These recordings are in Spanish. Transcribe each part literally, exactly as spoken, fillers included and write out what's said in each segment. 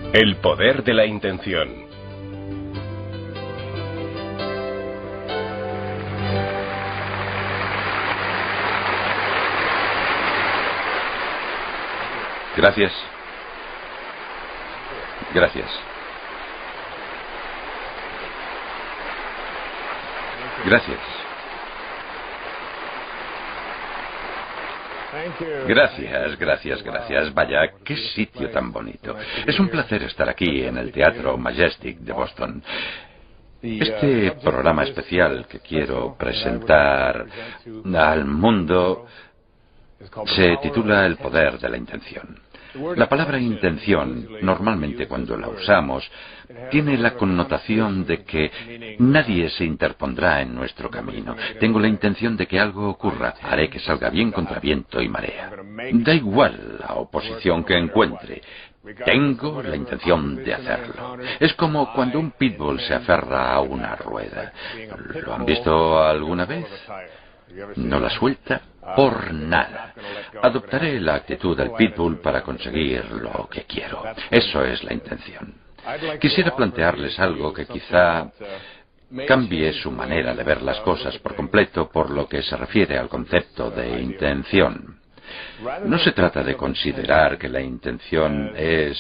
El poder de la intención. Gracias. Gracias. Gracias. Gracias, gracias, gracias. Vaya, qué sitio tan bonito. Es un placer estar aquí en el Teatro Majestic de Boston. Este programa especial que quiero presentar al mundo se titula El poder de la intención. La palabra intención, normalmente cuando la usamos, tiene la connotación de que nadie se interpondrá en nuestro camino. Tengo la intención de que algo ocurra. Haré que salga bien contra viento y marea. Da igual la oposición que encuentre. Tengo la intención de hacerlo. Es como cuando un pitbull se aferra a una rueda. ¿Lo han visto alguna vez? No la suelta por nada. Adoptaré la actitud del pitbull para conseguir lo que quiero. Eso es la intención. Quisiera plantearles algo que quizá cambie su manera de ver las cosas por completo por lo que se refiere al concepto de intención. No se trata de considerar que la intención es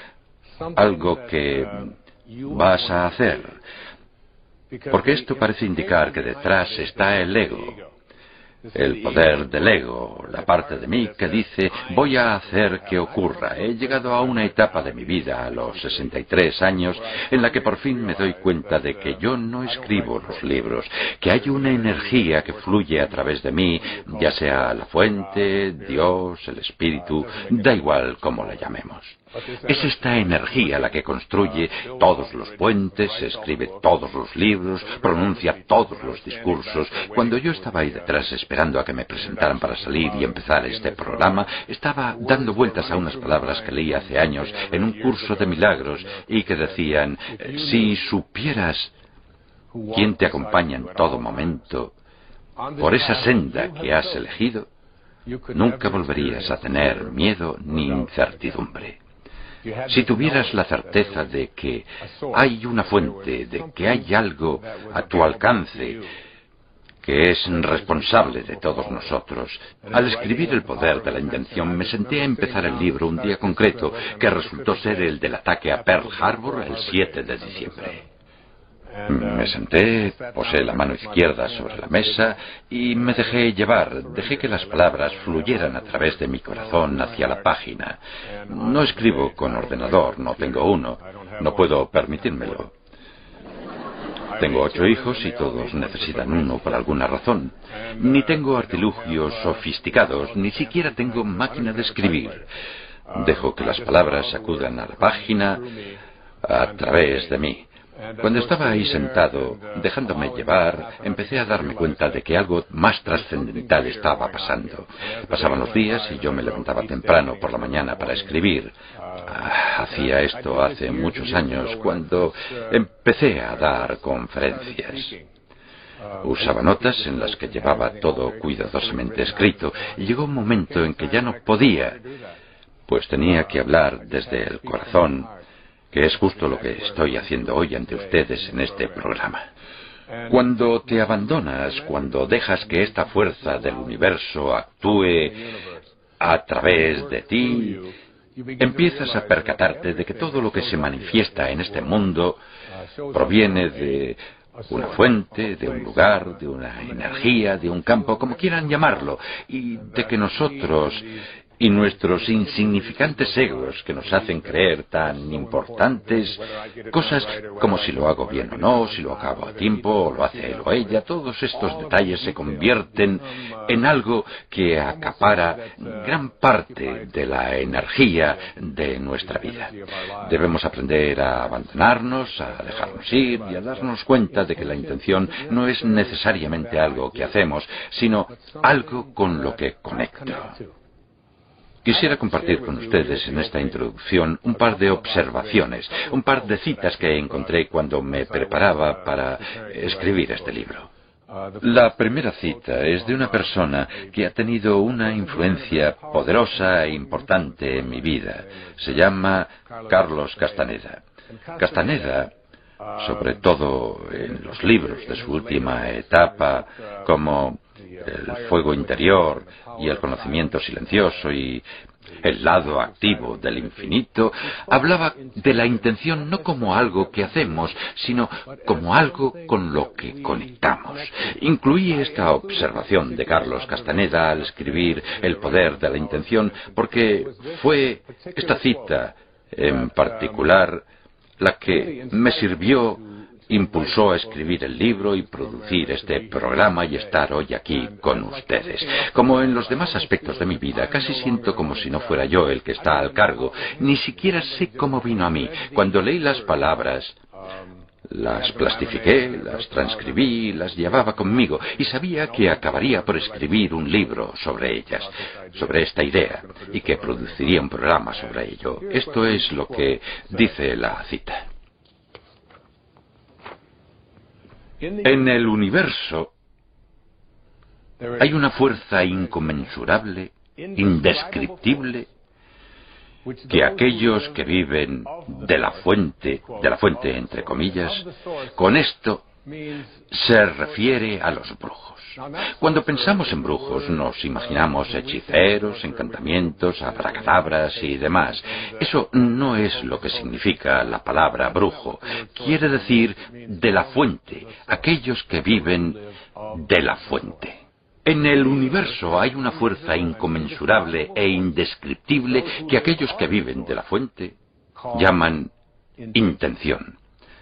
algo que vas a hacer, porque esto parece indicar que detrás está el ego. El poder del ego, la parte de mí que dice, voy a hacer que ocurra. He llegado a una etapa de mi vida, a los sesenta y tres años, en la que por fin me doy cuenta de que yo no escribo los libros, que hay una energía que fluye a través de mí, ya sea la fuente, Dios, el espíritu, da igual cómo la llamemos. Es esta energía la que construye todos los puentes, escribe todos los libros, pronuncia todos los discursos. Cuando yo estaba ahí detrás esperando a que me presentaran para salir y empezar este programa, estaba dando vueltas a unas palabras que leí hace años en un curso de milagros y que decían, si supieras quién te acompaña en todo momento por esa senda que has elegido, nunca volverías a tener miedo ni incertidumbre. Si tuvieras la certeza de que hay una fuente, de que hay algo a tu alcance que es responsable de todos nosotros. Al escribir El poder de la intención me senté a empezar el libro un día concreto que resultó ser el del ataque a Pearl Harbor el siete de diciembre. Me senté, posé la mano izquierda sobre la mesa y me dejé llevar, dejé que las palabras fluyeran a través de mi corazón hacia la página. No escribo con ordenador, no tengo uno, no puedo permitírmelo. Tengo ocho hijos y todos necesitan uno por alguna razón. Ni tengo artilugios sofisticados, ni siquiera tengo máquina de escribir. Dejo que las palabras acudan a la página a través de mí. Cuando estaba ahí sentado, dejándome llevar, empecé a darme cuenta de que algo más trascendental estaba pasando. Pasaban los días y yo me levantaba temprano por la mañana para escribir. Ah, hacía esto hace muchos años, cuando empecé a dar conferencias. Usaba notas en las que llevaba todo cuidadosamente escrito, y llegó un momento en que ya no podía, pues tenía que hablar desde el corazón, que es justo lo que estoy haciendo hoy ante ustedes en este programa. Cuando te abandonas, cuando dejas que esta fuerza del universo actúe a través de ti, empiezas a percatarte de que todo lo que se manifiesta en este mundo proviene de una fuente, de un lugar, de una energía, de un campo, como quieran llamarlo, y de que nosotros y nuestros insignificantes egos que nos hacen creer tan importantes, cosas como si lo hago bien o no, si lo acabo a tiempo, o lo hace él o ella, todos estos detalles se convierten en algo que acapara gran parte de la energía de nuestra vida. Debemos aprender a abandonarnos, a dejarnos ir y a darnos cuenta de que la intención no es necesariamente algo que hacemos, sino algo con lo que conecto. Quisiera compartir con ustedes en esta introducción un par de observaciones, un par de citas que encontré cuando me preparaba para escribir este libro. La primera cita es de una persona que ha tenido una influencia poderosa e importante en mi vida. Se llama Carlos Castaneda. Castaneda, sobre todo en los libros de su última etapa, como El fuego interior y El conocimiento silencioso y El lado activo del infinito, hablaba de la intención no como algo que hacemos, sino como algo con lo que conectamos. Incluí esta observación de Carlos Castaneda al escribir El poder de la intención, porque fue esta cita en particular la que me sirvió, impulsó a escribir el libro y producir este programa y estar hoy aquí con ustedes. Como en los demás aspectos de mi vida, casi siento como si no fuera yo el que está al cargo. Ni siquiera sé cómo vino a mí. Cuando leí las palabras, las plastifiqué, las transcribí, las llevaba conmigo y sabía que acabaría por escribir un libro sobre ellas, sobre esta idea, y que produciría un programa sobre ello. Esto es lo que dice la cita. En el universo hay una fuerza inconmensurable, indescriptible, que aquellos que viven de la fuente, de la fuente entre comillas, con esto se refiere a los brujos. Cuando pensamos en brujos nos imaginamos hechiceros, encantamientos, abracadabras y demás. Eso no es lo que significa la palabra brujo. Quiere decir de la fuente, aquellos que viven de la fuente. En el universo hay una fuerza inconmensurable e indescriptible que aquellos que viven de la fuente llaman intención.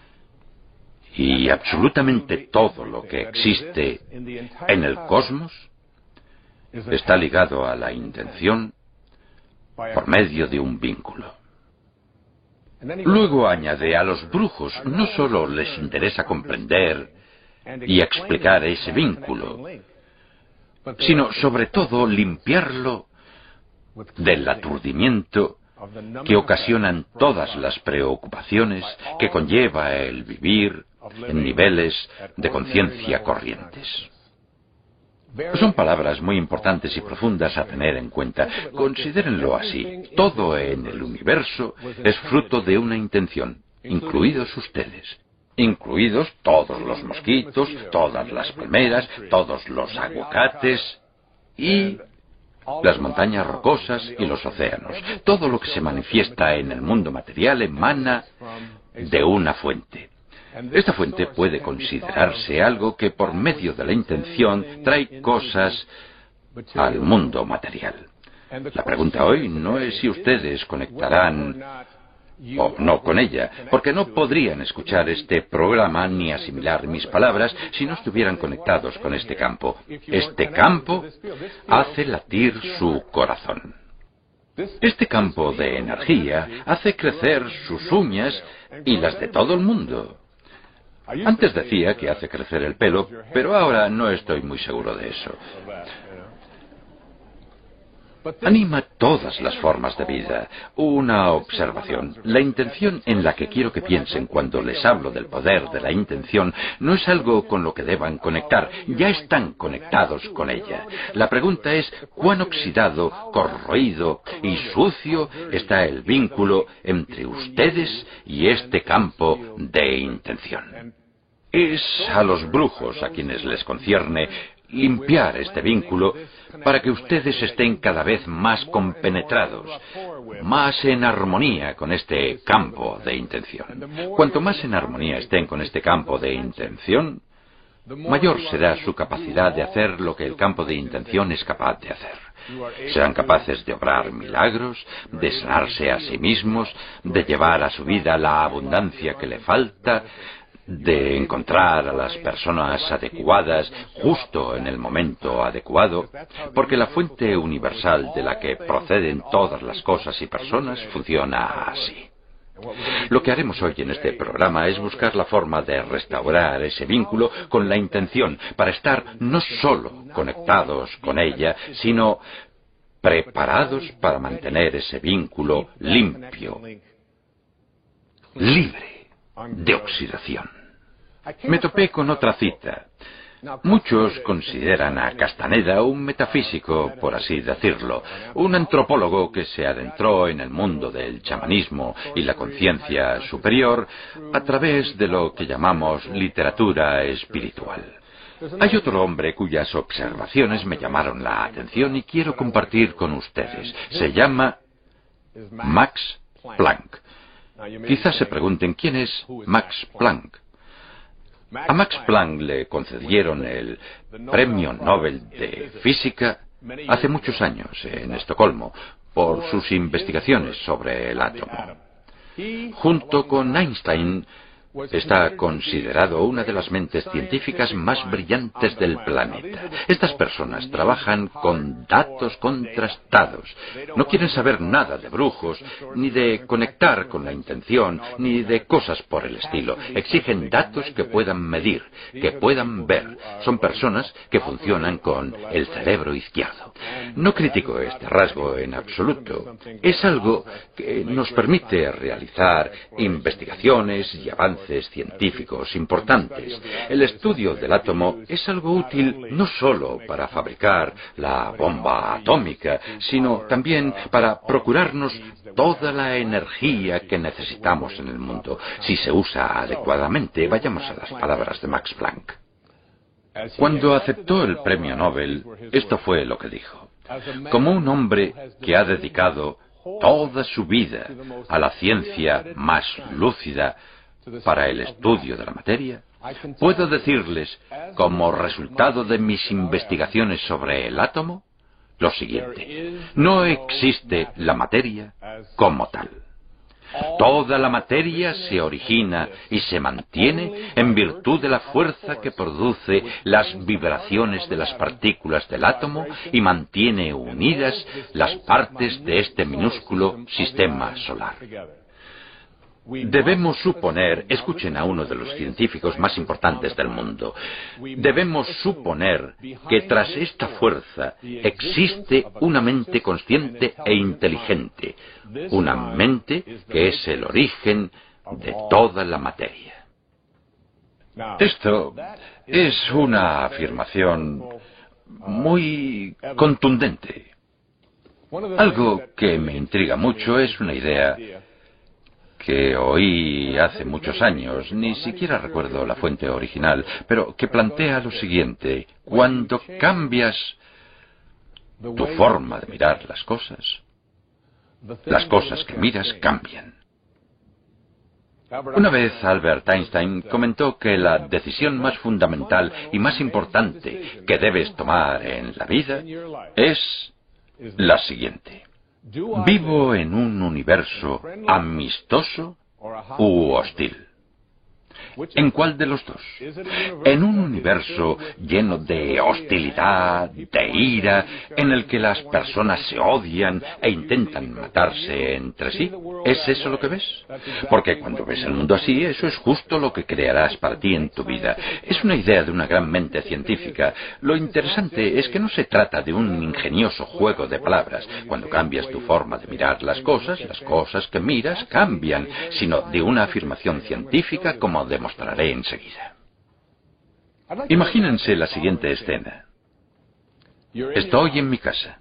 Y absolutamente todo lo que existe en el cosmos está ligado a la intención por medio de un vínculo. Luego añade, a los brujos no solo les interesa comprender y explicar ese vínculo, sino sobre todo limpiarlo del aturdimiento que ocasionan todas las preocupaciones que conlleva el vivir en niveles de conciencia corrientes. Son palabras muy importantes y profundas a tener en cuenta. Considérenlo así. Todo en el universo es fruto de una intención, incluidos ustedes. Incluidos todos los mosquitos, todas las palmeras, todos los aguacates y las montañas rocosas y los océanos. Todo lo que se manifiesta en el mundo material emana de una fuente. Esta fuente puede considerarse algo que por medio de la intención trae cosas al mundo material. La pregunta hoy no es si ustedes conectarán o no con ella, porque no podrían escuchar este programa ni asimilar mis palabras si no estuvieran conectados con este campo. Este campo hace latir su corazón. Este campo de energía hace crecer sus uñas y las de todo el mundo. Antes decía que hace crecer el pelo, pero ahora no estoy muy seguro de eso. Anima todas las formas de vida. Una observación. La intención en la que quiero que piensen cuando les hablo del poder de la intención no es algo con lo que deban conectar. Ya están conectados con ella. La pregunta es cuán oxidado, corroído y sucio está el vínculo entre ustedes y este campo de intención. Es a los brujos a quienes les concierne limpiar este vínculo para que ustedes estén cada vez más compenetrados, más en armonía con este campo de intención. Cuanto más en armonía estén con este campo de intención, mayor será su capacidad de hacer lo que el campo de intención es capaz de hacer. Serán capaces de obrar milagros, de sanarse a sí mismos, de llevar a su vida la abundancia que le falta, de encontrar a las personas adecuadas justo en el momento adecuado, porque la fuente universal de la que proceden todas las cosas y personas funciona así. Lo que haremos hoy en este programa es buscar la forma de restaurar ese vínculo con la intención para estar no solo conectados con ella, sino preparados para mantener ese vínculo limpio, libre de oxidación. Me topé con otra cita. Muchos consideran a Castaneda un metafísico, por así decirlo, un antropólogo que se adentró en el mundo del chamanismo y la conciencia superior a través de lo que llamamos literatura espiritual. Hay otro hombre cuyas observaciones me llamaron la atención y quiero compartir con ustedes. Se llama Max Planck. Quizás se pregunten quién es Max Planck. A Max Planck le concedieron el Premio Nobel de Física hace muchos años en Estocolmo por sus investigaciones sobre el átomo. Junto con Einstein, está considerado una de las mentes científicas más brillantes del planeta. Estas personas trabajan con datos contrastados. No quieren saber nada de brujos, ni de conectar con la intención, ni de cosas por el estilo. Exigen datos que puedan medir, que puedan ver. Son personas que funcionan con el cerebro izquierdo. No critico este rasgo en absoluto. Es algo que nos permite realizar investigaciones y avances científicos importantes. El estudio del átomo es algo útil no solo para fabricar la bomba atómica, sino también para procurarnos toda la energía que necesitamos en el mundo. Si se usa adecuadamente, vayamos a las palabras de Max Planck. Cuando aceptó el premio Nobel, esto fue lo que dijo. Como un hombre que ha dedicado toda su vida a la ciencia más lúcida para el estudio de la materia, puedo decirles, como resultado de mis investigaciones sobre el átomo, lo siguiente: no existe la materia como tal. Toda la materia se origina y se mantiene en virtud de la fuerza que produce las vibraciones de las partículas del átomo y mantiene unidas las partes de este minúsculo sistema solar. Debemos suponer, escuchen a uno de los científicos más importantes del mundo, debemos suponer que tras esta fuerza existe una mente consciente e inteligente, una mente que es el origen de toda la materia. Esto es una afirmación muy contundente. Algo que me intriga mucho es una idea que oí hace muchos años, ni siquiera recuerdo la fuente original, pero que plantea lo siguiente: cuando cambias tu forma de mirar las cosas, las cosas que miras cambian. Una vez Albert Einstein comentó que la decisión más fundamental y más importante que debes tomar en la vida es la siguiente: ¿vivo en un universo amistoso u hostil? ¿En cuál de los dos? ¿En un universo lleno de hostilidad, de ira, en el que las personas se odian e intentan matarse entre sí? ¿Es eso lo que ves? Porque cuando ves el mundo así, eso es justo lo que crearás para ti en tu vida. Es una idea de una gran mente científica. Lo interesante es que no se trata de un ingenioso juego de palabras. Cuando cambias tu forma de mirar las cosas, las cosas que miras cambian, sino de una afirmación científica, como demostraré enseguida. Imagínense la siguiente escena. Estoy en mi casa.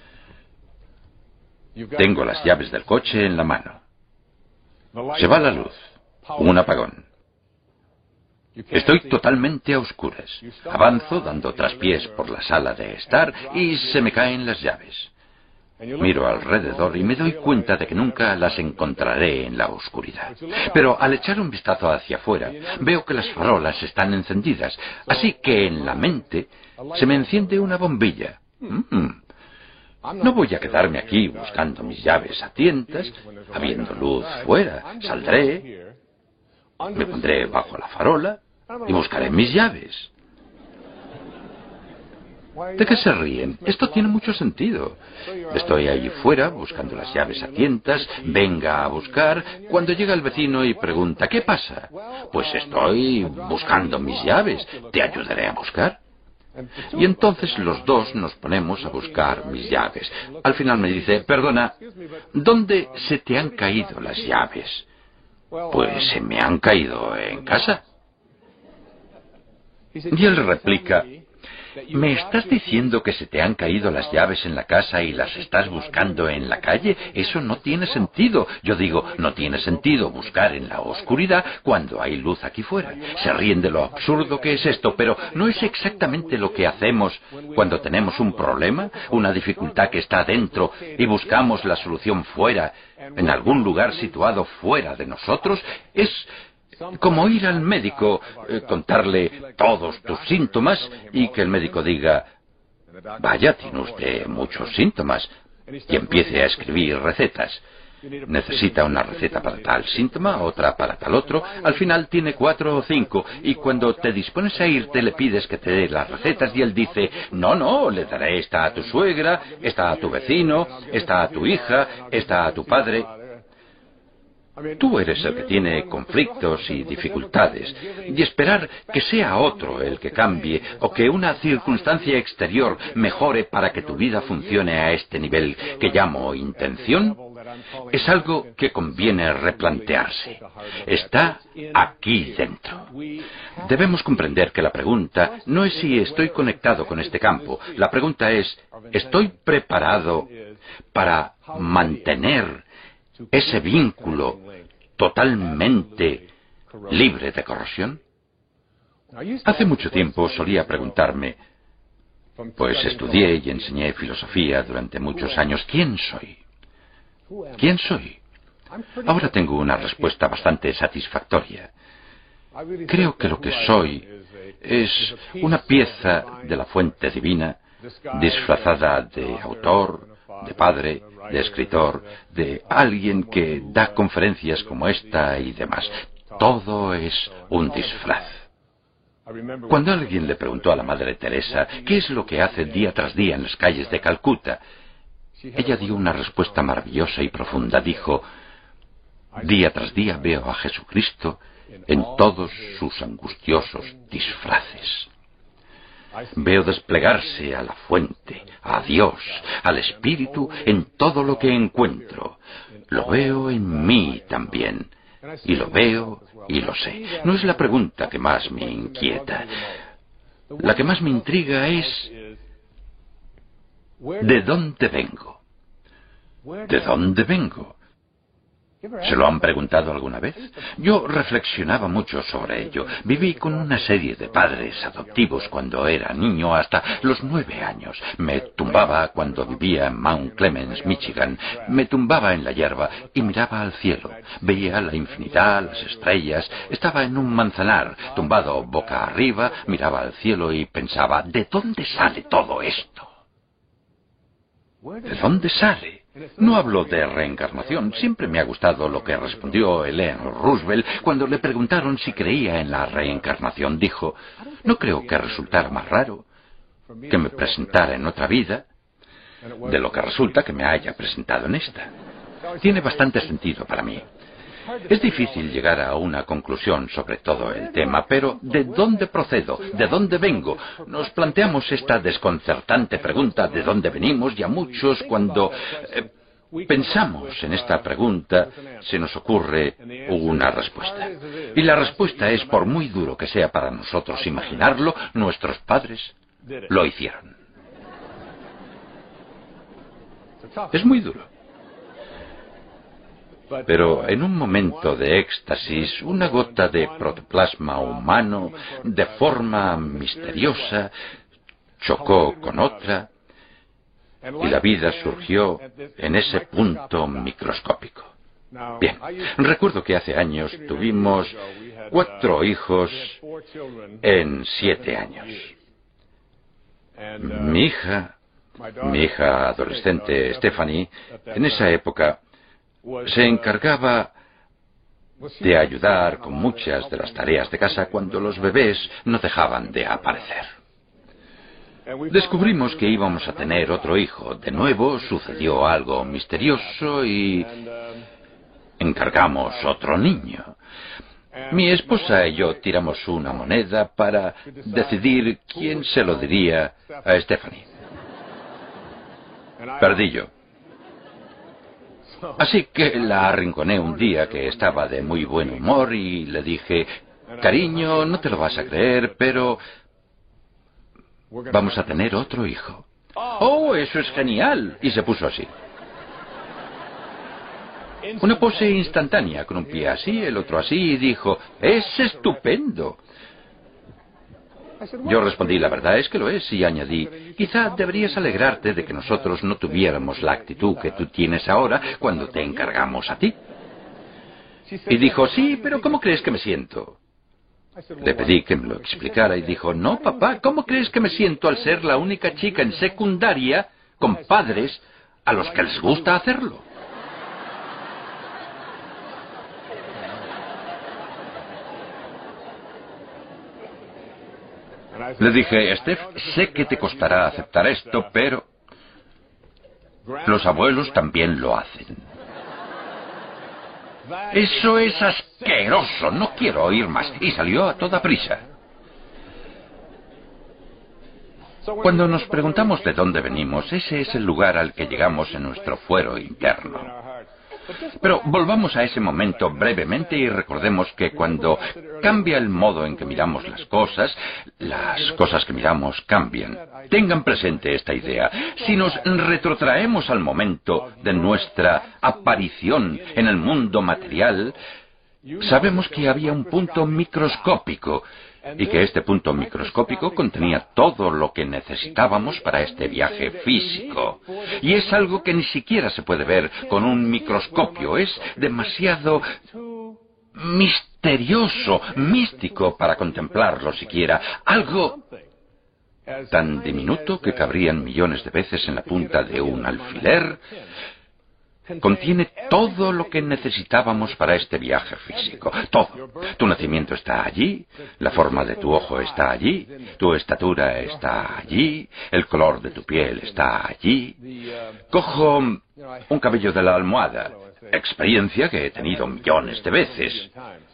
Tengo las llaves del coche en la mano. Se va la luz. Un apagón. Estoy totalmente a oscuras. Avanzo dando traspiés por la sala de estar y se me caen las llaves. Miro alrededor y me doy cuenta de que nunca las encontraré en la oscuridad. Pero al echar un vistazo hacia afuera, veo que las farolas están encendidas, así que en la mente se me enciende una bombilla. Mm. No voy a quedarme aquí buscando mis llaves a tientas, habiendo luz fuera. Saldré, me pondré bajo la farola y buscaré mis llaves. ¿De qué se ríen? Esto tiene mucho sentido. Estoy allí fuera buscando las llaves a tientas, venga a buscar, cuando llega el vecino y pregunta: ¿qué pasa? Pues estoy buscando mis llaves, ¿te ayudaré a buscar? Y entonces los dos nos ponemos a buscar mis llaves. Al final me dice: perdona, ¿dónde se te han caído las llaves? Pues se me han caído en casa. Y él replica: ¿me estás diciendo que se te han caído las llaves en la casa y las estás buscando en la calle? Eso no tiene sentido. Yo digo, no tiene sentido buscar en la oscuridad cuando hay luz aquí fuera. Se ríen de lo absurdo que es esto, pero ¿no es exactamente lo que hacemos cuando tenemos un problema, una dificultad que está dentro y buscamos la solución fuera, en algún lugar situado fuera de nosotros? Es como ir al médico, eh, contarle todos tus síntomas y que el médico diga: vaya, tiene usted muchos síntomas, y empiece a escribir recetas. Necesita una receta para tal síntoma, otra para tal otro. Al final tiene cuatro o cinco, y cuando te dispones a irte le pides que te dé las recetas y él dice: no, no, le daré esta a tu suegra, esta a tu vecino, esta a tu hija, esta a tu padre. Tú eres el que tiene conflictos y dificultades, y esperar que sea otro el que cambie o que una circunstancia exterior mejore para que tu vida funcione a este nivel que llamo intención, es algo que conviene replantearse. Está aquí dentro. Debemos comprender que la pregunta no es si estoy conectado con este campo. La pregunta es: ¿estoy preparado para mantener ese vínculo totalmente libre de corrosión? Hace mucho tiempo solía preguntarme, pues estudié y enseñé filosofía durante muchos años, ¿quién soy? ¿Quién soy? Ahora tengo una respuesta bastante satisfactoria. Creo que lo que soy es una pieza de la fuente divina, disfrazada de autor, de padre, de escritor, de alguien que da conferencias como esta y demás. Todo es un disfraz. Cuando alguien le preguntó a la Madre Teresa qué es lo que hace día tras día en las calles de Calcuta, ella dio una respuesta maravillosa y profunda. Dijo: día tras día veo a Jesucristo en todos sus angustiosos disfraces. Veo desplegarse a la fuente, a Dios, al Espíritu en todo lo que encuentro. Lo veo en mí también. Y lo veo y lo sé. No es la pregunta que más me inquieta. La que más me intriga es: ¿de dónde vengo? ¿De dónde vengo? ¿Se lo han preguntado alguna vez? Yo reflexionaba mucho sobre ello. Viví con una serie de padres adoptivos cuando era niño hasta los nueve años. Me tumbaba cuando vivía en Mount Clemens, Michigan. Me tumbaba en la hierba y miraba al cielo. Veía la infinidad, las estrellas. Estaba en un manzanar, tumbado boca arriba, miraba al cielo y pensaba: ¿de dónde sale todo esto? ¿De dónde sale? No hablo de reencarnación. Siempre me ha gustado lo que respondió Eleanor Roosevelt cuando le preguntaron si creía en la reencarnación. Dijo: no creo que resultara más raro que me presentara en otra vida de lo que resulta que me haya presentado en esta. Tiene bastante sentido para mí. Es difícil llegar a una conclusión sobre todo el tema, pero ¿de dónde procedo? ¿De dónde vengo? Nos planteamos esta desconcertante pregunta: ¿de dónde venimos? Y a muchos, cuando eh, pensamos en esta pregunta, se nos ocurre una respuesta. Y la respuesta es: por muy duro que sea para nosotros imaginarlo, nuestros padres lo hicieron. Es muy duro. Pero en un momento de éxtasis, una gota de protoplasma humano, de forma misteriosa, chocó con otra, y la vida surgió en ese punto microscópico. Bien, recuerdo que hace años tuvimos cuatro hijos en siete años. Mi hija, mi hija adolescente Stephanie, en esa época se encargaba de ayudar con muchas de las tareas de casa cuando los bebés no dejaban de aparecer. Descubrimos que íbamos a tener otro hijo. De nuevo sucedió algo misterioso y encargamos otro niño. Mi esposa y yo tiramos una moneda para decidir quién se lo diría a Stephanie. Perdí yo. Así que la arrinconé un día que estaba de muy buen humor y le dije: cariño, no te lo vas a creer, pero Vamos a tener otro hijo. ¡Oh, eso es genial! Y se puso así. Una pose instantánea, con un pie así, el otro así, y dijo, ¡es estupendo! Yo respondí, la verdad es que lo es, y añadí, quizá deberías alegrarte de que nosotros no tuviéramos la actitud que tú tienes ahora cuando te encargamos a ti. Y dijo, sí, pero ¿cómo crees que me siento? Le pedí que me lo explicara y dijo, no, papá, ¿cómo crees que me siento al ser la única chica en secundaria con padres a los que les gusta hacerlo? Le dije, Steph, sé que te costará aceptar esto, pero los abuelos también lo hacen. Eso es asqueroso, no quiero oír más. Y salió a toda prisa. Cuando nos preguntamos de dónde venimos, ese es el lugar al que llegamos en nuestro fuero interno. Pero volvamos a ese momento brevemente y recordemos que cuando cambia el modo en que miramos las cosas, las cosas que miramos cambian. Tengan presente esta idea. Si nos retrotraemos al momento de nuestra aparición en el mundo material, sabemos que había un punto microscópico y que este punto microscópico contenía todo lo que necesitábamos para este viaje físico. Y es algo que ni siquiera se puede ver con un microscopio. Es demasiado misterioso, místico para contemplarlo siquiera. Algo tan diminuto que cabrían millones de veces en la punta de un alfiler. Contiene todo lo que necesitábamos para este viaje físico. Todo. Tu nacimiento está allí, la forma de tu ojo está allí, tu estatura está allí, el color de tu piel está allí. Cojo un cabello de la almohada, experiencia que he tenido millones de veces.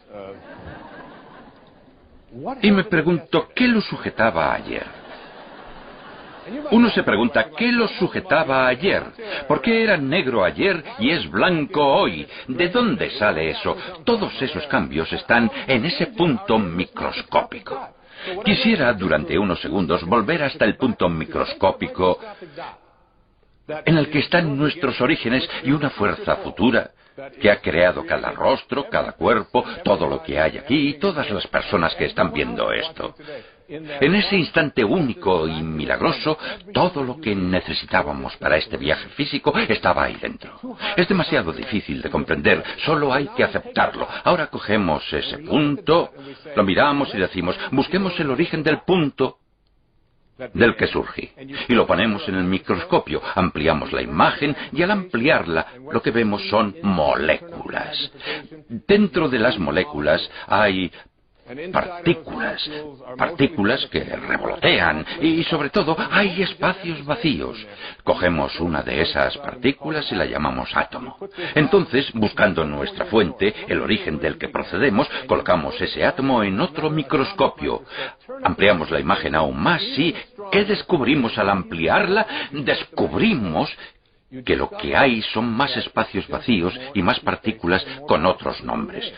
Y me pregunto, ¿qué lo sujetaba ayer? Uno se pregunta, ¿qué lo sujetaba ayer? ¿Por qué era negro ayer y es blanco hoy? ¿De dónde sale eso? Todos esos cambios están en ese punto microscópico. Quisiera, durante unos segundos, volver hasta el punto microscópico en el que están nuestros orígenes y una fuerza futura que ha creado cada rostro, cada cuerpo, todo lo que hay aquí y todas las personas que están viendo esto. En ese instante único y milagroso, todo lo que necesitábamos para este viaje físico estaba ahí dentro. Es demasiado difícil de comprender, solo hay que aceptarlo. Ahora cogemos ese punto, lo miramos y decimos, busquemos el origen del punto del que surge. Y lo ponemos en el microscopio, ampliamos la imagen y al ampliarla lo que vemos son moléculas. Dentro de las moléculas hay partículas, partículas que revolotean y sobre todo hay espacios vacíos. Cogemos una de esas partículas y la llamamos átomo. Entonces, buscando nuestra fuente, el origen del que procedemos, colocamos ese átomo en otro microscopio. Ampliamos la imagen aún más y ¿qué descubrimos al ampliarla? Descubrimos que lo que hay son más espacios vacíos y más partículas con otros nombres.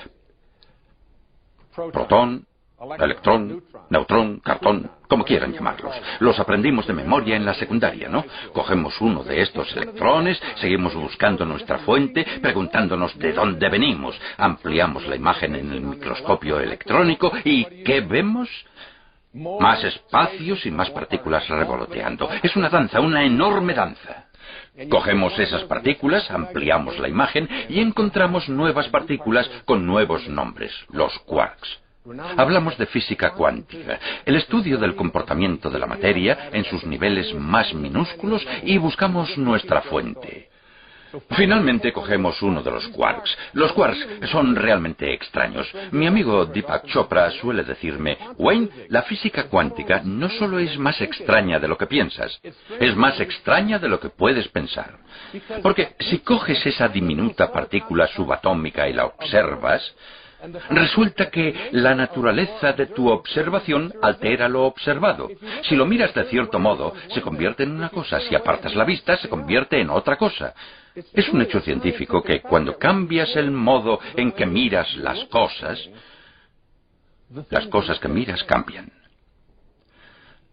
Protón, electrón, neutrón, cartón, como quieran llamarlos. Los aprendimos de memoria en la secundaria, ¿no? Cogemos uno de estos electrones, seguimos buscando nuestra fuente, preguntándonos de dónde venimos. Ampliamos la imagen en el microscopio electrónico y ¿qué vemos? Más espacios y más partículas revoloteando. Es una danza, una enorme danza. Cogemos esas partículas, ampliamos la imagen y encontramos nuevas partículas con nuevos nombres, los quarks. Hablamos de física cuántica, el estudio del comportamiento de la materia en sus niveles más minúsculos y buscamos nuestra fuente. Finalmente cogemos uno de los quarks. Los quarks son realmente extraños. Mi amigo Deepak Chopra suele decirme, Wayne, la física cuántica no solo es más extraña de lo que piensas, es más extraña de lo que puedes pensar. Porque si coges esa diminuta partícula subatómica y la observas, resulta que la naturaleza de tu observación altera lo observado. Si lo miras de cierto modo, se convierte en una cosa. Si apartas la vista, se convierte en otra cosa. Es un hecho científico que cuando cambias el modo en que miras las cosas, las cosas que miras cambian.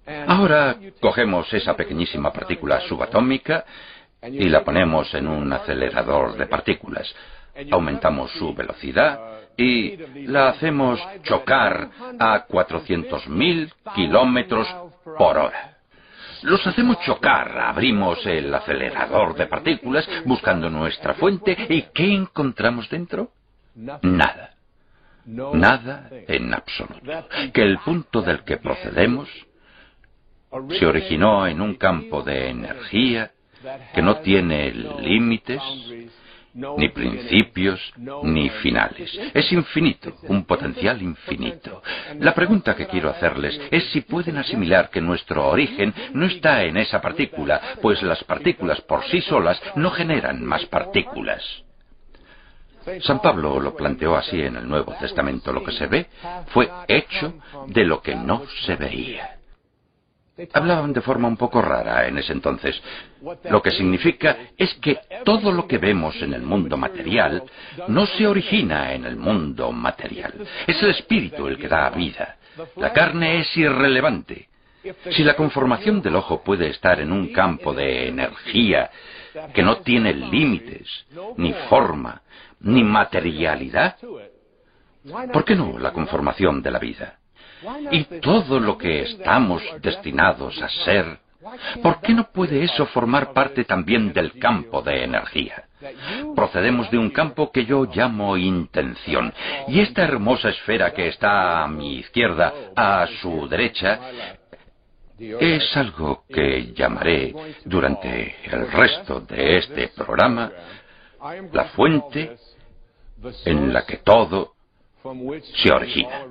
Ahora cogemos esa pequeñísima partícula subatómica y la ponemos en un acelerador de partículas. Aumentamos su velocidad y la hacemos chocar a cuatrocientos mil kilómetros por hora. Los hacemos chocar, abrimos el acelerador de partículas buscando nuestra fuente y ¿qué encontramos dentro? Nada. Nada en absoluto. Que el punto del que procedemos se originó en un campo de energía que no tiene límites, ni principios, ni finales. Es infinito, un potencial infinito. La pregunta que quiero hacerles es si pueden asimilar que nuestro origen no está en esa partícula, pues las partículas por sí solas no generan más partículas. San Pablo lo planteó así en el Nuevo Testamento. Lo que se ve fue hecho de lo que no se veía. Hablaban de forma un poco rara en ese entonces. Lo que significa es que todo lo que vemos en el mundo material no se origina en el mundo material. Es el espíritu el que da vida. La carne es irrelevante. Si la conformación del ojo puede estar en un campo de energía que no tiene límites, ni forma, ni materialidad, ¿por qué no la conformación de la vida? Y todo lo que estamos destinados a ser, ¿por qué no puede eso formar parte también del campo de energía? Procedemos de un campo que yo llamo intención. Y esta hermosa esfera que está a mi izquierda, a su derecha, es algo que llamaré durante el resto de este programa la fuente en la que todo se origina.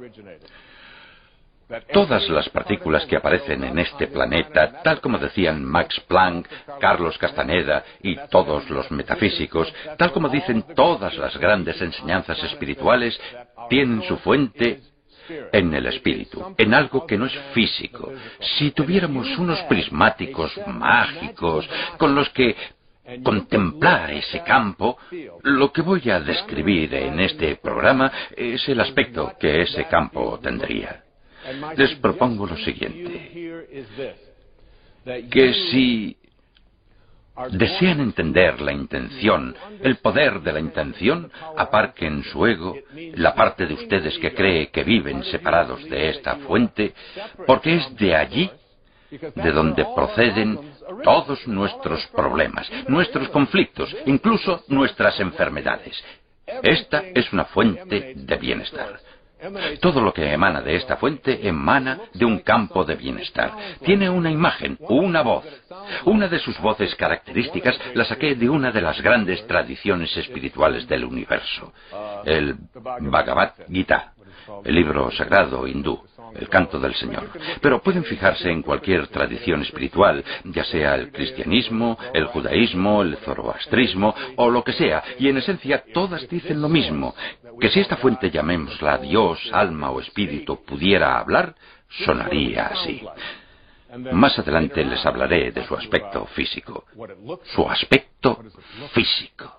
Todas las partículas que aparecen en este planeta, tal como decían Max Planck, Carlos Castaneda y todos los metafísicos, tal como dicen todas las grandes enseñanzas espirituales, tienen su fuente en el espíritu, en algo que no es físico. Si tuviéramos unos prismáticos mágicos con los que contemplar ese campo, lo que voy a describir en este programa es el aspecto que ese campo tendría. Les propongo lo siguiente, que si desean entender la intención, el poder de la intención, aparquen su ego, la parte de ustedes que cree que viven separados de esta fuente, porque es de allí de donde proceden todos nuestros problemas, nuestros conflictos, incluso nuestras enfermedades. Esta es una fuente de bienestar. Todo lo que emana de esta fuente emana de un campo de bienestar. Tiene una imagen, una voz. Una de sus voces características la saqué de una de las grandes tradiciones espirituales del universo, el Bhagavad Gita, el libro sagrado hindú, el canto del Señor. Pero pueden fijarse en cualquier tradición espiritual, ya sea el cristianismo, el judaísmo, el zoroastrismo o lo que sea, y en esencia todas dicen lo mismo, que si esta fuente, llamémosla Dios, alma o espíritu, pudiera hablar, sonaría así. Más adelante les hablaré de su aspecto físico. Su aspecto físico.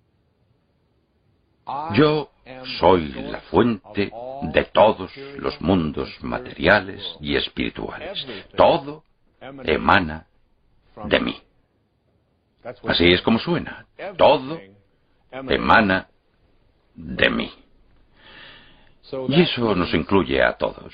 Yo soy la fuente de todos los mundos materiales y espirituales. Todo emana de mí. Así es como suena. Todo emana de mí. Y eso nos incluye a todos.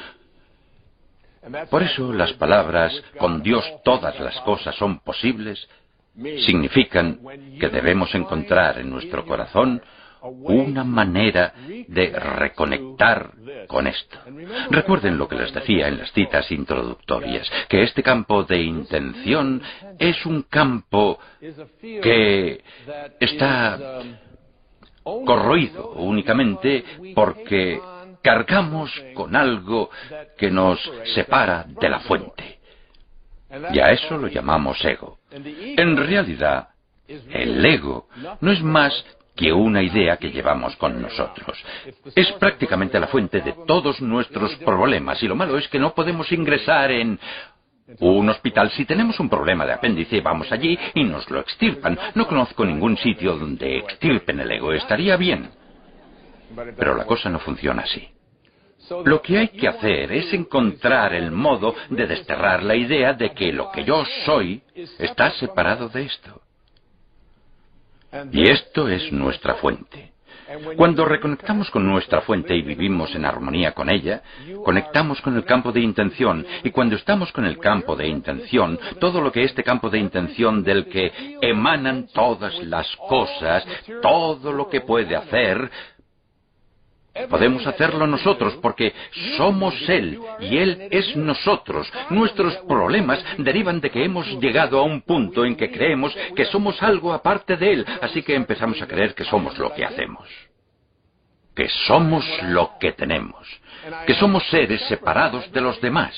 Por eso las palabras "con Dios todas las cosas son posibles" significan que debemos encontrar en nuestro corazón una manera de reconectar con esto. Recuerden lo que les decía en las citas introductorias, que este campo de intención es un campo que está corroído únicamente porque cargamos con algo que nos separa de la fuente. Y a eso lo llamamos ego. En realidad, el ego no es más que una idea que llevamos con nosotros. Es prácticamente la fuente de todos nuestros problemas, y lo malo es que no podemos ingresar en un hospital. Si tenemos un problema de apéndice, vamos allí y nos lo extirpan. No conozco ningún sitio donde extirpen el ego. Estaría bien. Pero la cosa no funciona así. Lo que hay que hacer es encontrar el modo de desterrar la idea de que lo que yo soy está separado de esto. Y esto es nuestra fuente. Cuando reconectamos con nuestra fuente y vivimos en armonía con ella, conectamos con el campo de intención, y cuando estamos con el campo de intención, todo lo que este campo de intención del que emanan todas las cosas, todo lo que puede hacer, podemos hacerlo nosotros porque somos Él y Él es nosotros. Nuestros problemas derivan de que hemos llegado a un punto en que creemos que somos algo aparte de Él, así que empezamos a creer que somos lo que hacemos, que somos lo que tenemos, que somos seres separados de los demás,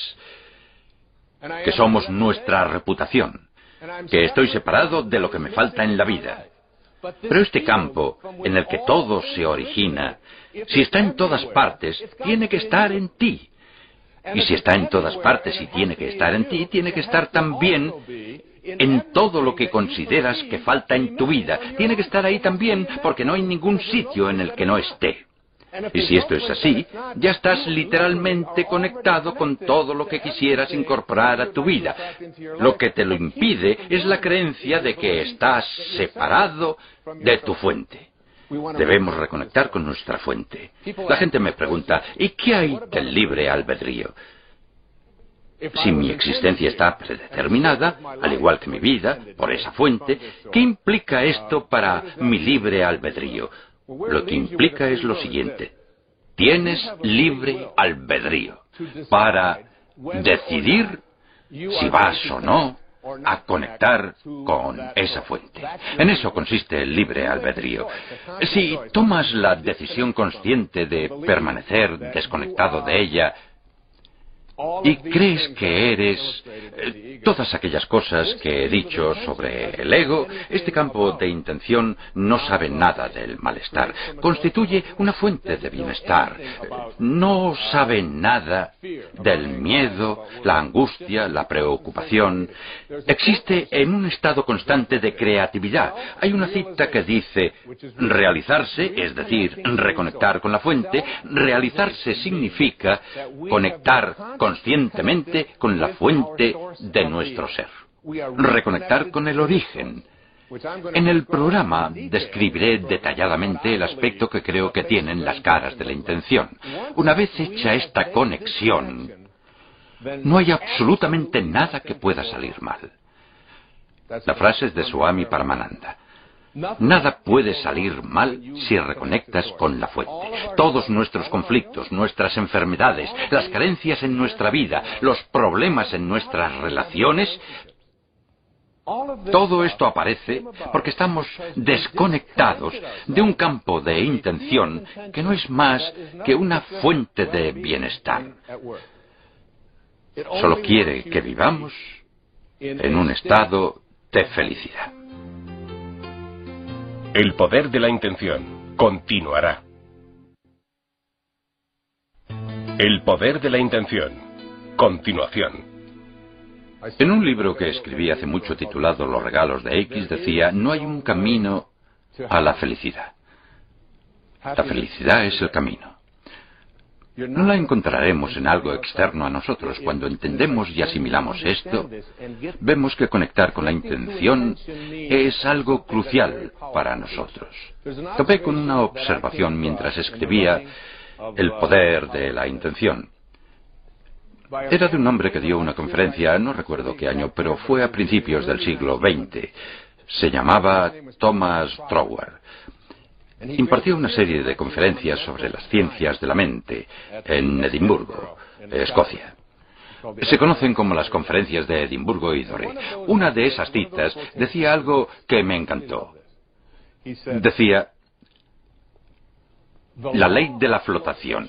que somos nuestra reputación, que estoy separado de lo que me falta en la vida. Pero este campo, en el que todo se origina, si está en todas partes, tiene que estar en ti. Y si está en todas partes y tiene que estar en ti, tiene que estar también en todo lo que consideras que falta en tu vida. Tiene que estar ahí también, porque no hay ningún sitio en el que no esté. Y si esto es así, ya estás literalmente conectado con todo lo que quisieras incorporar a tu vida. Lo que te lo impide es la creencia de que estás separado de tu fuente. Debemos reconectar con nuestra fuente. La gente me pregunta, ¿y qué hay del libre albedrío? Si mi existencia está predeterminada, al igual que mi vida, por esa fuente, ¿qué implica esto para mi libre albedrío? Lo que implica es lo siguiente: tienes libre albedrío para decidir si vas o no a conectar con esa fuente. En eso consiste el libre albedrío. Si tomas la decisión consciente de permanecer desconectado de ella, y crees que eres eh, todas aquellas cosas que he dicho sobre el ego, este campo de intención no sabe nada del malestar. Constituye una fuente de bienestar. No sabe nada del miedo, la angustia, la preocupación. Existe en un estado constante de creatividad. Hay una cita que dice: realizarse, es decir, reconectar con la fuente. Realizarse significa conectar conscientemente con la fuente de nuestro ser. Reconectar con el origen. En el programa describiré detalladamente el aspecto que creo que tienen las caras de la intención. Una vez hecha esta conexión, no hay absolutamente nada que pueda salir mal. La frase es de Swami Paramananda. Nada puede salir mal si reconectas con la fuente. Todos nuestros conflictos, nuestras enfermedades, las carencias en nuestra vida, los problemas en nuestras relaciones, todo esto aparece porque estamos desconectados de un campo de intención que no es más que una fuente de bienestar. Solo quiere que vivamos en un estado de felicidad. El poder de la intención continuará. El poder de la intención. Continuación. En un libro que escribí hace mucho titulado Los regalos de X decía: no hay un camino a la felicidad. La felicidad es el camino. No la encontraremos en algo externo a nosotros. Cuando entendemos y asimilamos esto, vemos que conectar con la intención es algo crucial para nosotros. Topé con una observación mientras escribía El poder de la intención. Era de un hombre que dio una conferencia, no recuerdo qué año, pero fue a principios del siglo veinte. Se llamaba Thomas Troward. Impartió una serie de conferencias sobre las ciencias de la mente en Edimburgo, Escocia. Se conocen como las conferencias de Edimburgo y Doré. Una de esas citas decía algo que me encantó. Decía: la ley de la flotación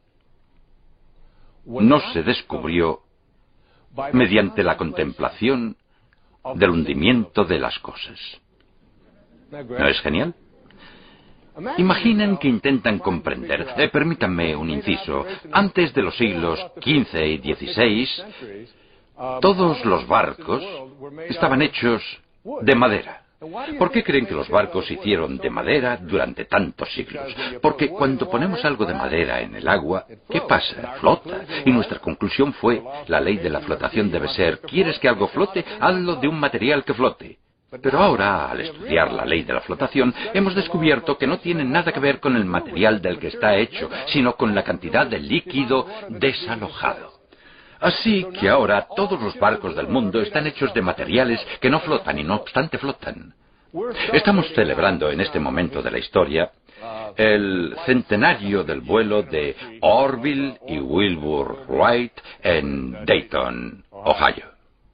no se descubrió mediante la contemplación del hundimiento de las cosas. ¿No es genial? Imaginen que intentan comprender. Eh, permítanme un inciso. Antes de los siglos quince y dieciséis, todos los barcos estaban hechos de madera. ¿Por qué creen que los barcos se hicieron de madera durante tantos siglos? Porque cuando ponemos algo de madera en el agua, ¿qué pasa? Flota. Y nuestra conclusión fue, la ley de la flotación debe ser, ¿quieres que algo flote? Hazlo de un material que flote. Pero ahora, al estudiar la ley de la flotación, hemos descubierto que no tiene nada que ver con el material del que está hecho, sino con la cantidad de líquido desalojado. Así que ahora todos los barcos del mundo están hechos de materiales que no flotan y no obstante flotan. Estamos celebrando en este momento de la historia el centenario del vuelo de Orville y Wilbur Wright en Dayton, Ohio.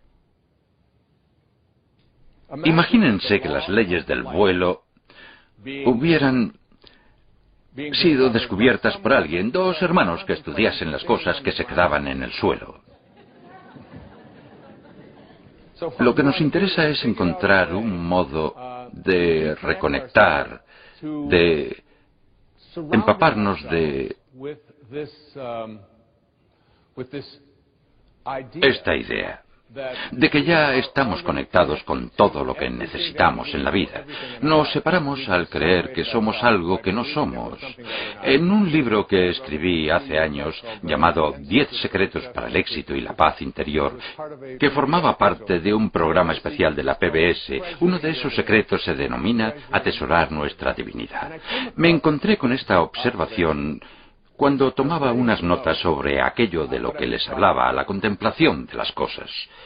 Imagínense que las leyes del vuelo hubieran sido descubiertas por alguien, dos hermanos que estudiasen las cosas que se quedaban en el suelo. Lo que nos interesa es encontrar un modo de reconectar, de empaparnos de esta idea, de que ya estamos conectados con todo lo que necesitamos en la vida. Nos separamos al creer que somos algo que no somos. En un libro que escribí hace años, llamado Diez secretos para el éxito y la paz interior, que formaba parte de un programa especial de la P B S, uno de esos secretos se denomina atesorar nuestra divinidad. Me encontré con esta observación cuando tomaba unas notas sobre aquello de lo que les hablaba, la contemplación de las cosas.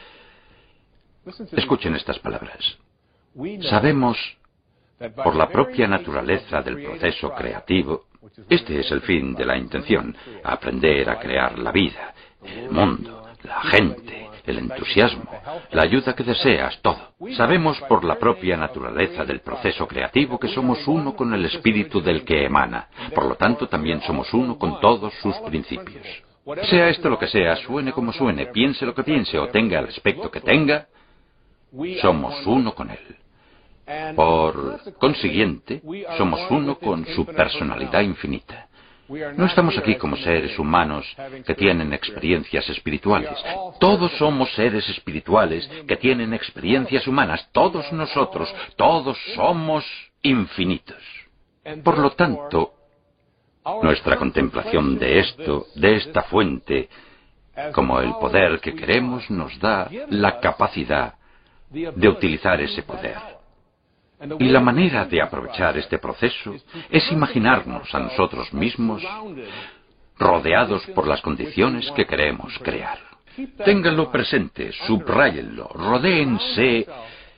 Escuchen estas palabras. Sabemos, por la propia naturaleza del proceso creativo, este es el fin de la intención, aprender a crear la vida, el mundo, la gente, el entusiasmo, la ayuda que deseas, todo. Sabemos por la propia naturaleza del proceso creativo que somos uno con el espíritu del que emana. Por lo tanto, también somos uno con todos sus principios. Sea esto lo que sea, suene como suene, piense lo que piense o tenga el aspecto que tenga, somos uno con él. Por consiguiente, somos uno con su personalidad infinita. No estamos aquí como seres humanos que tienen experiencias espirituales. Todos somos seres espirituales que tienen experiencias humanas. Todos nosotros, todos somos infinitos. Por lo tanto, nuestra contemplación de esto, de esta fuente, como el poder que queremos, nos da la capacidad de utilizar ese poder. Y la manera de aprovechar este proceso es imaginarnos a nosotros mismos rodeados por las condiciones que queremos crear. Ténganlo presente, subráyenlo, rodéense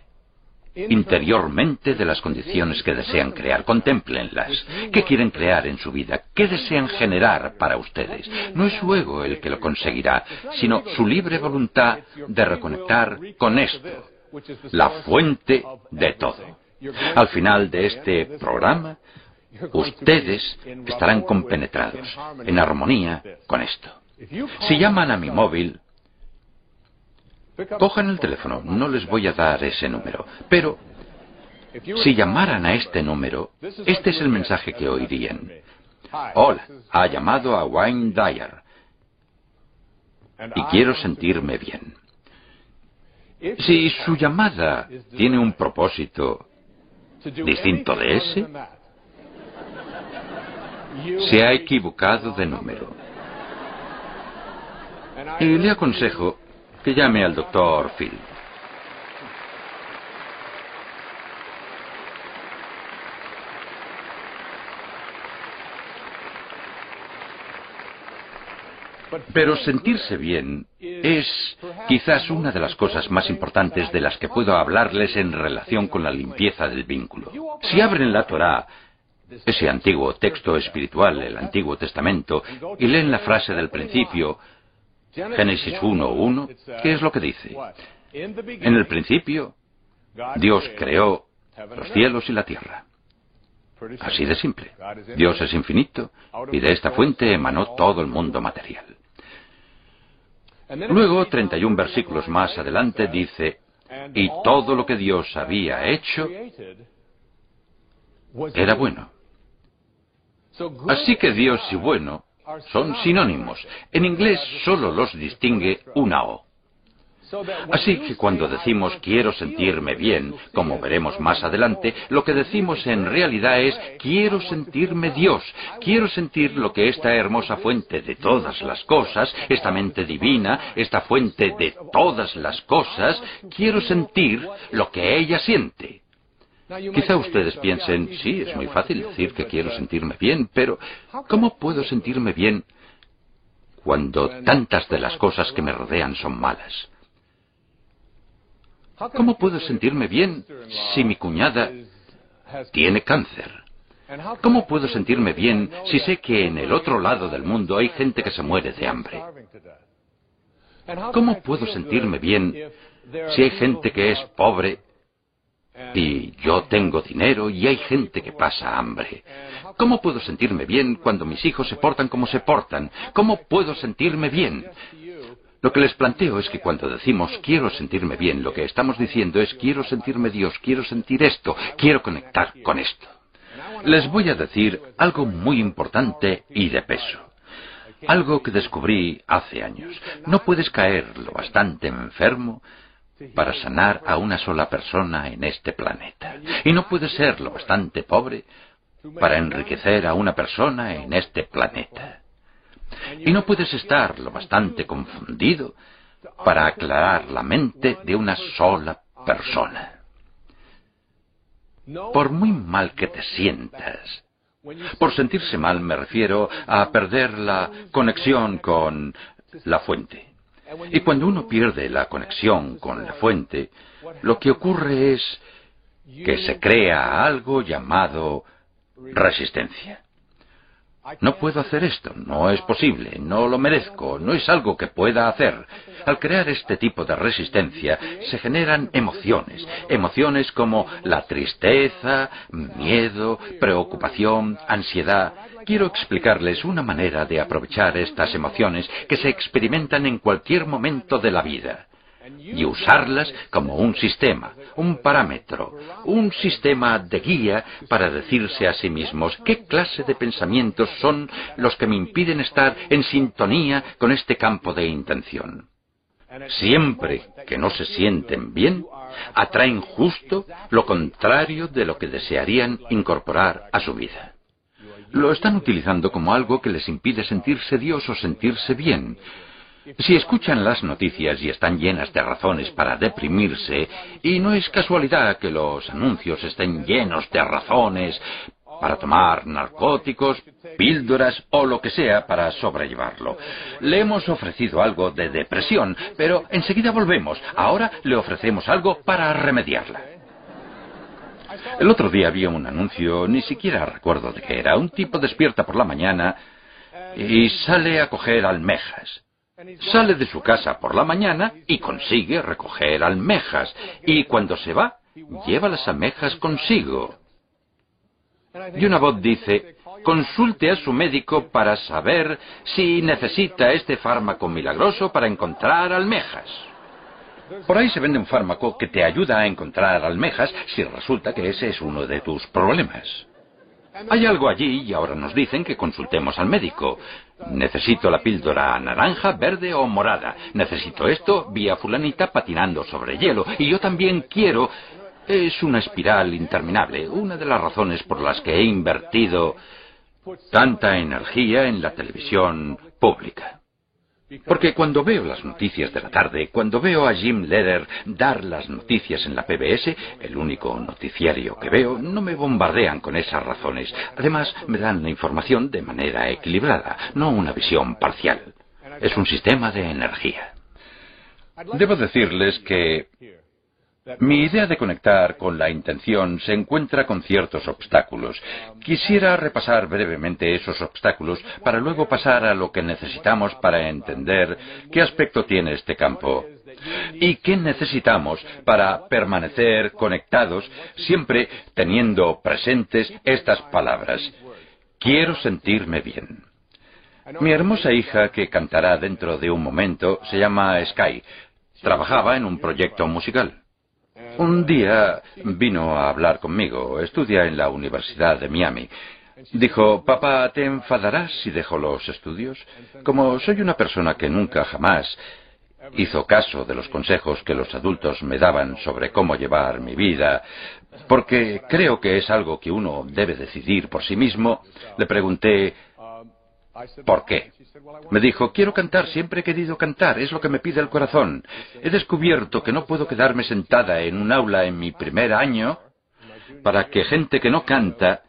interiormente de las condiciones que desean crear, contémplenlas. ¿Qué quieren crear en su vida? ¿Qué desean generar para ustedes? No es su ego el que lo conseguirá, sino su libre voluntad de reconectar con esto, la fuente de todo. Al final de este programa, ustedes estarán compenetrados, en armonía con esto. Si llaman a mi móvil, cojan el teléfono, no les voy a dar ese número, pero si llamaran a este número, este es el mensaje que oirían. Hola, ha llamado a Wayne Dyer y quiero sentirme bien. Si su llamada tiene un propósito distinto de ese, se ha equivocado de número. Y le aconsejo que llame al doctor Phil. Pero sentirse bien es quizás una de las cosas más importantes de las que puedo hablarles en relación con la limpieza del vínculo. Si abren la Torá, ese antiguo texto espiritual, el Antiguo Testamento, y leen la frase del principio, Génesis uno uno, ¿qué es lo que dice? En el principio, Dios creó los cielos y la tierra. Así de simple. Dios es infinito y de esta fuente emanó todo el mundo material. Luego, treinta y un versículos más adelante, dice, y todo lo que Dios había hecho era bueno. Así que Dios y bueno son sinónimos. En inglés solo los distingue una O. Así que cuando decimos quiero sentirme bien, como veremos más adelante, lo que decimos en realidad es quiero sentirme Dios, quiero sentir lo que esta hermosa fuente de todas las cosas, esta mente divina, esta fuente de todas las cosas, quiero sentir lo que ella siente. Quizá ustedes piensen, sí, es muy fácil decir que quiero sentirme bien, pero ¿cómo puedo sentirme bien cuando tantas de las cosas que me rodean son malas? ¿Cómo puedo sentirme bien si mi cuñada tiene cáncer? ¿Cómo puedo sentirme bien si sé que en el otro lado del mundo hay gente que se muere de hambre? ¿Cómo puedo sentirme bien si hay gente que es pobre y yo tengo dinero y hay gente que pasa hambre? ¿Cómo puedo sentirme bien cuando mis hijos se portan como se portan? ¿Cómo puedo sentirme bien? Lo que les planteo es que cuando decimos quiero sentirme bien, lo que estamos diciendo es quiero sentirme Dios, quiero sentir esto, quiero conectar con esto. Les voy a decir algo muy importante y de peso. Algo que descubrí hace años. No puedes caer lo bastante enfermo para sanar a una sola persona en este planeta. Y no puedes ser lo bastante pobre para enriquecer a una persona en este planeta. Y no puedes estar lo bastante confundido para aclarar la mente de una sola persona. Por muy mal que te sientas, por sentirse mal me refiero a perder la conexión con la fuente. Y cuando uno pierde la conexión con la fuente, lo que ocurre es que se crea algo llamado resistencia. No puedo hacer esto, no es posible, no lo merezco, no es algo que pueda hacer. Al crear este tipo de resistencia se generan emociones, emociones como la tristeza, miedo, preocupación, ansiedad. Quiero explicarles una manera de aprovechar estas emociones que se experimentan en cualquier momento de la vida y usarlas como un sistema, un parámetro, un sistema de guía para decirse a sí mismos qué clase de pensamientos son los que me impiden estar en sintonía con este campo de intención. Siempre que no se sienten bien, atraen justo lo contrario de lo que desearían incorporar a su vida. Lo están utilizando como algo que les impide sentirse Dios o sentirse bien. Si escuchan las noticias y están llenas de razones para deprimirse, y no es casualidad que los anuncios estén llenos de razones para tomar narcóticos, píldoras o lo que sea para sobrellevarlo. Le hemos ofrecido algo de depresión, pero enseguida volvemos. Ahora le ofrecemos algo para remediarla. El otro día vi un anuncio, ni siquiera recuerdo de qué era. Un tipo despierta por la mañana y sale a coger almejas. Sale de su casa por la mañana y consigue recoger almejas. Y cuando se va, lleva las almejas consigo. Y una voz dice, consulte a su médico para saber si necesita este fármaco milagroso para encontrar almejas. Por ahí se vende un fármaco que te ayuda a encontrar almejas si resulta que ese es uno de tus problemas. Hay algo allí y ahora nos dicen que consultemos al médico. Necesito la píldora naranja, verde o morada. Necesito esto vía fulanita patinando sobre hielo. Y yo también quiero... Es una espiral interminable. Una de las razones por las que he invertido tanta energía en la televisión pública. Porque cuando veo las noticias de la tarde, cuando veo a Jim Lehrer dar las noticias en la P B S, el único noticiario que veo, no me bombardean con esas razones. Además, me dan la información de manera equilibrada, no una visión parcial. Es un sistema de energía. Debo decirles que mi idea de conectar con la intención se encuentra con ciertos obstáculos. Quisiera repasar brevemente esos obstáculos para luego pasar a lo que necesitamos para entender qué aspecto tiene este campo y qué necesitamos para permanecer conectados, siempre teniendo presentes estas palabras. Quiero sentirme bien. Mi hermosa hija, que cantará dentro de un momento, se llama Sky. Trabajaba en un proyecto musical. Un día vino a hablar conmigo. Estudia en la Universidad de Miami. Dijo, papá, ¿te enfadarás si dejo los estudios? Como soy una persona que nunca jamás hizo caso de los consejos que los adultos me daban sobre cómo llevar mi vida, porque creo que es algo que uno debe decidir por sí mismo, le pregunté, ¿por qué? Me dijo, quiero cantar, siempre he querido cantar, es lo que me pide el corazón. He descubierto que no puedo quedarme sentada en un aula en mi primer año para que gente que no canta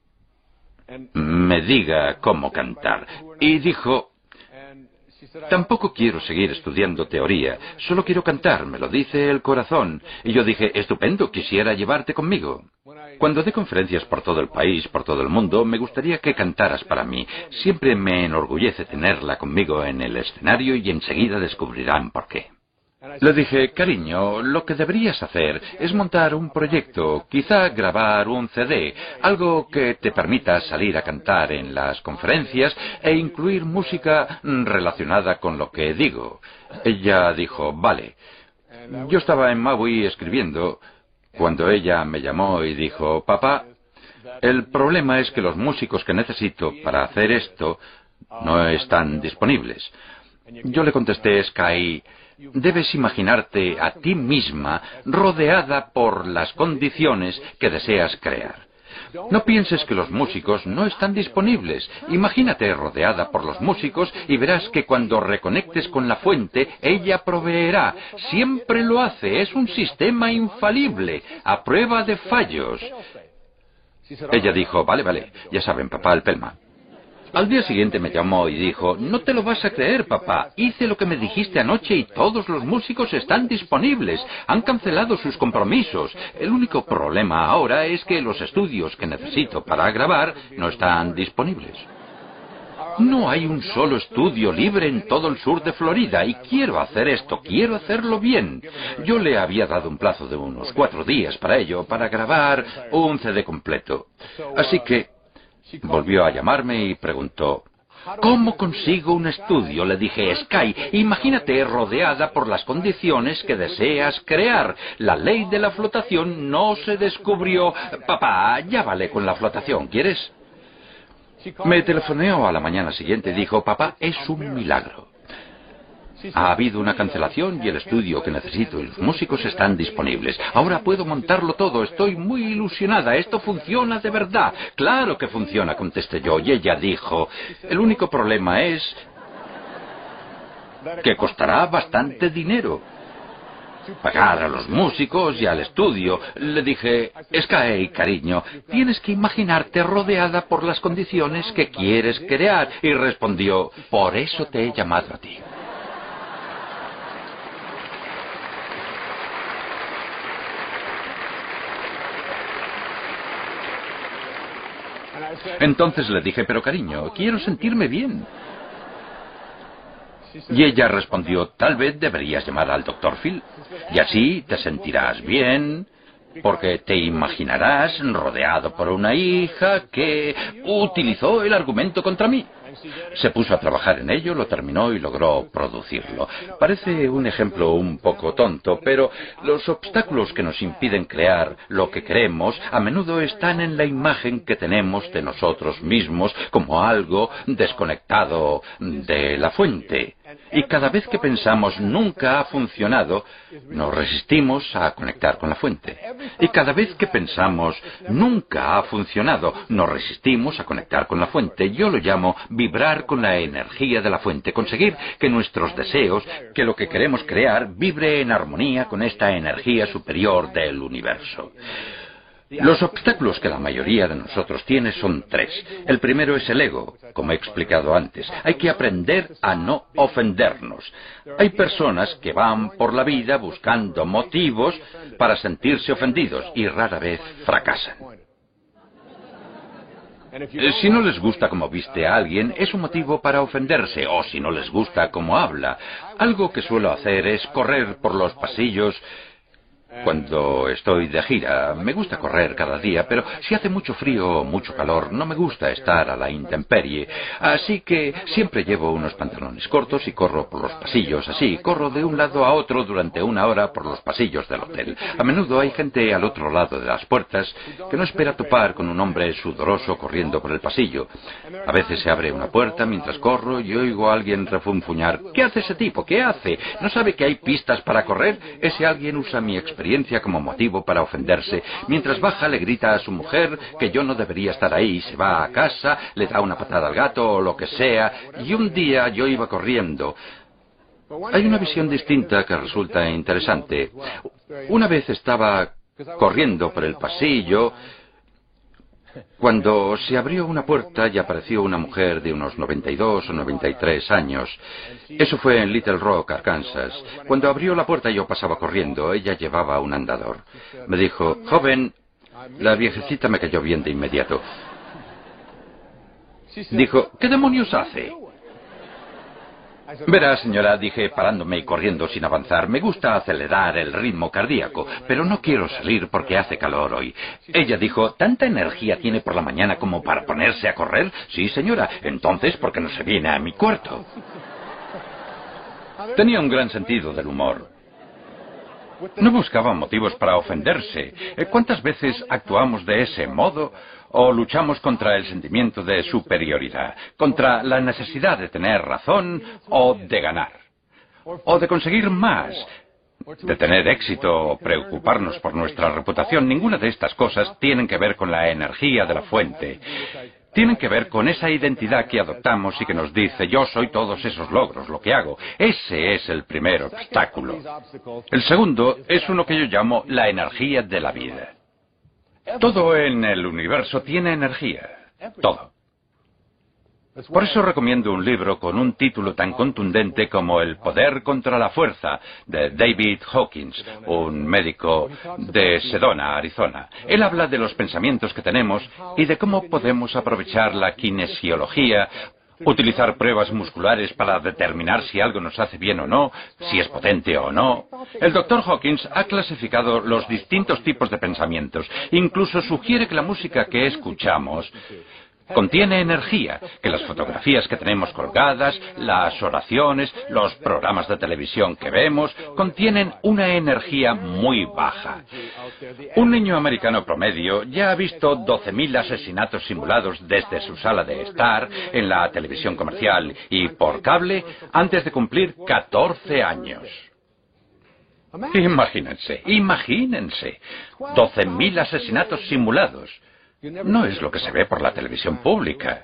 me diga cómo cantar. Y dijo, tampoco quiero seguir estudiando teoría, solo quiero cantar, me lo dice el corazón. Y yo dije, estupendo, quisiera llevarte conmigo. Cuando dé conferencias por todo el país, por todo el mundo, me gustaría que cantaras para mí. Siempre me enorgullece tenerla conmigo en el escenario y enseguida descubrirán por qué. Le dije, cariño, lo que deberías hacer es montar un proyecto, quizá grabar un C D, algo que te permita salir a cantar en las conferencias e incluir música relacionada con lo que digo. Ella dijo, vale. Yo estaba en Maui escribiendo cuando ella me llamó y dijo, papá, el problema es que los músicos que necesito para hacer esto no están disponibles. Yo le contesté, Sky, debes imaginarte a ti misma rodeada por las condiciones que deseas crear. No pienses que los músicos no están disponibles. Imagínate rodeada por los músicos y verás que cuando reconectes con la fuente, ella proveerá. Siempre lo hace. Es un sistema infalible, a prueba de fallos. Ella dijo, vale, vale, ya saben, papá, el pelma. Al día siguiente me llamó y dijo, no te lo vas a creer, papá, hice lo que me dijiste anoche y todos los músicos están disponibles, han cancelado sus compromisos. El único problema ahora es que los estudios que necesito para grabar no están disponibles. No hay un solo estudio libre en todo el sur de Florida y quiero hacer esto, quiero hacerlo bien. Yo le había dado un plazo de unos cuatro días para ello, para grabar un C D completo. Así que volvió a llamarme y preguntó, ¿cómo consigo un estudio? Le dije, Sky, imagínate rodeada por las condiciones que deseas crear. La ley de la flotación no se descubrió. Papá, ya vale con la flotación, ¿quieres? Me telefoneó a la mañana siguiente y dijo, papá, es un milagro. Ha habido una cancelación y el estudio que necesito y los músicos están disponibles. Ahora puedo montarlo todo. Estoy muy ilusionada. Esto funciona de verdad. Claro que funciona, contesté yo. Y ella dijo, el único problema es que costará bastante dinero. Pagar a los músicos y al estudio. Le dije, Sky, cariño, tienes que imaginarte rodeada por las condiciones que quieres crear. Y respondió, por eso te he llamado a ti. Entonces le dije, pero cariño, quiero sentirme bien. Y ella respondió, tal vez deberías llamar al doctor Phil. Y así te sentirás bien, porque te imaginarás rodeado por una hija que utilizó el argumento contra mí. Se puso a trabajar en ello, lo terminó y logró producirlo. Parece un ejemplo un poco tonto, pero los obstáculos que nos impiden crear lo que queremos a menudo están en la imagen que tenemos de nosotros mismos como algo desconectado de la fuente. Y cada vez que pensamos nunca ha funcionado, nos resistimos a conectar con la fuente. Y cada vez que pensamos nunca ha funcionado, nos resistimos a conectar con la fuente. Yo lo llamo vibrar con la energía de la fuente, conseguir que nuestros deseos, que lo que queremos crear, vibre en armonía con esta energía superior del universo. Los obstáculos que la mayoría de nosotros tiene son tres. El primero es el ego, como he explicado antes. Hay que aprender a no ofendernos. Hay personas que van por la vida buscando motivos para sentirse ofendidos y rara vez fracasan. Si no les gusta cómo viste a alguien, es un motivo para ofenderse, o si no les gusta cómo habla. Algo que suelo hacer es correr por los pasillos Cuando estoy de gira, me gusta correr cada día, pero si hace mucho frío o mucho calor, no me gusta estar a la intemperie. Así que siempre llevo unos pantalones cortos y corro por los pasillos así. Corro de un lado a otro durante una hora por los pasillos del hotel. A menudo hay gente al otro lado de las puertas que no espera topar con un hombre sudoroso corriendo por el pasillo. A veces se abre una puerta mientras corro y oigo a alguien refunfuñar. ¿Qué hace ese tipo? ¿Qué hace? ¿No sabe que hay pistas para correr? Ese alguien usa mi experiencia como motivo para ofenderse. Mientras baja le grita a su mujer que yo no debería estar ahí, se va a casa, le da una patada al gato o lo que sea, y un día yo iba corriendo. Hay una visión distinta que resulta interesante. Una vez estaba corriendo por el pasillo cuando se abrió una puerta y apareció una mujer de unos noventa y dos o noventa y tres años. Eso fue en Little Rock, Arkansas. Cuando abrió la puerta yo pasaba corriendo. Ella llevaba un andador. Me dijo, joven, la viejecita me cayó bien de inmediato. Dijo, ¿qué demonios hace? Verá, señora, dije parándome y corriendo sin avanzar, me gusta acelerar el ritmo cardíaco, pero no quiero salir porque hace calor hoy. Ella dijo, ¿tanta energía tiene por la mañana como para ponerse a correr? Sí, señora, entonces, ¿por qué no se viene a mi cuarto? Tenía un gran sentido del humor. No buscaba motivos para ofenderse. ¿Cuántas veces actuamos de ese modo? O luchamos contra el sentimiento de superioridad, contra la necesidad de tener razón o de ganar, o de conseguir más, de tener éxito o preocuparnos por nuestra reputación. Ninguna de estas cosas tienen que ver con la energía de la fuente. Tienen que ver con esa identidad que adoptamos y que nos dice, yo soy todos esos logros, lo que hago. Ese es el primer obstáculo. El segundo es uno que yo llamo la energía de la vida. Todo en el universo tiene energía. Todo. Por eso recomiendo un libro con un título tan contundente como El poder contra la fuerza, de David Hawkins, un médico de Sedona, Arizona. Él habla de los pensamientos que tenemos y de cómo podemos aprovechar la kinesiología, utilizar pruebas musculares para determinar si algo nos hace bien o no, si es potente o no. El doctor Hawkins ha clasificado los distintos tipos de pensamientos. Incluso sugiere que la música que escuchamos contiene energía, que las fotografías que tenemos colgadas, las oraciones, los programas de televisión que vemos, contienen una energía muy baja. Un niño americano promedio ya ha visto doce mil asesinatos simulados desde su sala de estar, en la televisión comercial y por cable, antes de cumplir catorce años. Imagínense, imagínense, doce mil asesinatos simulados. No es lo que se ve por la televisión pública.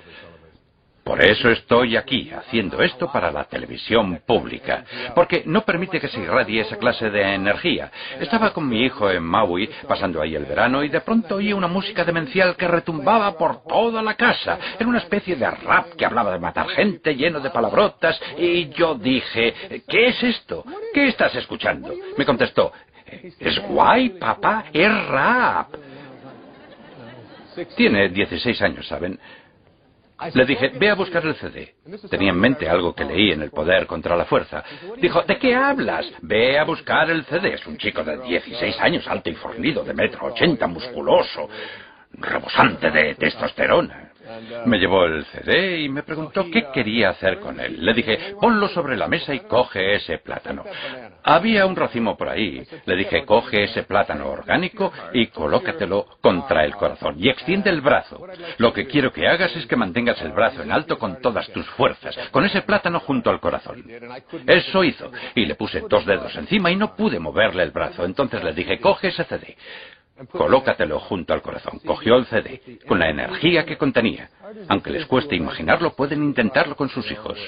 Por eso estoy aquí, haciendo esto para la televisión pública, porque no permite que se irradie esa clase de energía. Estaba con mi hijo en Maui, pasando ahí el verano, y de pronto oí una música demencial que retumbaba por toda la casa. Era una especie de rap que hablaba de matar gente, lleno de palabrotas, y yo dije, ¿qué es esto? ¿Qué estás escuchando? Me contestó, es guay, papá, es rap. Tiene dieciséis años, ¿saben? Le dije, ve a buscar el C D. Tenía en mente algo que leí en El poder contra la fuerza. Dijo, ¿de qué hablas? Ve a buscar el C D. Es un chico de dieciséis años, alto y fornido, de metro ochenta, musculoso, rebosante de testosterona. Me llevó el C D y me preguntó qué quería hacer con él. Le dije, ponlo sobre la mesa y coge ese plátano. Había un racimo por ahí. Le dije, coge ese plátano orgánico y colócatelo contra el corazón y extiende el brazo. Lo que quiero que hagas es que mantengas el brazo en alto con todas tus fuerzas, con ese plátano junto al corazón. Eso hizo. Y le puse dos dedos encima y no pude moverle el brazo. Entonces le dije, coge ese C D. Colócatelo junto al corazón. Cogió el C D, con la energía que contenía. Aunque les cueste imaginarlo, pueden intentarlo con sus hijos.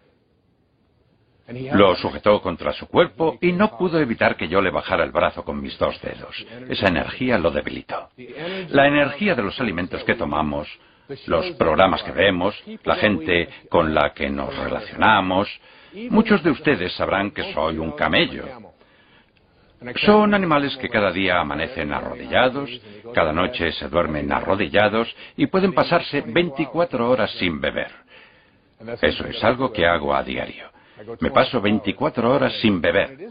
Lo sujetó contra su cuerpo y no pudo evitar que yo le bajara el brazo con mis dos dedos. Esa energía lo debilitó. La energía de los alimentos que tomamos, los programas que vemos, la gente con la que nos relacionamos. Muchos de ustedes sabrán que soy un camello. Son animales que cada día amanecen arrodillados, cada noche se duermen arrodillados y pueden pasarse veinticuatro horas sin beber. Eso es algo que hago a diario. Me paso veinticuatro horas sin beber.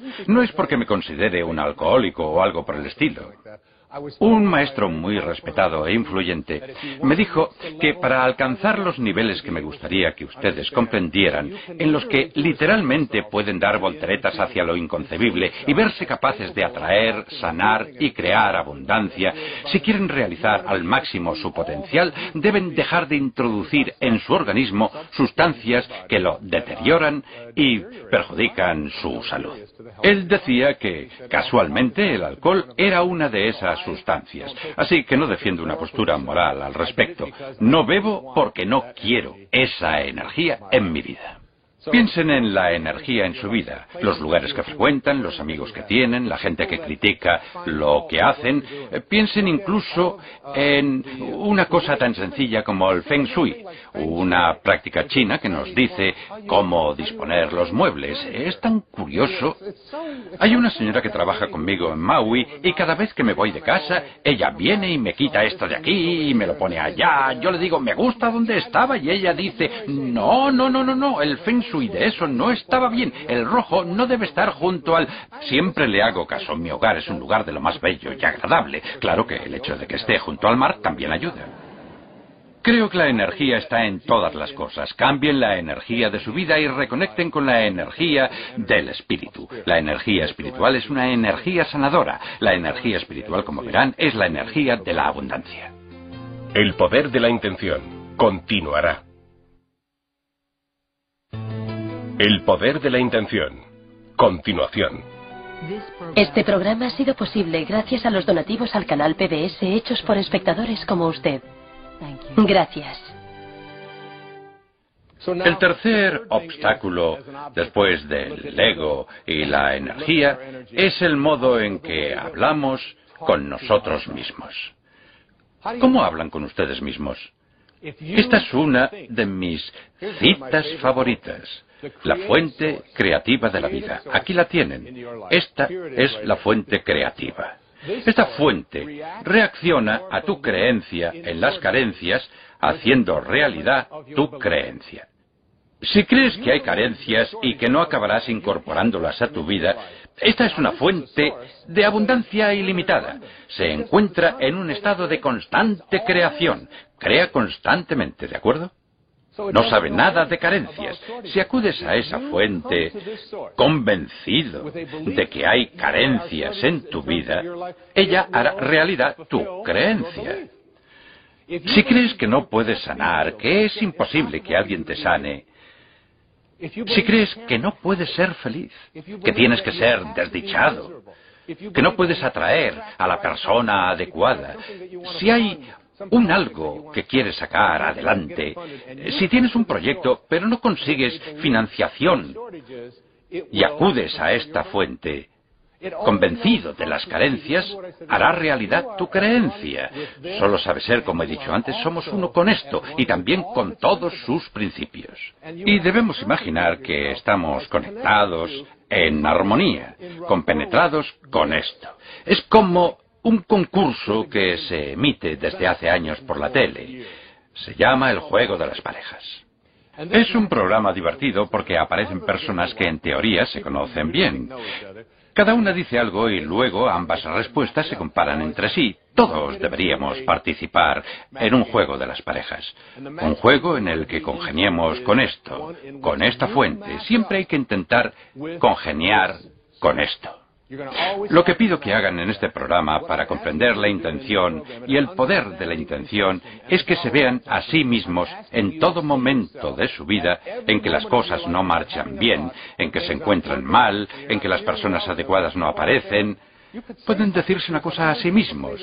No es porque me considere un alcohólico o algo por el estilo. Un maestro muy respetado e influyente me dijo que para alcanzar los niveles que me gustaría que ustedes comprendieran, en los que literalmente pueden dar volteretas hacia lo inconcebible y verse capaces de atraer, sanar y crear abundancia, si quieren realizar al máximo su potencial, deben dejar de introducir en su organismo sustancias que lo deterioran y perjudican su salud. Él decía que, casualmente, el alcohol era una de esas sustancias, así que no defiendo una postura moral al respecto. No bebo porque no quiero esa energía en mi vida. Piensen en la energía en su vida, los lugares que frecuentan, los amigos que tienen, la gente que critica lo que hacen. Piensen incluso en una cosa tan sencilla como el Feng Shui, una práctica china que nos dice cómo disponer los muebles. Es tan curioso. Hay una señora que trabaja conmigo en Maui y cada vez que me voy de casa, ella viene y me quita esto de aquí y me lo pone allá. Yo le digo, me gusta donde estaba, y ella dice, no, no, no, no, no, el Feng Shui y de eso no estaba bien. El rojo no debe estar junto al... Siempre le hago caso. Mi hogar es un lugar de lo más bello y agradable. Claro que el hecho de que esté junto al mar también ayuda. Creo que la energía está en todas las cosas. Cambien la energía de su vida y reconecten con la energía del espíritu. La energía espiritual es una energía sanadora. La energía espiritual, como verán, es la energía de la abundancia. El poder de la intención continuará. El poder de la intención. Continuación. Este programa ha sido posible gracias a los donativos al canal P B S hechos por espectadores como usted. Gracias. El tercer obstáculo, después del ego y la energía, es el modo en que hablamos con nosotros mismos. ¿Cómo hablan con ustedes mismos? Esta es una de mis citas favoritas. La fuente creativa de la vida. Aquí la tienen. Esta es la fuente creativa. Esta fuente reacciona a tu creencia en las carencias, haciendo realidad tu creencia. Si crees que hay carencias y que no acabarás incorporándolas a tu vida, esta es una fuente de abundancia ilimitada. Se encuentra en un estado de constante creación. Crea constantemente, ¿de acuerdo? No sabe nada de carencias. Si acudes a esa fuente convencido de que hay carencias en tu vida, ella hará realidad tu creencia. Si crees que no puedes sanar, que es imposible que alguien te sane, si crees que no puedes ser feliz, que tienes que ser desdichado, que no puedes atraer a la persona adecuada, si hay un algo que quieres sacar adelante, si tienes un proyecto pero no consigues financiación y acudes a esta fuente, convencido de las carencias, hará realidad tu creencia. Solo sabe ser, como he dicho antes, somos uno con esto y también con todos sus principios. Y debemos imaginar que estamos conectados en armonía, compenetrados con esto. Es como un concurso que se emite desde hace años por la tele. Se llama El Juego de las Parejas. Es un programa divertido porque aparecen personas que en teoría se conocen bien. Cada una dice algo y luego ambas respuestas se comparan entre sí. Todos deberíamos participar en un juego de las parejas. Un juego en el que congeniemos con esto, con esta fuente. Siempre hay que intentar congeniar con esto. Lo que pido que hagan en este programa para comprender la intención y el poder de la intención es que se vean a sí mismos en todo momento de su vida en que las cosas no marchan bien, en que se encuentran mal, en que las personas adecuadas no aparecen. Pueden decirse una cosa a sí mismos.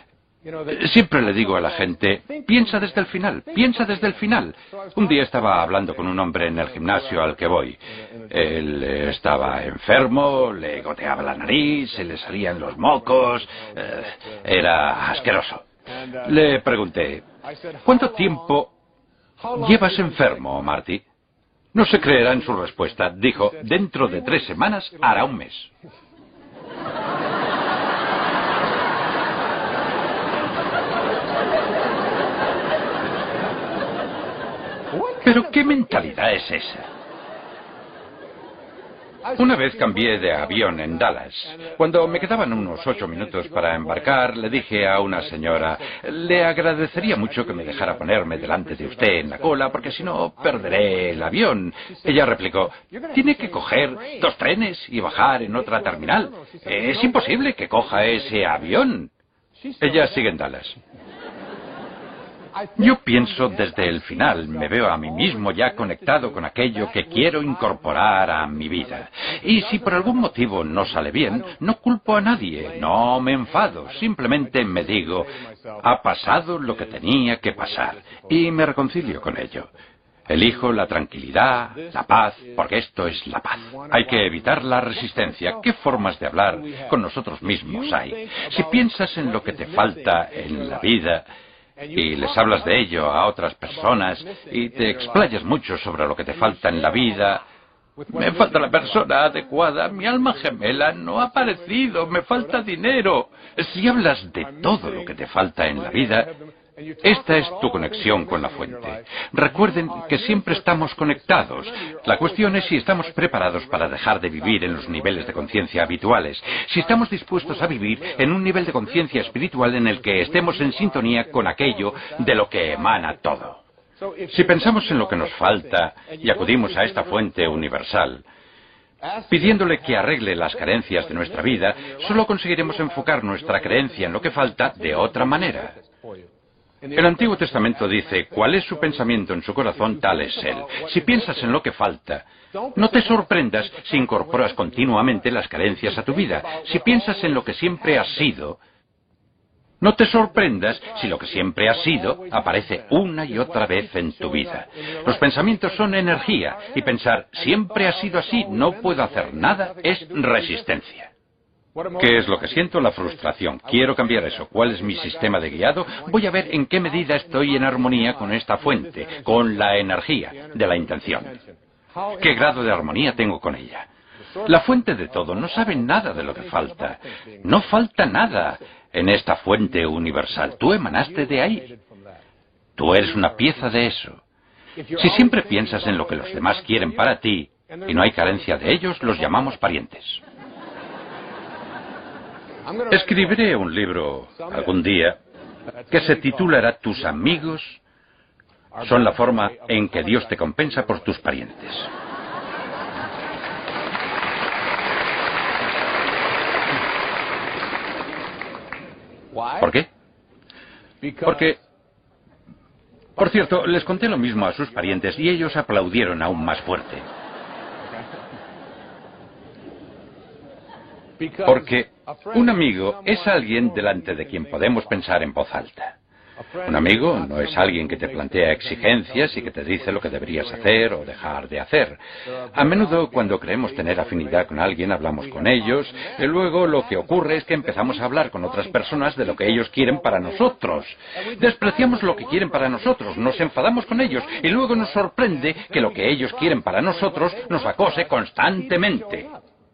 Siempre le digo a la gente, piensa desde el final, piensa desde el final. Un día estaba hablando con un hombre en el gimnasio al que voy. Él estaba enfermo, le goteaba la nariz, se le salían los mocos, eh, era asqueroso. Le pregunté, ¿cuánto tiempo llevas enfermo, Marty? No se creerá en su respuesta. Dijo, dentro de tres semanas hará un mes. ¿Pero qué mentalidad es esa? Una vez cambié de avión en Dallas. Cuando me quedaban unos ocho minutos para embarcar, le dije a una señora, le agradecería mucho que me dejara ponerme delante de usted en la cola, porque si no, perderé el avión. Ella replicó, tiene que coger dos trenes y bajar en otra terminal. Es imposible que coja ese avión. Ella sigue en Dallas. Yo pienso desde el final, me veo a mí mismo ya conectado con aquello que quiero incorporar a mi vida. Y si por algún motivo no sale bien, no culpo a nadie, no me enfado, simplemente me digo, ha pasado lo que tenía que pasar, y me reconcilio con ello. Elijo la tranquilidad, la paz, porque esto es la paz. Hay que evitar la resistencia. ¿Qué formas de hablar con nosotros mismos hay? Si piensas en lo que te falta en la vida y les hablas de ello a otras personas y te explayas mucho sobre lo que te falta en la vida, me falta la persona adecuada, mi alma gemela no ha aparecido, me falta dinero. Si hablas de todo lo que te falta en la vida, esta es tu conexión con la fuente. Recuerden que siempre estamos conectados. La cuestión es si estamos preparados para dejar de vivir en los niveles de conciencia habituales, si estamos dispuestos a vivir en un nivel de conciencia espiritual en el que estemos en sintonía con aquello de lo que emana todo. Si pensamos en lo que nos falta y acudimos a esta fuente universal, pidiéndole que arregle las carencias de nuestra vida, solo conseguiremos enfocar nuestra creencia en lo que falta de otra manera. El Antiguo Testamento dice, ¿cuál es su pensamiento en su corazón? Tal es él. Si piensas en lo que falta, no te sorprendas si incorporas continuamente las carencias a tu vida. Si piensas en lo que siempre has sido, no te sorprendas si lo que siempre has sido aparece una y otra vez en tu vida. Los pensamientos son energía, y pensar, siempre ha sido así, no puedo hacer nada, es resistencia. ¿Qué es lo que siento? La frustración. Quiero cambiar eso. ¿Cuál es mi sistema de guiado? Voy a ver en qué medida estoy en armonía con esta fuente, con la energía de la intención. ¿Qué grado de armonía tengo con ella? La fuente de todo no sabe nada de lo que falta. No falta nada en esta fuente universal. Tú emanaste de ahí. Tú eres una pieza de eso. Si siempre piensas en lo que los demás quieren para ti y no hay carencia de ellos, los llamamos parientes. Escribiré un libro algún día que se titulará Tus amigos son la forma en que Dios te compensa por tus parientes. ¿Por qué? Porque, por cierto, les conté lo mismo a sus parientes y ellos aplaudieron aún más fuerte. Porque un amigo es alguien delante de quien podemos pensar en voz alta. Un amigo no es alguien que te plantea exigencias y que te dice lo que deberías hacer o dejar de hacer. A menudo, cuando creemos tener afinidad con alguien, hablamos con ellos, y luego lo que ocurre es que empezamos a hablar con otras personas de lo que ellos quieren para nosotros. Despreciamos lo que quieren para nosotros, nos enfadamos con ellos, y luego nos sorprende que lo que ellos quieren para nosotros nos acose constantemente.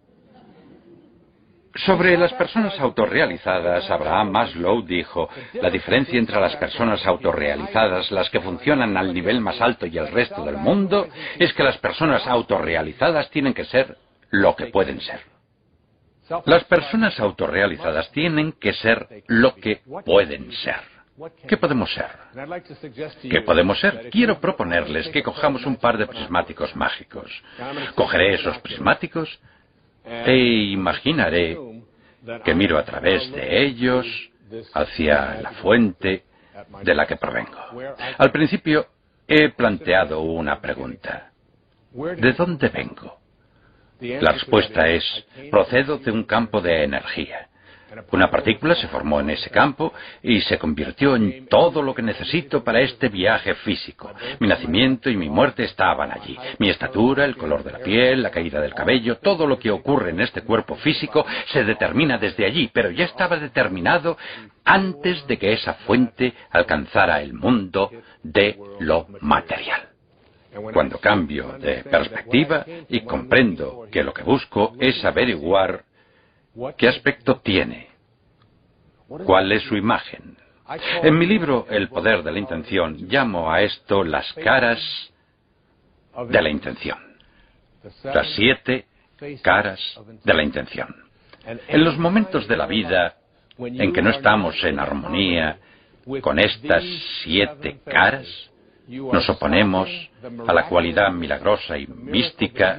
Sobre las personas autorrealizadas, Abraham Maslow dijo, la diferencia entre las personas autorrealizadas, las que funcionan al nivel más alto y el resto del mundo, es que las personas autorrealizadas tienen que ser lo que pueden ser. Las personas autorrealizadas tienen que ser lo que pueden ser. ¿Qué podemos ser? ¿Qué podemos ser? Quiero proponerles que cojamos un par de prismáticos mágicos. Cogeré esos prismáticos e imaginaré que miro a través de ellos hacia la fuente de la que provengo. Al principio he planteado una pregunta. ¿De dónde vengo? La respuesta es, procedo de un campo de energía. Una partícula se formó en ese campo y se convirtió en todo lo que necesito para este viaje físico. Mi nacimiento y mi muerte estaban allí. Mi estatura, el color de la piel, la caída del cabello, todo lo que ocurre en este cuerpo físico se determina desde allí, pero ya estaba determinado antes de que esa fuente alcanzara el mundo de lo material. Cuando cambio de perspectiva y comprendo que lo que busco es averiguar ¿qué aspecto tiene? ¿Cuál es su imagen? En mi libro El poder de la intención llamo a esto las caras de la intención. Las siete caras de la intención. En los momentos de la vida en que no estamos en armonía con estas siete caras, nos oponemos a la cualidad milagrosa y mística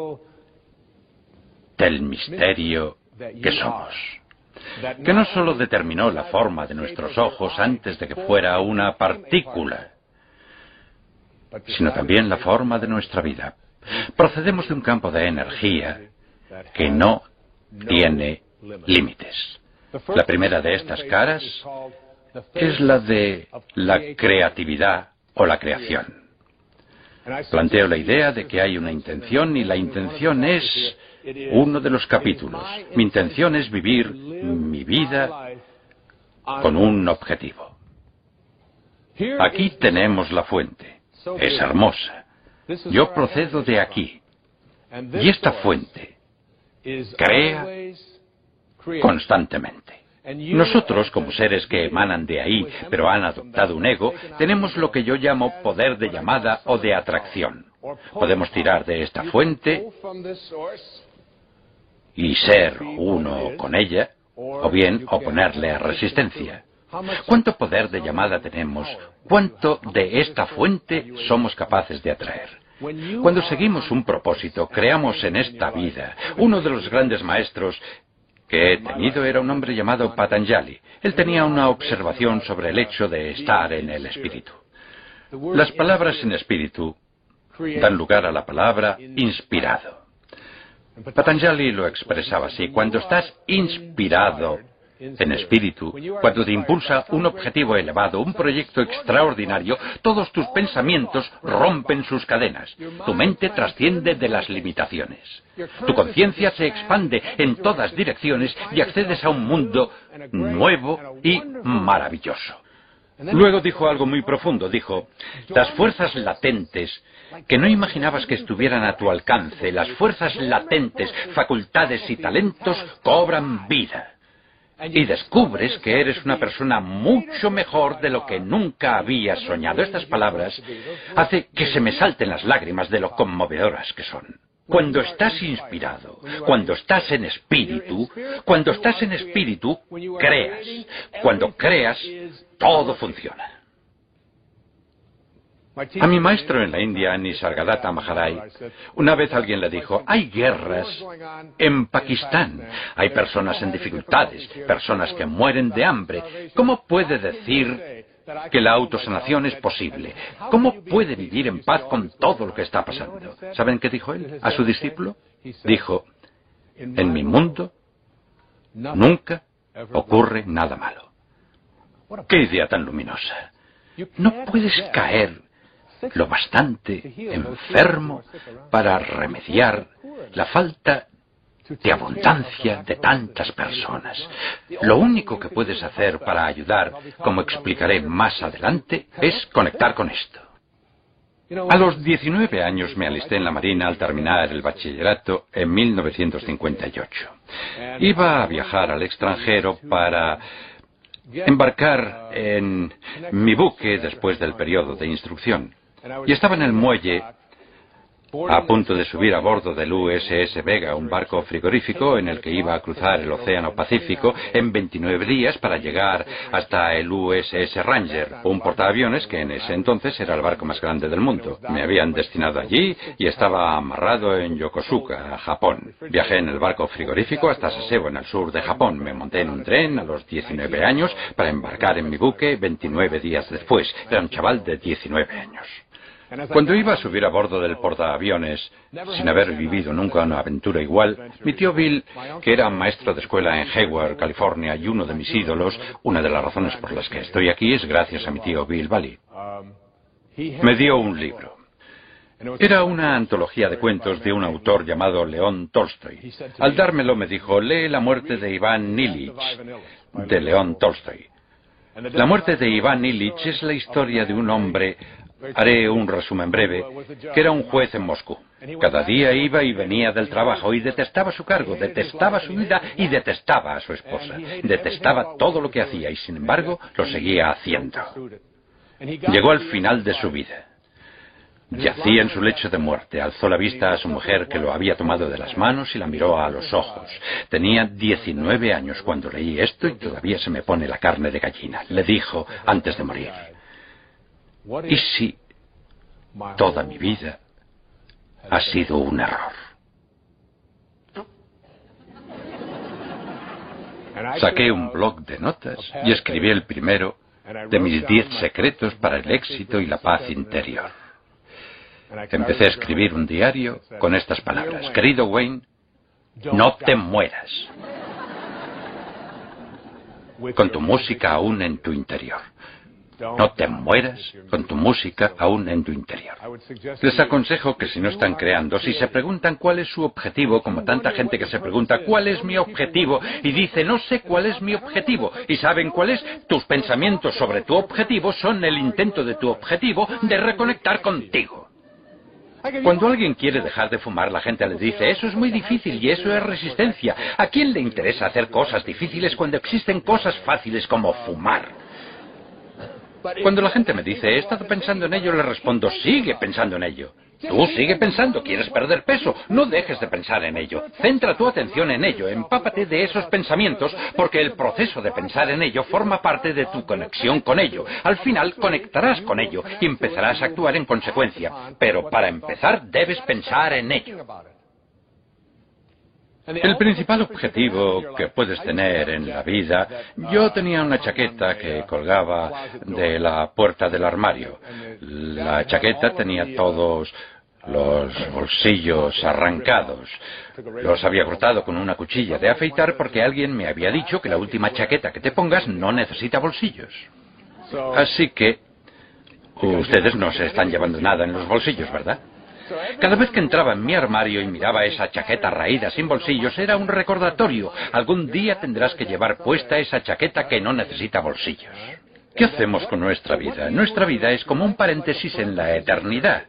del misterio que somos, que no solo determinó la forma de nuestros ojos antes de que fuera una partícula, sino también la forma de nuestra vida. Procedemos de un campo de energía que no tiene límites. La primera de estas caras es la de la creatividad o la creación. Planteo la idea de que hay una intención y la intención es uno de los capítulos. Mi intención es vivir mi vida con un objetivo. Aquí tenemos la fuente. Es hermosa. Yo procedo de aquí. Y esta fuente crea constantemente. Nosotros, como seres que emanan de ahí, pero han adoptado un ego, tenemos lo que yo llamo poder de llamada o de atracción. Podemos tirar de esta fuente y ser uno con ella, o bien oponerle a resistencia. ¿Cuánto poder de llamada tenemos? ¿Cuánto de esta fuente somos capaces de atraer? Cuando seguimos un propósito, creamos en esta vida. Uno de los grandes maestros que he tenido era un hombre llamado Patanjali. Él tenía una observación sobre el hecho de estar en el espíritu. Las palabras en espíritu dan lugar a la palabra inspirado. Patanjali lo expresaba así: cuando estás inspirado en espíritu, cuando te impulsa un objetivo elevado, un proyecto extraordinario, todos tus pensamientos rompen sus cadenas. Tu mente trasciende de las limitaciones. Tu conciencia se expande en todas direcciones y accedes a un mundo nuevo y maravilloso. Luego dijo algo muy profundo. Dijo: las fuerzas latentes que no imaginabas que estuvieran a tu alcance, las fuerzas latentes, facultades y talentos cobran vida. Y descubres que eres una persona mucho mejor de lo que nunca habías soñado. Estas palabras hacen que se me salten las lágrimas de lo conmovedoras que son. Cuando estás inspirado, cuando estás en espíritu, cuando estás en espíritu, creas. Cuando creas, todo funciona. A mi maestro en la India, Nisargadatta Maharaj, una vez alguien le dijo: hay guerras en Pakistán, hay personas en dificultades, personas que mueren de hambre. ¿Cómo puede decir que la autosanación es posible? ¿Cómo puede vivir en paz con todo lo que está pasando? ¿Saben qué dijo él a su discípulo? Dijo: en mi mundo nunca ocurre nada malo. ¡Qué idea tan luminosa! No puedes caer lo bastante enfermo para remediar la falta de abundancia de tantas personas. Lo único que puedes hacer para ayudar, como explicaré más adelante, es conectar con esto. A los diecinueve años me alisté en la Marina al terminar el bachillerato en mil novecientos cincuenta y ocho. Iba a viajar al extranjero para embarcar en mi buque después del periodo de instrucción. Y estaba en el muelle a punto de subir a bordo del U S S Vega, un barco frigorífico en el que iba a cruzar el Océano Pacífico en veintinueve días para llegar hasta el U S S Ranger, un portaaviones que en ese entonces era el barco más grande del mundo. Me habían destinado allí y estaba amarrado en Yokosuka, Japón. Viajé en el barco frigorífico hasta Sasebo, en el sur de Japón. Me monté en un tren a los diecinueve años para embarcar en mi buque veintinueve días después. Era un chaval de diecinueve años. Cuando iba a subir a bordo del portaaviones, sin haber vivido nunca una aventura igual, mi tío Bill, que era maestro de escuela en Hayward, California, y uno de mis ídolos, una de las razones por las que estoy aquí es gracias a mi tío Bill Bally, me dio un libro. Era una antología de cuentos de un autor llamado León Tolstoy. Al dármelo me dijo: lee La muerte de Iván Ilich, de León Tolstoy. La muerte de Iván Ilich es la historia de un hombre, haré un resumen breve, que era un juez en Moscú. Cada día iba y venía del trabajo y detestaba su cargo, detestaba su vida y detestaba a su esposa. Detestaba todo lo que hacía y, sin embargo, lo seguía haciendo. Llegó al final de su vida. Yacía en su lecho de muerte, alzó la vista a su mujer que lo había tomado de las manos y la miró a los ojos. Tenía diecinueve años cuando leí esto y todavía se me pone la carne de gallina. Le dijo antes de morir: ¿y si toda mi vida ha sido un error? Saqué un bloc de notas y escribí el primero de mis diez secretos para el éxito y la paz interior. Empecé a escribir un diario con estas palabras: querido Wayne, no te mueras, con tu música aún en tu interior. No te mueras con tu música aún en tu interior. Les aconsejo que si no están creando, si se preguntan cuál es su objetivo, como tanta gente que se pregunta cuál es mi objetivo y dice no sé cuál es mi objetivo, y saben cuál es, tus pensamientos sobre tu objetivo son el intento de tu objetivo de reconectar contigo. Cuando alguien quiere dejar de fumar, la gente le dice, eso es muy difícil y eso es resistencia. ¿A quién le interesa hacer cosas difíciles cuando existen cosas fáciles como fumar? Cuando la gente me dice, he estado pensando en ello, le respondo, sigue pensando en ello. Tú sigue pensando, ¿quieres perder peso? No dejes de pensar en ello. Centra tu atención en ello, empápate de esos pensamientos, porque el proceso de pensar en ello forma parte de tu conexión con ello. Al final conectarás con ello y empezarás a actuar en consecuencia. Pero para empezar debes pensar en ello. El principal objetivo que puedes tener en la vida... Yo tenía una chaqueta que colgaba de la puerta del armario. La chaqueta tenía todos los bolsillos arrancados. Los había cortado con una cuchilla de afeitar porque alguien me había dicho que la última chaqueta que te pongas no necesita bolsillos. Así que ustedes no se están llevando nada en los bolsillos, ¿verdad? Cada vez que entraba en mi armario y miraba esa chaqueta raída sin bolsillos, era un recordatorio. Algún día tendrás que llevar puesta esa chaqueta que no necesita bolsillos. ¿Qué hacemos con nuestra vida? Nuestra vida es como un paréntesis en la eternidad.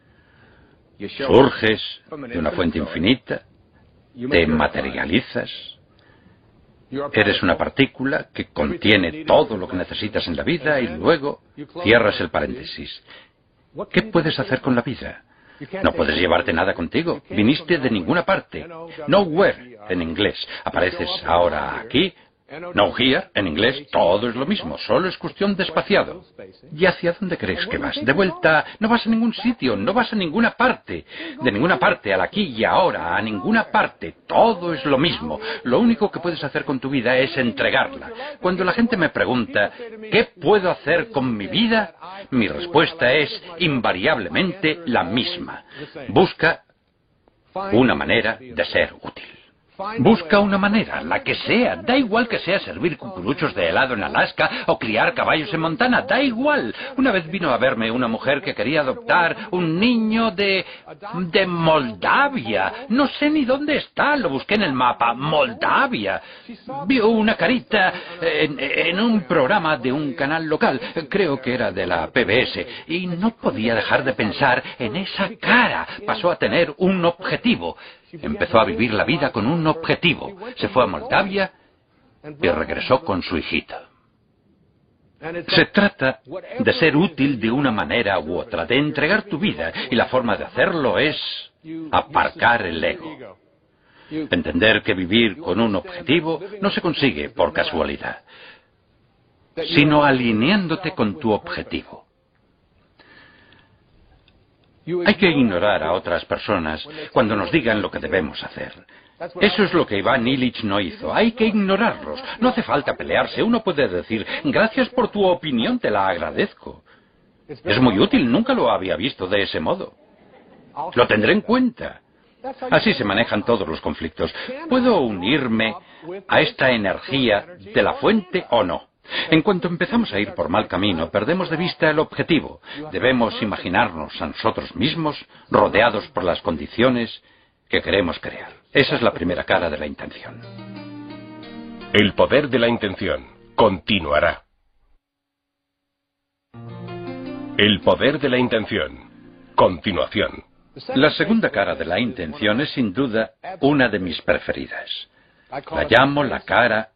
Surges de una fuente infinita, te materializas, eres una partícula que contiene todo lo que necesitas en la vida y luego cierras el paréntesis. ¿Qué puedes hacer con la vida? No puedes llevarte nada contigo. Viniste de ninguna parte. Nowhere, en inglés. Apareces ahora aquí. No here, en inglés. Todo es lo mismo. Solo es cuestión de espaciado. ¿Y hacia dónde crees que vas? De vuelta. No vas a ningún sitio. No vas a ninguna parte. De ninguna parte al aquí y ahora. A ninguna parte. Todo es lo mismo. Lo único que puedes hacer con tu vida es entregarla. Cuando la gente me pregunta, ¿qué puedo hacer con mi vida? Mi respuesta es invariablemente la misma. Busca una manera de ser útil. Busca una manera, la que sea. Da igual que sea servir cucuruchos de helado en Alaska o criar caballos en Montana. Da igual. Una vez vino a verme una mujer que quería adoptar un niño de... de Moldavia. No sé ni dónde está. Lo busqué en el mapa. Moldavia. Vio una carita en, en un programa de un canal local. Creo que era de la P B S. Y no podía dejar de pensar en esa cara. Pasó a tener un objetivo. Empezó a vivir la vida con un objetivo. Se fue a Moldavia y regresó con su hijita. Se trata de ser útil de una manera u otra, de entregar tu vida, y la forma de hacerlo es aparcar el ego. Entender que vivir con un objetivo no se consigue por casualidad, sino alineándote con tu objetivo. Hay que ignorar a otras personas cuando nos digan lo que debemos hacer. Eso es lo que Iván Illich no hizo. Hay que ignorarlos. No hace falta pelearse. Uno puede decir, gracias por tu opinión, te la agradezco. Es muy útil, nunca lo había visto de ese modo. Lo tendré en cuenta. Así se manejan todos los conflictos. ¿Puedo unirme a esta energía de la fuente o no? En cuanto empezamos a ir por mal camino, perdemos de vista el objetivo. Debemos imaginarnos a nosotros mismos rodeados por las condiciones que queremos crear. Esa es la primera cara de la intención. El poder de la intención continuará. El poder de la intención. Continuación. La segunda cara de la intención es sin duda una de mis preferidas. La llamo la cara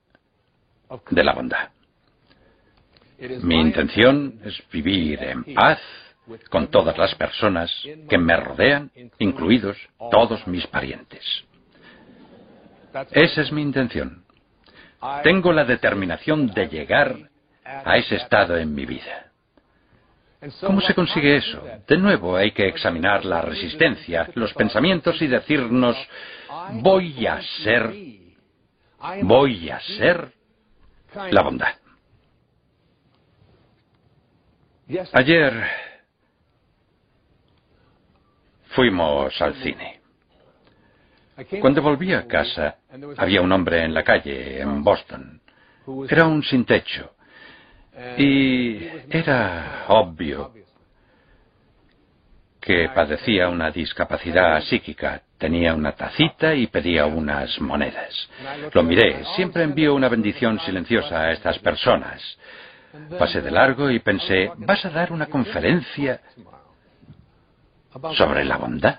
de la bondad. Mi intención es vivir en paz con todas las personas que me rodean, incluidos todos mis parientes. Esa es mi intención. Tengo la determinación de llegar a ese estado en mi vida. ¿Cómo se consigue eso? De nuevo hay que examinar la resistencia, los pensamientos y decirnos, voy a ser, voy a ser la bondad. Ayer fuimos al cine. Cuando volví a casa, había un hombre en la calle, en Boston. Era un sin techo. Y era obvio que padecía una discapacidad psíquica. Tenía una tacita y pedía unas monedas. Lo miré. Siempre envío una bendición silenciosa a estas personas. Pasé de largo y pensé, ¿vas a dar una conferencia sobre la bondad?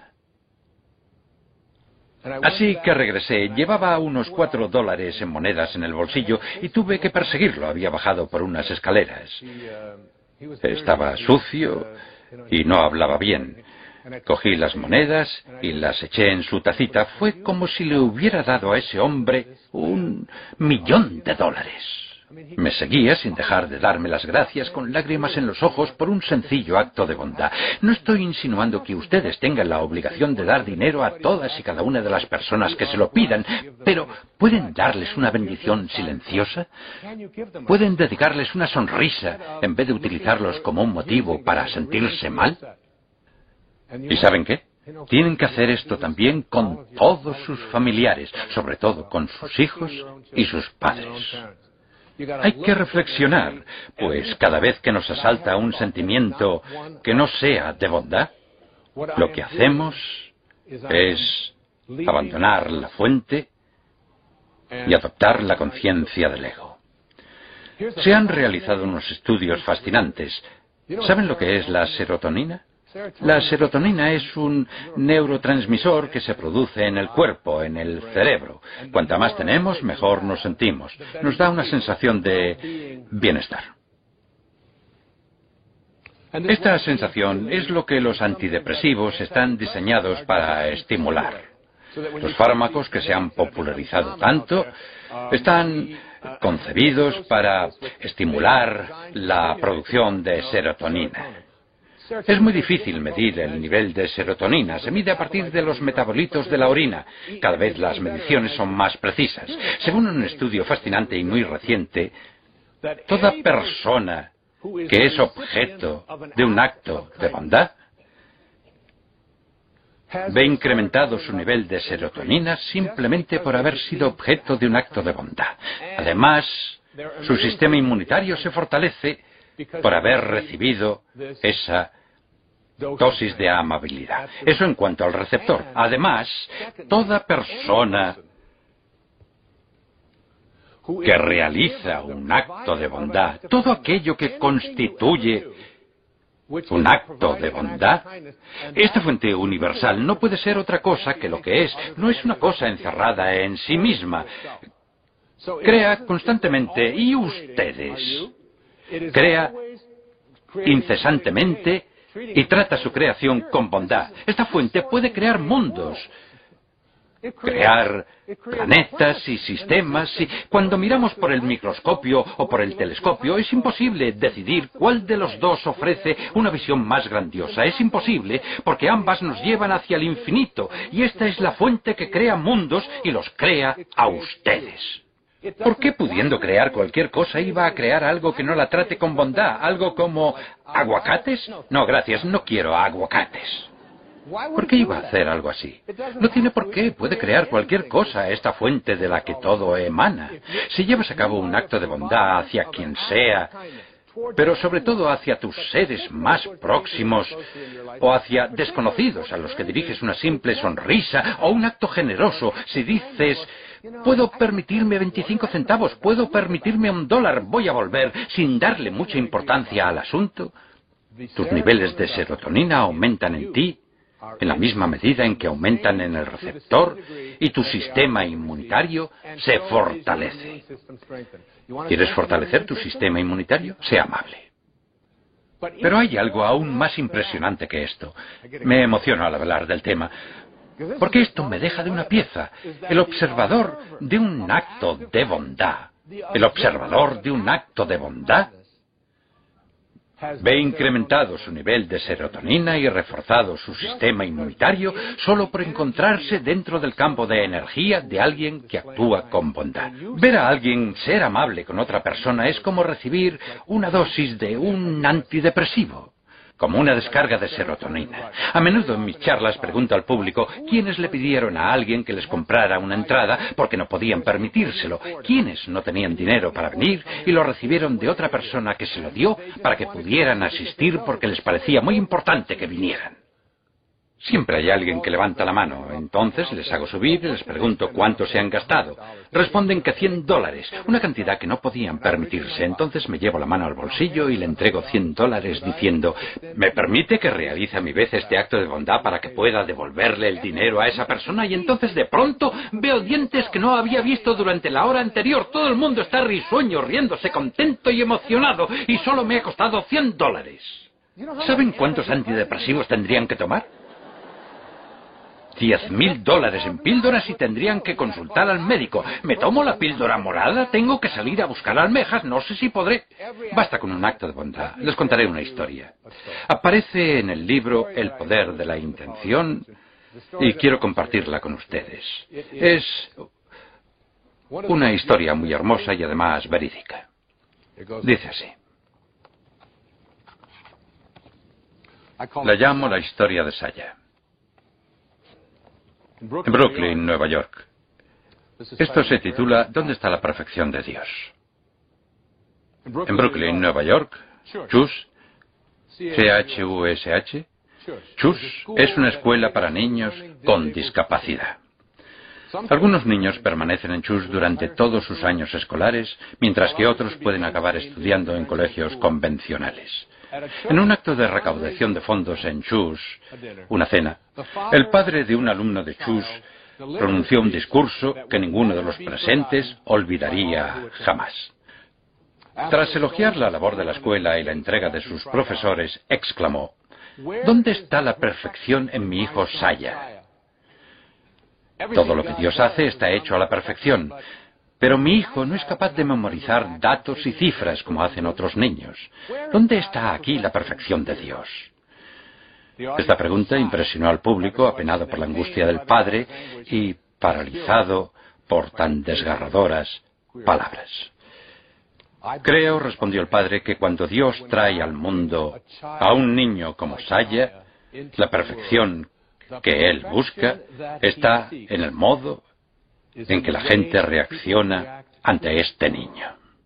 Así que regresé. Llevaba unos cuatro dólares en monedas en el bolsillo y tuve que perseguirlo. Había bajado por unas escaleras. Estaba sucio y no hablaba bien. Cogí las monedas y las eché en su tacita. Fue como si le hubiera dado a ese hombre un millón de dólares. Me seguía sin dejar de darme las gracias con lágrimas en los ojos por un sencillo acto de bondad. No estoy insinuando que ustedes tengan la obligación de dar dinero a todas y cada una de las personas que se lo pidan, pero ¿pueden darles una bendición silenciosa? ¿Pueden dedicarles una sonrisa en vez de utilizarlos como un motivo para sentirse mal? ¿Y saben qué? Tienen que hacer esto también con todos sus familiares, sobre todo con sus hijos y sus padres. Hay que reflexionar, pues cada vez que nos asalta un sentimiento que no sea de bondad, lo que hacemos es abandonar la fuente y adoptar la conciencia del ego. Se han realizado unos estudios fascinantes. ¿Saben lo que es la serotonina? La serotonina es un neurotransmisor que se produce en el cuerpo, en el cerebro. Cuanta más tenemos, mejor nos sentimos. Nos da una sensación de bienestar. Esta sensación es lo que los antidepresivos están diseñados para estimular. Los fármacos que se han popularizado tanto están concebidos para estimular la producción de serotonina. Es muy difícil medir el nivel de serotonina. Se mide a partir de los metabolitos de la orina. Cada vez las mediciones son más precisas. Según un estudio fascinante y muy reciente, toda persona que es objeto de un acto de bondad ve incrementado su nivel de serotonina simplemente por haber sido objeto de un acto de bondad. Además, su sistema inmunitario se fortalece por haber recibido esa dosis de amabilidad. Eso en cuanto al receptor. Además, toda persona que realiza un acto de bondad, todo aquello que constituye un acto de bondad, esta fuente universal no puede ser otra cosa que lo que es. No es una cosa encerrada en sí misma. Crea constantemente, y ustedes, crea incesantemente y trata su creación con bondad. Esta fuente puede crear mundos, crear planetas y sistemas. Y cuando miramos por el microscopio o por el telescopio, es imposible decidir cuál de los dos ofrece una visión más grandiosa. Es imposible porque ambas nos llevan hacia el infinito. Y esta es la fuente que crea mundos y los crea a ustedes. ¿Por qué, pudiendo crear cualquier cosa, iba a crear algo que no la trate con bondad? ¿Algo como aguacates? No, gracias, no quiero aguacates. ¿Por qué iba a hacer algo así? No tiene por qué. Puede crear cualquier cosa, esta fuente de la que todo emana. Si llevas a cabo un acto de bondad hacia quien sea, pero sobre todo hacia tus seres más próximos o hacia desconocidos a los que diriges una simple sonrisa o un acto generoso, si dices, puedo permitirme veinticinco centavos, puedo permitirme un dólar, voy a volver, sin darle mucha importancia al asunto, tus niveles de serotonina aumentan en ti en la misma medida en que aumentan en el receptor y tu sistema inmunitario se fortalece. ¿Quieres fortalecer tu sistema inmunitario? Sé amable. Pero hay algo aún más impresionante que esto. Me emociono al hablar del tema, porque esto me deja de una pieza. El observador de un acto de bondad. El observador de un acto de bondad ve incrementado su nivel de serotonina y reforzado su sistema inmunitario solo por encontrarse dentro del campo de energía de alguien que actúa con bondad. Ver a alguien ser amable con otra persona es como recibir una dosis de un antidepresivo, como una descarga de serotonina. A menudo en mis charlas pregunto al público quiénes le pidieron a alguien que les comprara una entrada porque no podían permitírselo, quiénes no tenían dinero para venir y lo recibieron de otra persona que se lo dio para que pudieran asistir porque les parecía muy importante que vinieran. Siempre hay alguien que levanta la mano. Entonces les hago subir y les pregunto cuánto se han gastado. Responden que cien dólares, una cantidad que no podían permitirse. Entonces me llevo la mano al bolsillo y le entrego cien dólares diciendo, ¿me permite que realice a mi vez este acto de bondad para que pueda devolverle el dinero a esa persona? Y entonces de pronto veo dientes que no había visto durante la hora anterior. Todo el mundo está risueño, riéndose, contento y emocionado. Y solo me ha costado cien dólares. ¿Saben cuántos antidepresivos tendrían que tomar? Diez mil dólares en píldoras y tendrían que consultar al médico. ¿Me tomo la píldora morada? ¿Tengo que salir a buscar almejas? No sé si podré. Basta con un acto de bondad. Les contaré una historia. Aparece en el libro El poder de la intención y quiero compartirla con ustedes. Es una historia muy hermosa y además verídica. Dice así. La llamo la historia de Saya. En Brooklyn, Nueva York. Esto se titula ¿Dónde está la perfección de Dios? En Brooklyn, Nueva York, Chus, C H U S H, Chus es una escuela para niños con discapacidad. Algunos niños permanecen en Chus durante todos sus años escolares, mientras que otros pueden acabar estudiando en colegios convencionales. En un acto de recaudación de fondos en Chus, una cena, el padre de un alumno de Chus pronunció un discurso que ninguno de los presentes olvidaría jamás. Tras elogiar la labor de la escuela y la entrega de sus profesores, exclamó, ¿dónde está la perfección en mi hijo Saya? Todo lo que Dios hace está hecho a la perfección. Pero mi hijo no es capaz de memorizar datos y cifras como hacen otros niños. ¿Dónde está aquí la perfección de Dios? Esta pregunta impresionó al público, apenado por la angustia del padre y paralizado por tan desgarradoras palabras. Creo, respondió el padre, que cuando Dios trae al mundo a un niño como Saya, la perfección que él busca está en el modo en que la gente reacciona ante este niño.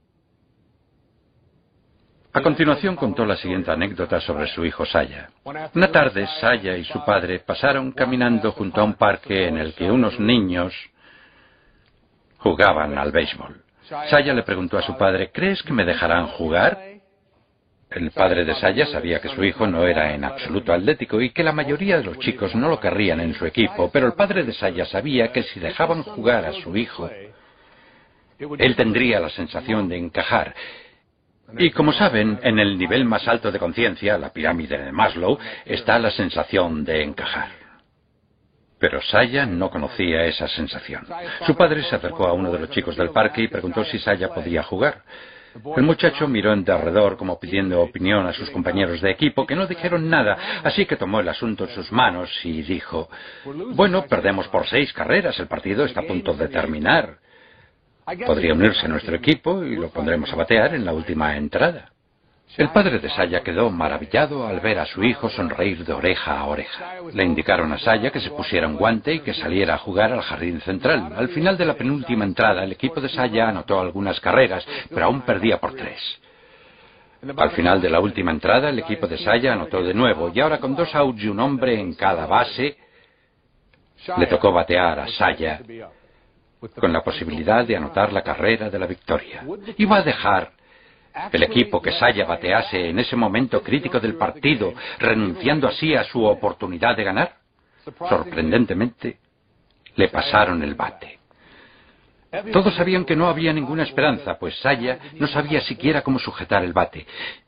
A continuación contó la siguiente anécdota sobre su hijo Saya. Una tarde, Saya y su padre pasaron caminando junto a un parque en el que unos niños jugaban al béisbol. Saya le preguntó a su padre, ¿crees que me dejarán jugar? El padre de Saya sabía que su hijo no era en absoluto atlético y que la mayoría de los chicos no lo querrían en su equipo, pero el padre de Saya sabía que si dejaban jugar a su hijo, él tendría la sensación de encajar. Y como saben, en el nivel más alto de conciencia, la pirámide de Maslow, está la sensación de encajar. Pero Saya no conocía esa sensación. Su padre se acercó a uno de los chicos del parque y preguntó si Saya podía jugar. El muchacho miró en derredor como pidiendo opinión a sus compañeros de equipo, que no dijeron nada, así que tomó el asunto en sus manos y dijo, bueno, perdemos por seis carreras, el partido está a punto de terminar. Podría unirse a nuestro equipo y lo pondremos a batear en la última entrada. El padre de Saya quedó maravillado al ver a su hijo sonreír de oreja a oreja. Le indicaron a Saya que se pusiera un guante y que saliera a jugar al jardín central. Al final de la penúltima entrada, el equipo de Saya anotó algunas carreras, pero aún perdía por tres. Al final de la última entrada, el equipo de Saya anotó de nuevo, y ahora con dos outs y un hombre en cada base, le tocó batear a Saya con la posibilidad de anotar la carrera de la victoria. Iba a dejar el equipo que Saya batease en ese momento crítico del partido, renunciando así a su oportunidad de ganar. Sorprendentemente, le pasaron el bate. Todos sabían que no había ninguna esperanza, pues Saya no sabía siquiera cómo sujetar el bate.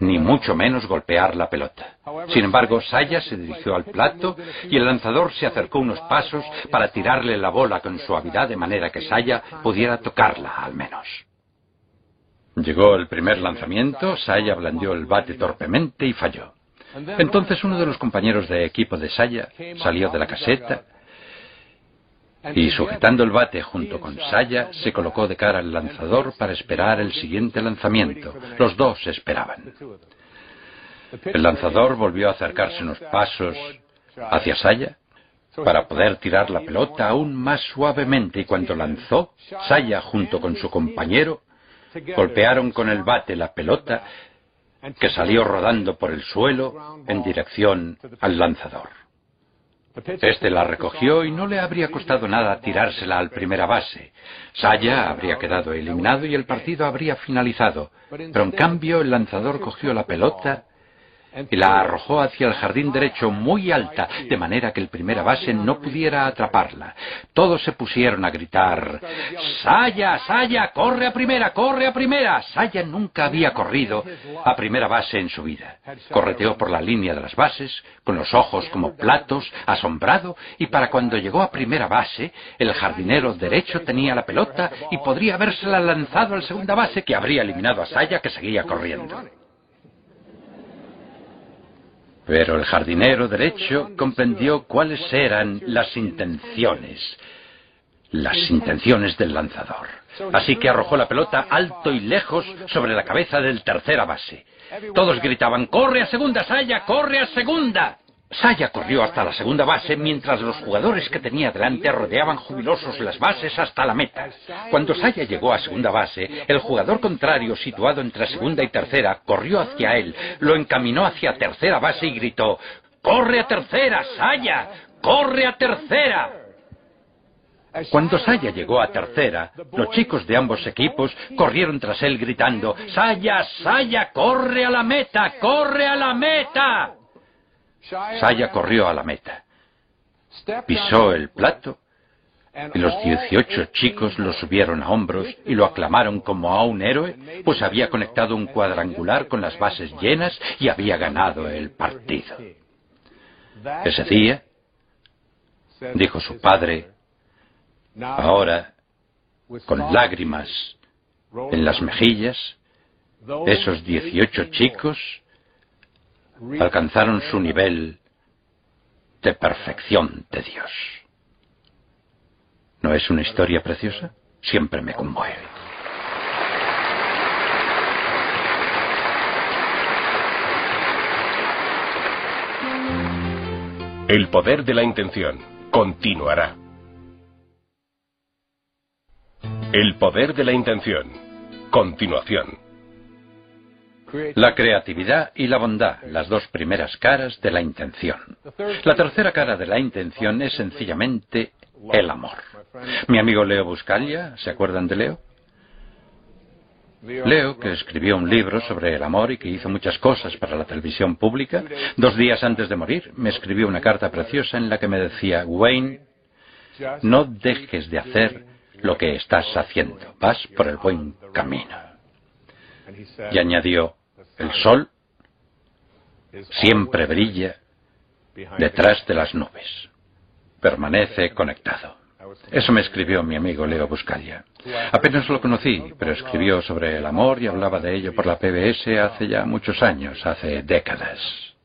ni mucho menos golpear la pelota. Sin embargo, Saya se dirigió al plato y el lanzador se acercó unos pasos para tirarle la bola con suavidad de manera que Saya pudiera tocarla al menos. Llegó el primer lanzamiento, Saya blandió el bate torpemente y falló. Entonces uno de los compañeros de equipo de Saya salió de la caseta y, sujetando el bate junto con Saya, se colocó de cara al lanzador para esperar el siguiente lanzamiento. Los dos esperaban. El lanzador volvió a acercarse unos pasos hacia Saya para poder tirar la pelota aún más suavemente, y cuando lanzó, Saya junto con su compañero golpearon con el bate la pelota, que salió rodando por el suelo en dirección al lanzador. Este la recogió y no le habría costado nada tirársela al primera base. Saya habría quedado eliminado y el partido habría finalizado, pero en cambio el lanzador cogió la pelota y la arrojó hacia el jardín derecho muy alta, de manera que el primera base no pudiera atraparla. Todos se pusieron a gritar: ¡Saya, Saya, corre a primera, corre a primera! Saya nunca había corrido a primera base en su vida. Correteó por la línea de las bases, con los ojos como platos, asombrado, y para cuando llegó a primera base, el jardinero derecho tenía la pelota y podría habérsela lanzado al segunda base, que habría eliminado a Saya, que seguía corriendo. Pero el jardinero derecho comprendió cuáles eran las intenciones, las intenciones del lanzador. Así que arrojó la pelota alto y lejos sobre la cabeza del tercera base. Todos gritaban: ¡corre a segunda, Saya, corre a segunda! Saya corrió hasta la segunda base mientras los jugadores que tenía delante rodeaban jubilosos las bases hasta la meta. Cuando Saya llegó a segunda base, el jugador contrario, situado entre segunda y tercera, corrió hacia él, lo encaminó hacia tercera base y gritó: ¡corre a tercera, Saya! ¡Corre a tercera! Cuando Saya llegó a tercera, los chicos de ambos equipos corrieron tras él gritando: ¡Saya, Saya, corre a la meta, corre a la meta! Saya corrió a la meta, pisó el plato y los dieciocho chicos lo subieron a hombros y lo aclamaron como a un héroe, pues había conectado un cuadrangular con las bases llenas y había ganado el partido. Ese día, dijo su padre, ahora, con lágrimas en las mejillas, esos dieciocho chicos alcanzaron su nivel de perfección de Dios. ¿No es una historia preciosa? Siempre me conmueve. El poder de la intención continuará. El poder de la intención. Continuación. La creatividad y la bondad, las dos primeras caras de la intención. La tercera cara de la intención es sencillamente el amor. Mi amigo Leo Buscaglia, ¿se acuerdan de Leo? Leo, que escribió un libro sobre el amor y que hizo muchas cosas para la televisión pública, dos días antes de morir me escribió una carta preciosa en la que me decía: Wayne, no dejes de hacer lo que estás haciendo, vas por el buen camino. Y añadió: el sol siempre brilla detrás de las nubes. Permanece conectado. Eso me escribió mi amigo Leo Buscaglia. Apenas lo conocí, pero escribió sobre el amor y hablaba de ello por la P B S hace ya muchos años, hace décadas.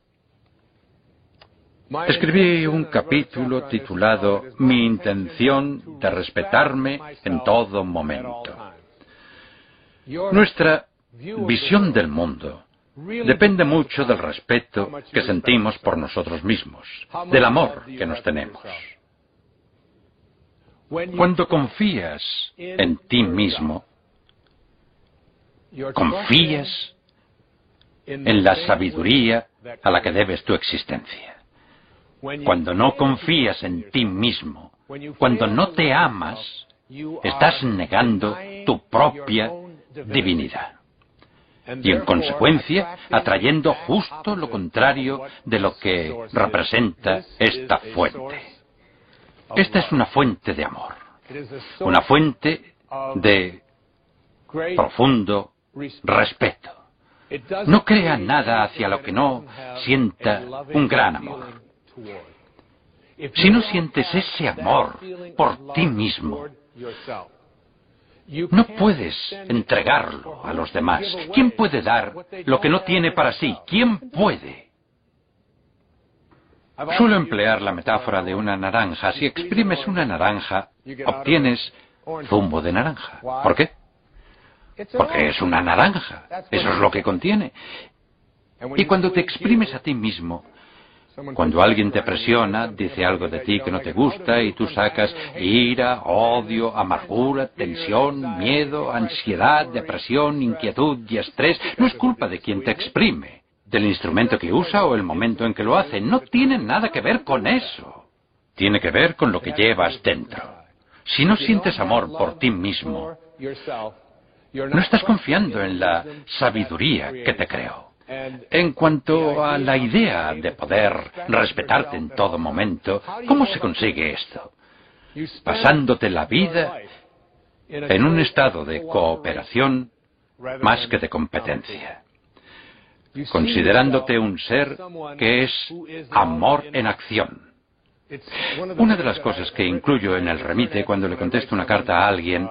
Escribí un capítulo titulado Mi intención de respetarme en todo momento. Nuestra visión del mundo depende mucho del respeto que sentimos por nosotros mismos, del amor que nos tenemos. Cuando confías en ti mismo, confías en la sabiduría a la que debes tu existencia. Cuando no confías en ti mismo, cuando no te amas, estás negando tu propia divinidad. Y en consecuencia, atrayendo justo lo contrario de lo que representa esta fuente. Esta es una fuente de amor, una fuente de profundo respeto, No crea nada hacia lo que no sienta un gran amor. Si no sientes ese amor por ti mismo, no puedes entregarlo a los demás. ¿Quién puede dar lo que no tiene para sí? ¿Quién puede? Suelo emplear la metáfora de una naranja. Si exprimes una naranja, obtienes zumo de naranja. ¿Por qué? Porque es una naranja. Eso es lo que contiene. Y cuando te exprimes a ti mismo, cuando alguien te presiona, dice algo de ti que no te gusta y tú sacas ira, odio, amargura, tensión, miedo, ansiedad, depresión, inquietud y estrés, no es culpa de quien te exprime, del instrumento que usa o el momento en que lo hace. No tiene nada que ver con eso. Tiene que ver con lo que llevas dentro. Si no sientes amor por ti mismo, no estás confiando en la sabiduría que te creó. En cuanto a la idea de poder respetarte en todo momento, ¿cómo se consigue esto? Pasándote la vida en un estado de cooperación más que de competencia, considerándote un ser que es amor en acción. Una de las cosas que incluyo en el remite cuando le contesto una carta a alguien,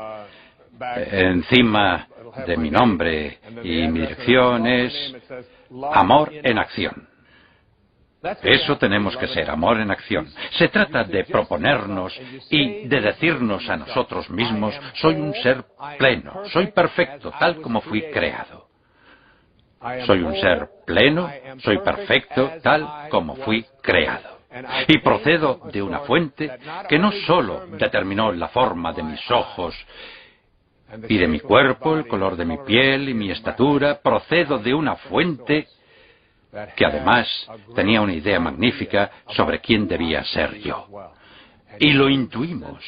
encima de mi nombre y mi dirección, es amor en acción. Eso tenemos que ser, amor en acción. Se trata de proponernos y de decirnos a nosotros mismos: soy un ser pleno, soy perfecto tal como fui creado. Soy un ser pleno, soy perfecto tal como fui creado. Y procedo de una fuente que no solo determinó la forma de mis ojos y de mi cuerpo, el color de mi piel y mi estatura, procedo de una fuente que además tenía una idea magnífica sobre quién debía ser yo. Y lo intuimos.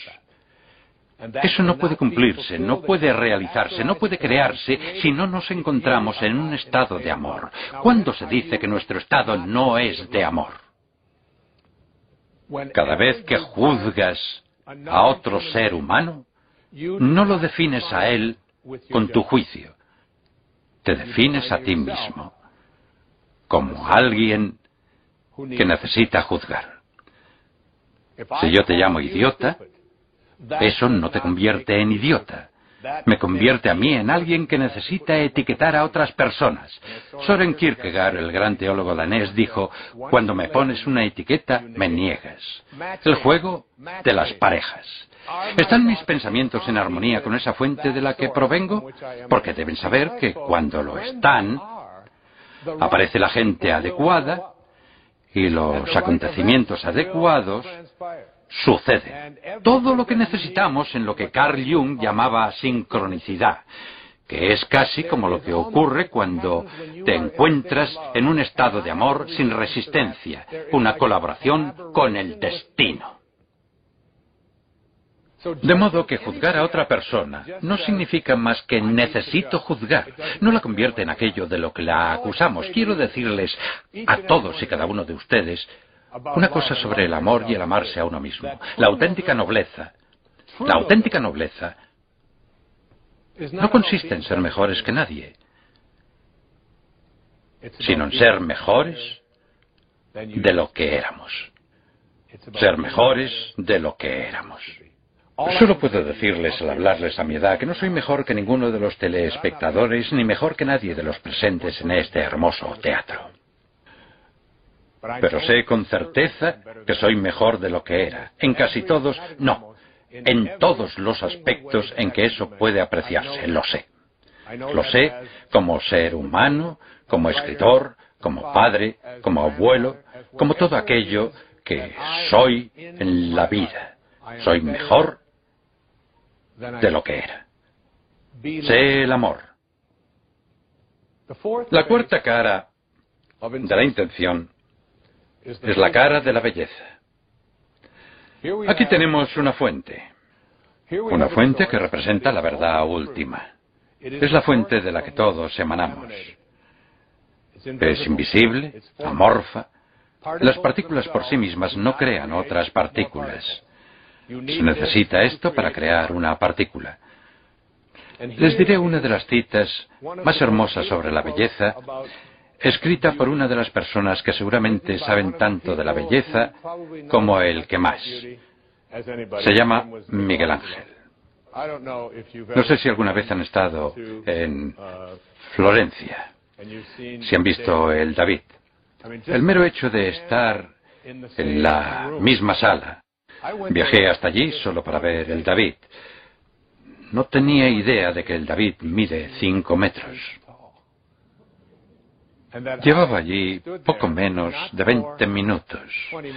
Eso no puede cumplirse, no puede realizarse, no puede crearse si no nos encontramos en un estado de amor. ¿Cuándo se dice que nuestro estado no es de amor? Cada vez que juzgas a otro ser humano, no lo defines a él con tu juicio. Te defines a ti mismo como alguien que necesita juzgar. Si yo te llamo idiota, eso no te convierte en idiota. Me convierte a mí en alguien que necesita etiquetar a otras personas. Søren Kierkegaard, el gran teólogo danés, dijo: cuando me pones una etiqueta, me niegas. El juego de las parejas. ¿Están mis pensamientos en armonía con esa fuente de la que provengo? Porque deben saber que cuando lo están, aparece la gente adecuada y los acontecimientos adecuados suceden. Todo lo que necesitamos en lo que Carl Jung llamaba sincronicidad, que es casi como lo que ocurre cuando te encuentras en un estado de amor sin resistencia, una colaboración con el destino. De modo que juzgar a otra persona no significa más que necesito juzgar. No la convierte en aquello de lo que la acusamos. Quiero decirles a todos y cada uno de ustedes una cosa sobre el amor y el amarse a uno mismo. La auténtica nobleza, la auténtica nobleza no consiste en ser mejores que nadie, sino en ser mejores de lo que éramos. Ser mejores de lo que éramos. Solo puedo decirles al hablarles a mi edad que no soy mejor que ninguno de los telespectadores, ni mejor que nadie de los presentes en este hermoso teatro. Pero sé con certeza que soy mejor de lo que era. En casi todos, no. En todos los aspectos en que eso puede apreciarse, lo sé. Lo sé como ser humano, como escritor, como padre, como abuelo, como todo aquello que soy en la vida. Soy mejor de lo que era. Sé el amor. La cuarta cara de la intención es la cara de la belleza. Aquí tenemos una fuente. Una fuente que representa la verdad última. Es la fuente de la que todos emanamos. Es invisible, amorfa. Las partículas por sí mismas no crean otras partículas. Se necesita esto para crear una partícula. Les diré una de las citas más hermosas sobre la belleza, escrita por una de las personas que seguramente saben tanto de la belleza como el que más. Se llama Miguel Ángel. No sé si alguna vez han estado en Florencia, si han visto el David. El mero hecho de estar en la misma sala. Viajé hasta allí solo para ver el David. No tenía idea de que el David mide cinco metros. Llevaba allí poco menos de veinte minutos.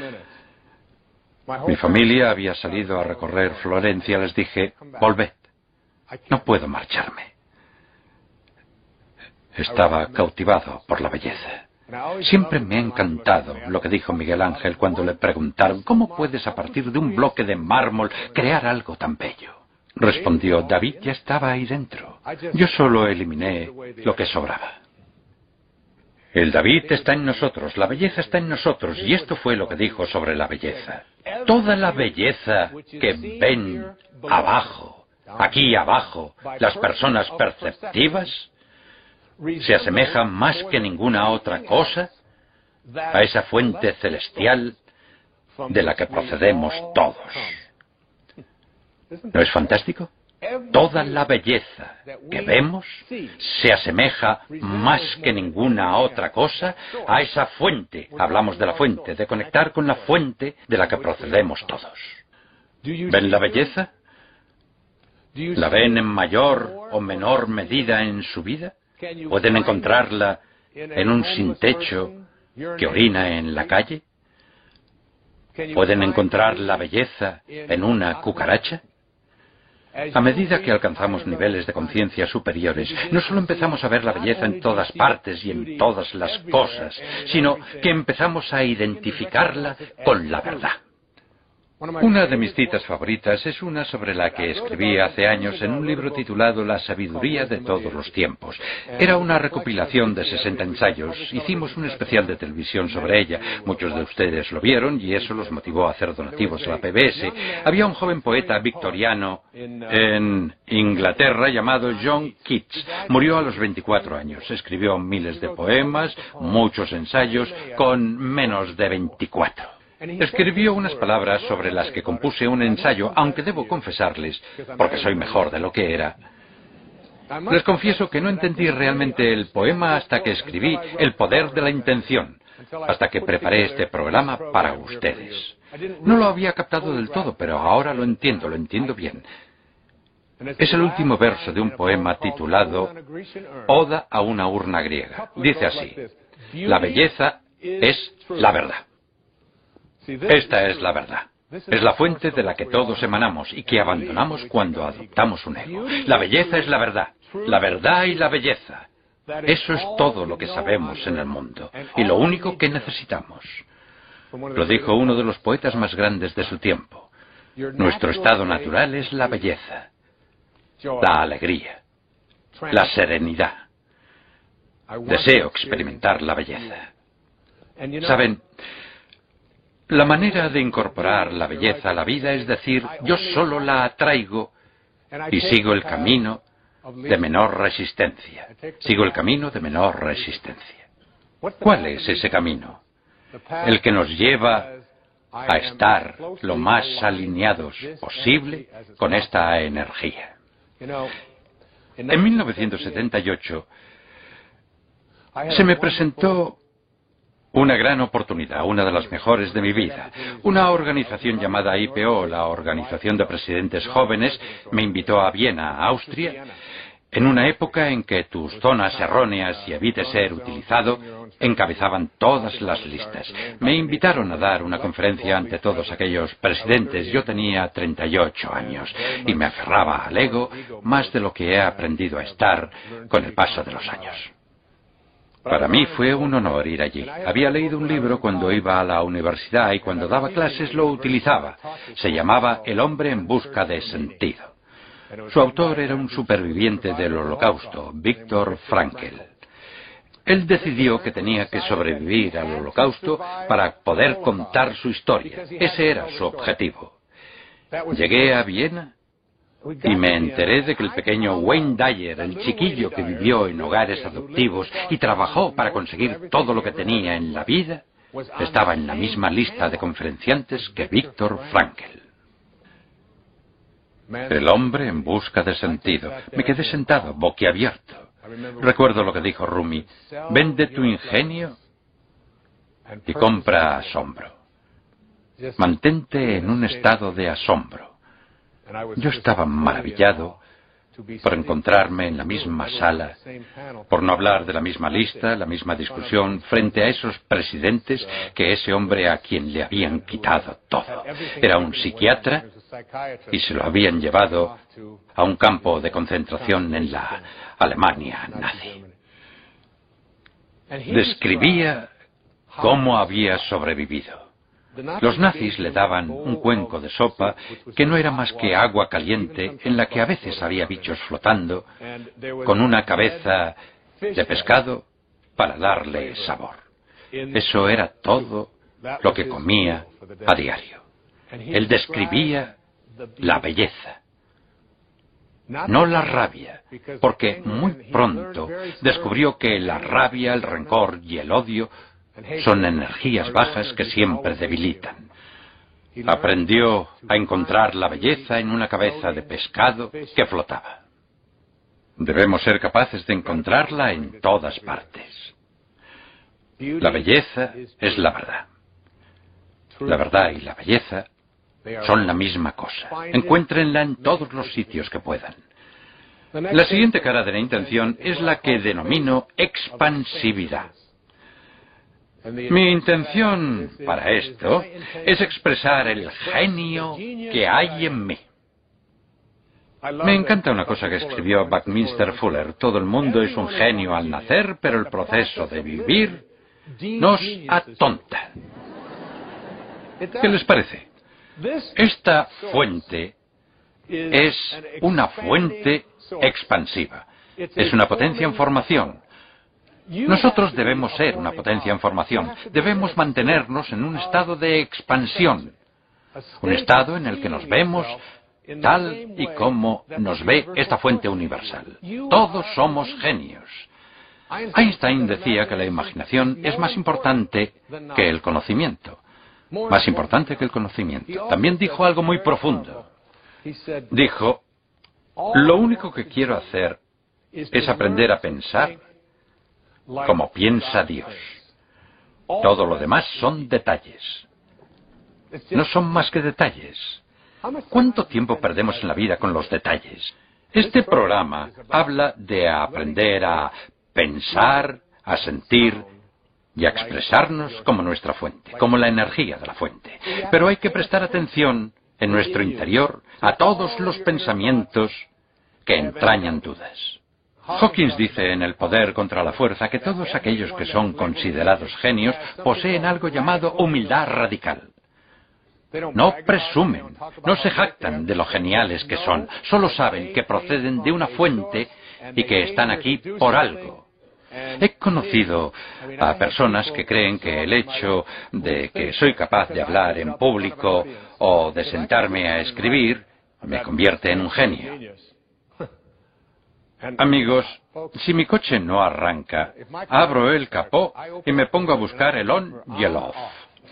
Mi familia había salido a recorrer Florencia. Les dije, volved, no puedo marcharme. Estaba cautivado por la belleza. Siempre me ha encantado lo que dijo Miguel Ángel cuando le preguntaron, ¿cómo puedes a partir de un bloque de mármol crear algo tan bello? Respondió, David ya estaba ahí dentro. Yo solo eliminé lo que sobraba. El David está en nosotros, la belleza está en nosotros, y esto fue lo que dijo sobre la belleza. Toda la belleza que ven abajo, aquí abajo, las personas perceptivas, se asemeja más que ninguna otra cosa a esa fuente celestial de la que procedemos todos. ¿No es fantástico? Toda la belleza que vemos se asemeja más que ninguna otra cosa a esa fuente. Hablamos de la fuente, de conectar con la fuente de la que procedemos todos. ¿Ven la belleza? ¿La ven en mayor o menor medida en su vida? ¿Pueden encontrarla en un sin techo que orina en la calle? ¿Pueden encontrar la belleza en una cucaracha? A medida que alcanzamos niveles de conciencia superiores, no solo empezamos a ver la belleza en todas partes y en todas las cosas, sino que empezamos a identificarla con la verdad. Una de mis citas favoritas es una sobre la que escribí hace años en un libro titulado La sabiduría de todos los tiempos. Era una recopilación de sesenta ensayos. Hicimos un especial de televisión sobre ella. Muchos de ustedes lo vieron y eso los motivó a hacer donativos a la P B S. Había un joven poeta victoriano en Inglaterra llamado John Keats. Murió a los veinticuatro años. Escribió miles de poemas, muchos ensayos, con menos de veinticuatro. Escribió unas palabras sobre las que compuse un ensayo, aunque debo confesarles, porque soy mejor de lo que era. Les confieso que no entendí realmente el poema hasta que escribí El poder de la intención, hasta que preparé este programa para ustedes. No lo había captado del todo, pero ahora lo entiendo, lo entiendo bien. Es el último verso de un poema titulado Oda a una urna griega. Dice así: la belleza es la verdad. Esta es la verdad. Es la fuente de la que todos emanamos y que abandonamos cuando adoptamos un ego. La belleza es la verdad. La verdad y la belleza. Eso es todo lo que sabemos en el mundo y lo único que necesitamos. Lo dijo uno de los poetas más grandes de su tiempo. Nuestro estado natural es la belleza, la alegría, la serenidad. Deseo experimentar la belleza. ¿Saben? La manera de incorporar la belleza a la vida es decir, yo solo la atraigo y sigo el camino de menor resistencia. Sigo el camino de menor resistencia. ¿Cuál es ese camino? El que nos lleva a estar lo más alineados posible con esta energía. En mil novecientos setenta y ocho se me presentó una gran oportunidad, una de las mejores de mi vida. Una organización llamada I P O, la Organización de Presidentes Jóvenes, me invitó a Viena, Austria, en una época en que tus zonas erróneas y evite ser utilizado encabezaban todas las listas. Me invitaron a dar una conferencia ante todos aquellos presidentes. Yo tenía treinta y ocho años y me aferraba al ego más de lo que he aprendido a estar con el paso de los años. Para mí fue un honor ir allí. Había leído un libro cuando iba a la universidad y cuando daba clases lo utilizaba. Se llamaba El hombre en busca de sentido. Su autor era un superviviente del Holocausto, Viktor Frankl. Él decidió que tenía que sobrevivir al Holocausto para poder contar su historia. Ese era su objetivo. Llegué a Viena y me enteré de que el pequeño Wayne Dyer, el chiquillo que vivió en hogares adoptivos y trabajó para conseguir todo lo que tenía en la vida, estaba en la misma lista de conferenciantes que Viktor Frankl. El hombre en busca de sentido. Me quedé sentado, boquiabierto. Recuerdo lo que dijo Rumi: vende tu ingenio y compra asombro. Mantente en un estado de asombro. Yo estaba maravillado por encontrarme en la misma sala, por no hablar de la misma lista, la misma discusión, frente a esos presidentes que ese hombre a quien le habían quitado todo. Era un psiquiatra y se lo habían llevado a un campo de concentración en la Alemania nazi. Describía cómo había sobrevivido. Los nazis le daban un cuenco de sopa que no era más que agua caliente en la que a veces había bichos flotando, con una cabeza de pescado para darle sabor. Eso era todo lo que comía a diario. Él describía la belleza, no la rabia, porque muy pronto descubrió que la rabia, el rencor y el odio son energías bajas que siempre debilitan. Aprendió a encontrar la belleza en una cabeza de pescado que flotaba. Debemos ser capaces de encontrarla en todas partes. La belleza es la verdad. La verdad y la belleza son la misma cosa. Encuéntrenla en todos los sitios que puedan. La siguiente cara de la intención es la que denomino expansividad. Mi intención para esto es expresar el genio que hay en mí. Me encanta una cosa que escribió Buckminster Fuller: todo el mundo es un genio al nacer, pero el proceso de vivir nos atonta. ¿Qué les parece? Esta fuente es una fuente expansiva. Es una potencia en formación. Nosotros debemos ser una potencia en formación. Debemos mantenernos en un estado de expansión. Un estado en el que nos vemos tal y como nos ve esta fuente universal. Todos somos genios. Einstein decía que la imaginación es más importante que el conocimiento. Más importante que el conocimiento. También dijo algo muy profundo. Dijo: lo único que quiero hacer es aprender a pensar como piensa Dios. Todo lo demás son detalles. No son más que detalles. ¿Cuánto tiempo perdemos en la vida con los detalles? Este programa habla de aprender a pensar, a sentir y a expresarnos como nuestra fuente, como la energía de la fuente. Pero hay que prestar atención en nuestro interior a todos los pensamientos que entrañan dudas. Hawkins dice en El poder contra la fuerza que todos aquellos que son considerados genios poseen algo llamado humildad radical. No presumen, no se jactan de lo geniales que son, solo saben que proceden de una fuente y que están aquí por algo. He conocido a personas que creen que el hecho de que soy capaz de hablar en público o de sentarme a escribir me convierte en un genio. Amigos, si mi coche no arranca, abro el capó y me pongo a buscar el on y el off,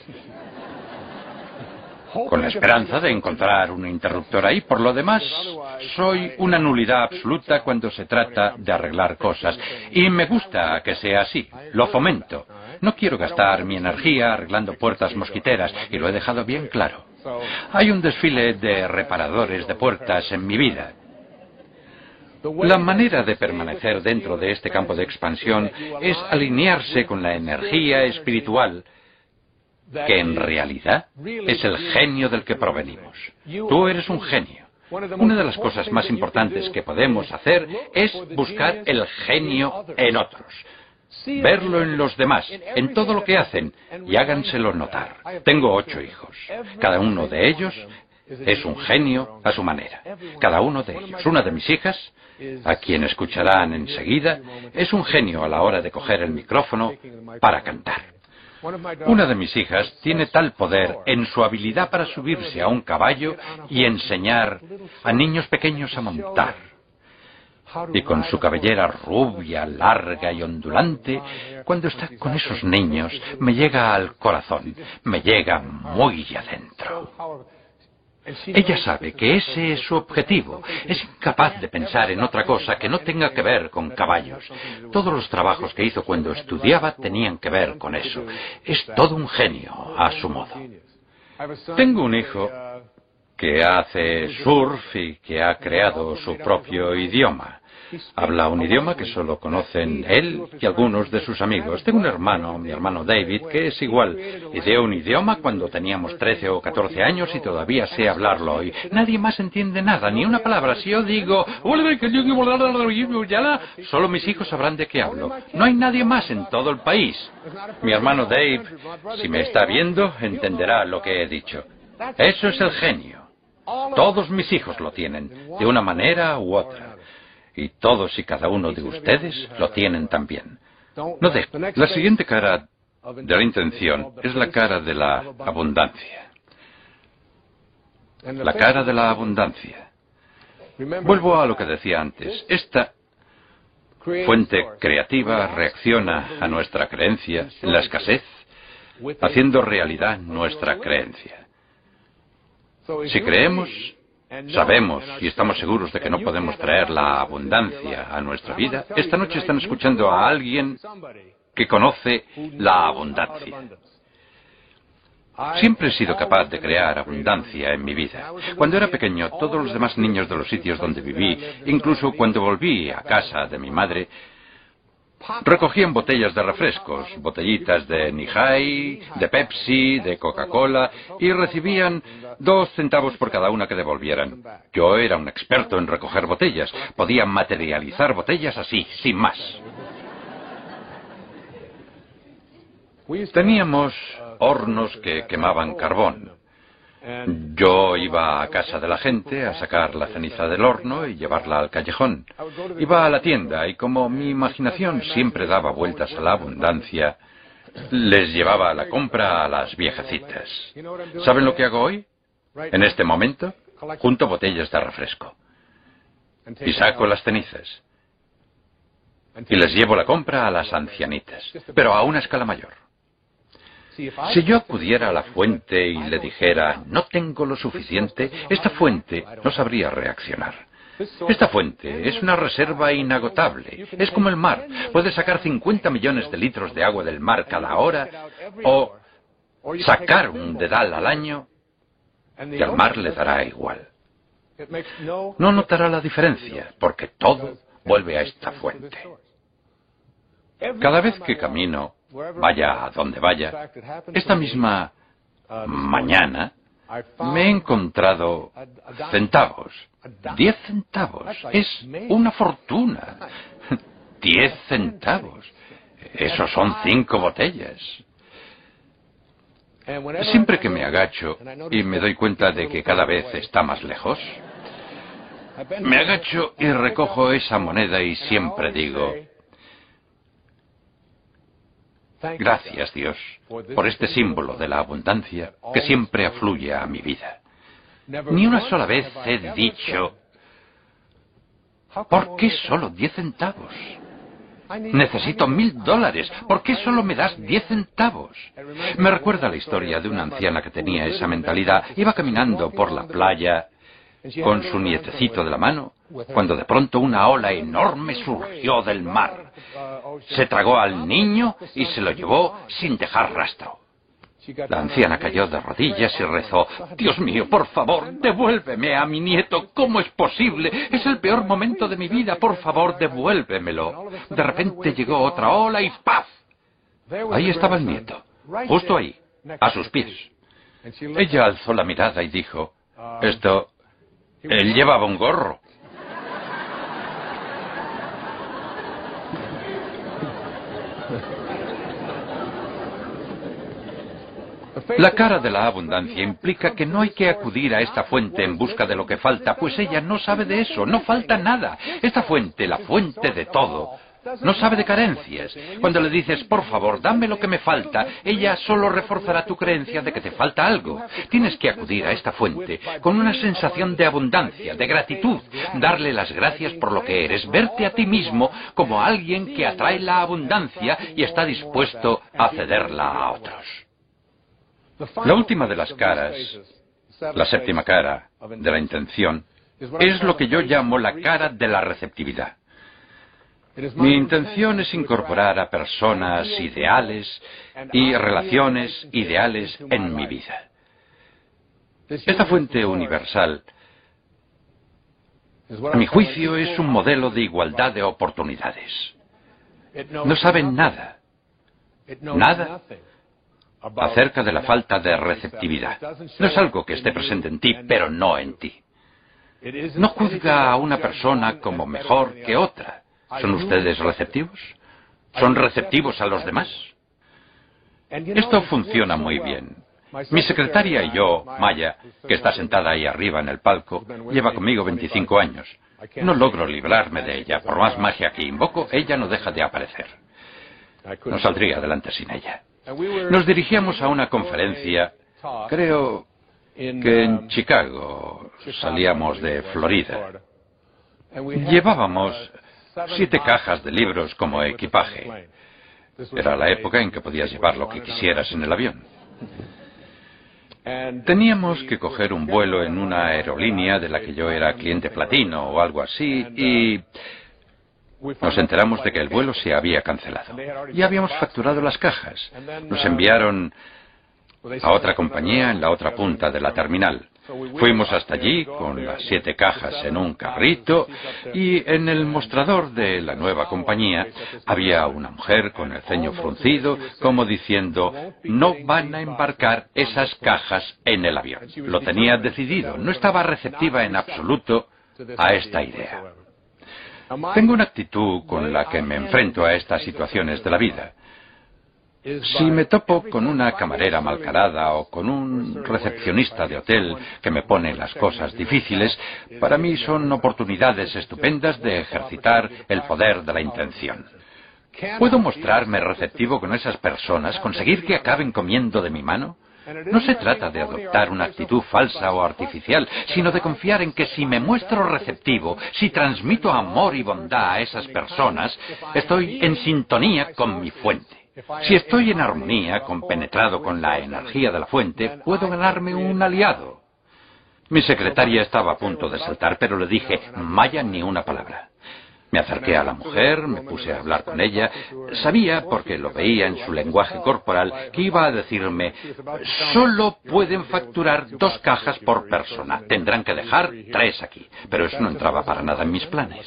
con la esperanza de encontrar un interruptor ahí. Por lo demás, soy una nulidad absoluta cuando se trata de arreglar cosas. Y me gusta que sea así. Lo fomento. No quiero gastar mi energía arreglando puertas mosquiteras, y lo he dejado bien claro. Hay un desfile de reparadores de puertas en mi vida. La manera de permanecer dentro de este campo de expansión es alinearse con la energía espiritual, que en realidad es el genio del que provenimos. Tú eres un genio. Una de las cosas más importantes que podemos hacer es buscar el genio en otros. Verlo en los demás, en todo lo que hacen, y háganselo notar. Tengo ocho hijos. Cada uno de ellos es un genio a su manera. Cada uno de ellos. Una de mis hijas, a quien escucharán enseguida, es un genio a la hora de coger el micrófono para cantar. Una de mis hijas tiene tal poder en su habilidad para subirse a un caballo y enseñar a niños pequeños a montar. Y con su cabellera rubia, larga y ondulante, cuando está con esos niños, me llega al corazón, me llega muy adentro. Ella sabe que ese es su objetivo. Es incapaz de pensar en otra cosa que no tenga que ver con caballos. Todos los trabajos que hizo cuando estudiaba tenían que ver con eso. Es todo un genio, a su modo. Tengo un hijo que hace surf y que ha creado su propio idioma. Habla un idioma que solo conocen él y algunos de sus amigos. Tengo un hermano, mi hermano David, que es igual. Ideó un idioma cuando teníamos trece o catorce años y todavía sé hablarlo hoy. Nadie más entiende nada, ni una palabra. Si yo digo, solo mis hijos sabrán de qué hablo. No hay nadie más en todo el país. Mi hermano Dave, si me está viendo, entenderá lo que he dicho. Eso es el genio. Todos mis hijos lo tienen, de una manera u otra. Y todos y cada uno de ustedes lo tienen también. No de... La siguiente cara de la intención es la cara de la abundancia. La cara de la abundancia. Vuelvo a lo que decía antes. Esta fuente creativa reacciona a nuestra creencia en la escasez, haciendo realidad nuestra creencia. Si creemos... Sabemos y estamos seguros de que no podemos traer la abundancia a nuestra vida. Esta noche están escuchando a alguien que conoce la abundancia. Siempre he sido capaz de crear abundancia en mi vida. Cuando era pequeño, todos los demás niños de los sitios donde viví, incluso cuando volví a casa de mi madre, recogían botellas de refrescos, botellitas de Nihai, de Pepsi, de Coca-Cola, y recibían dos centavos por cada una que devolvieran. Yo era un experto en recoger botellas. Podía materializar botellas así, sin más. Teníamos hornos que quemaban carbón. Yo iba a casa de la gente a sacar la ceniza del horno y llevarla al callejón. Iba a la tienda y como mi imaginación siempre daba vueltas a la abundancia, les llevaba la compra a las viejecitas. ¿Saben lo que hago hoy? En este momento, junto botellas de refresco. Y saco las cenizas. Y les llevo la compra a las ancianitas, pero a una escala mayor. Si yo acudiera a la fuente y le dijera, no tengo lo suficiente, esta fuente no sabría reaccionar. Esta fuente es una reserva inagotable. Es como el mar. Puede sacar cincuenta millones de litros de agua del mar cada hora o sacar un dedal al año y al mar le dará igual. No notará la diferencia porque todo vuelve a esta fuente. Cada vez que camino, vaya a donde vaya, esta misma mañana me he encontrado centavos. Diez centavos. Es una fortuna. Diez centavos. Esos son cinco botellas. Siempre que me agacho y me doy cuenta de que cada vez está más lejos, me agacho y recojo esa moneda y siempre digo, gracias, Dios, por este símbolo de la abundancia que siempre afluye a mi vida. Ni una sola vez he dicho, ¿por qué solo diez centavos? Necesito mil dólares. ¿Por qué solo me das diez centavos? Me recuerda la historia de una anciana que tenía esa mentalidad. Iba caminando por la playa con su nietecito de la mano, cuando de pronto una ola enorme surgió del mar. Se tragó al niño y se lo llevó sin dejar rastro. La anciana cayó de rodillas y rezó, Dios mío, por favor, devuélveme a mi nieto. ¿Cómo es posible? Es el peor momento de mi vida. Por favor, devuélvemelo. De repente llegó otra ola y ¡paf! Ahí estaba el nieto, justo ahí, a sus pies. Ella alzó la mirada y dijo, esto... Él llevaba un gorro. La cara de la abundancia implica que no hay que acudir a esta fuente en busca de lo que falta, pues ella no sabe de eso, no falta nada. Esta fuente, la fuente de todo, No sabe de carencias. Cuando le dices, por favor, dame lo que me falta, ella solo reforzará tu creencia de que te falta algo. Tienes que acudir a esta fuente con una sensación de abundancia, de gratitud, darle las gracias por lo que eres, verte a ti mismo como alguien que atrae la abundancia y está dispuesto a cederla a otros. La última de las caras, la séptima cara de la intención, es lo que yo llamo la cara de la receptividad. Mi intención es incorporar a personas ideales y relaciones ideales en mi vida. Esta fuente universal, a mi juicio, es un modelo de igualdad de oportunidades. No saben nada, nada acerca de la falta de receptividad. No es algo que esté presente en ti, pero no en ti. No juzga a una persona como mejor que otra. ¿Son ustedes receptivos? ¿Son receptivos a los demás? Esto funciona muy bien. Mi secretaria y yo, Maya, que está sentada ahí arriba en el palco, lleva conmigo veinticinco años. No logro librarme de ella. Por más magia que invoco, ella no deja de aparecer. No saldría adelante sin ella. Nos dirigíamos a una conferencia, creo que en Chicago, salíamos de Florida. Llevábamos siete cajas de libros como equipaje. Era la época en que podías llevar lo que quisieras en el avión. Teníamos que coger un vuelo en una aerolínea de la que yo era cliente platino o algo así y nos enteramos de que el vuelo se había cancelado. Ya habíamos facturado las cajas. Nos enviaron a otra compañía en la otra punta de la terminal. Fuimos hasta allí con las siete cajas en un carrito y en el mostrador de la nueva compañía había una mujer con el ceño fruncido como diciendo, no van a embarcar esas cajas en el avión. Lo tenía decidido, no estaba receptiva en absoluto a esta idea. Tengo una actitud con la que me enfrento a estas situaciones de la vida. Si me topo con una camarera malcarada o con un recepcionista de hotel que me pone las cosas difíciles, para mí son oportunidades estupendas de ejercitar el poder de la intención. ¿Puedo mostrarme receptivo con esas personas, conseguir que acaben comiendo de mi mano? No se trata de adoptar una actitud falsa o artificial, sino de confiar en que si me muestro receptivo, si transmito amor y bondad a esas personas, estoy en sintonía con mi fuente. Si estoy en armonía, compenetrado con la energía de la fuente, puedo ganarme un aliado. Mi secretaria estaba a punto de saltar, pero le dije, Maya, ni una palabra. Me acerqué a la mujer, me puse a hablar con ella. Sabía, porque lo veía en su lenguaje corporal, que iba a decirme, solo pueden facturar dos cajas por persona. Tendrán que dejar tres aquí. Pero eso no entraba para nada en mis planes.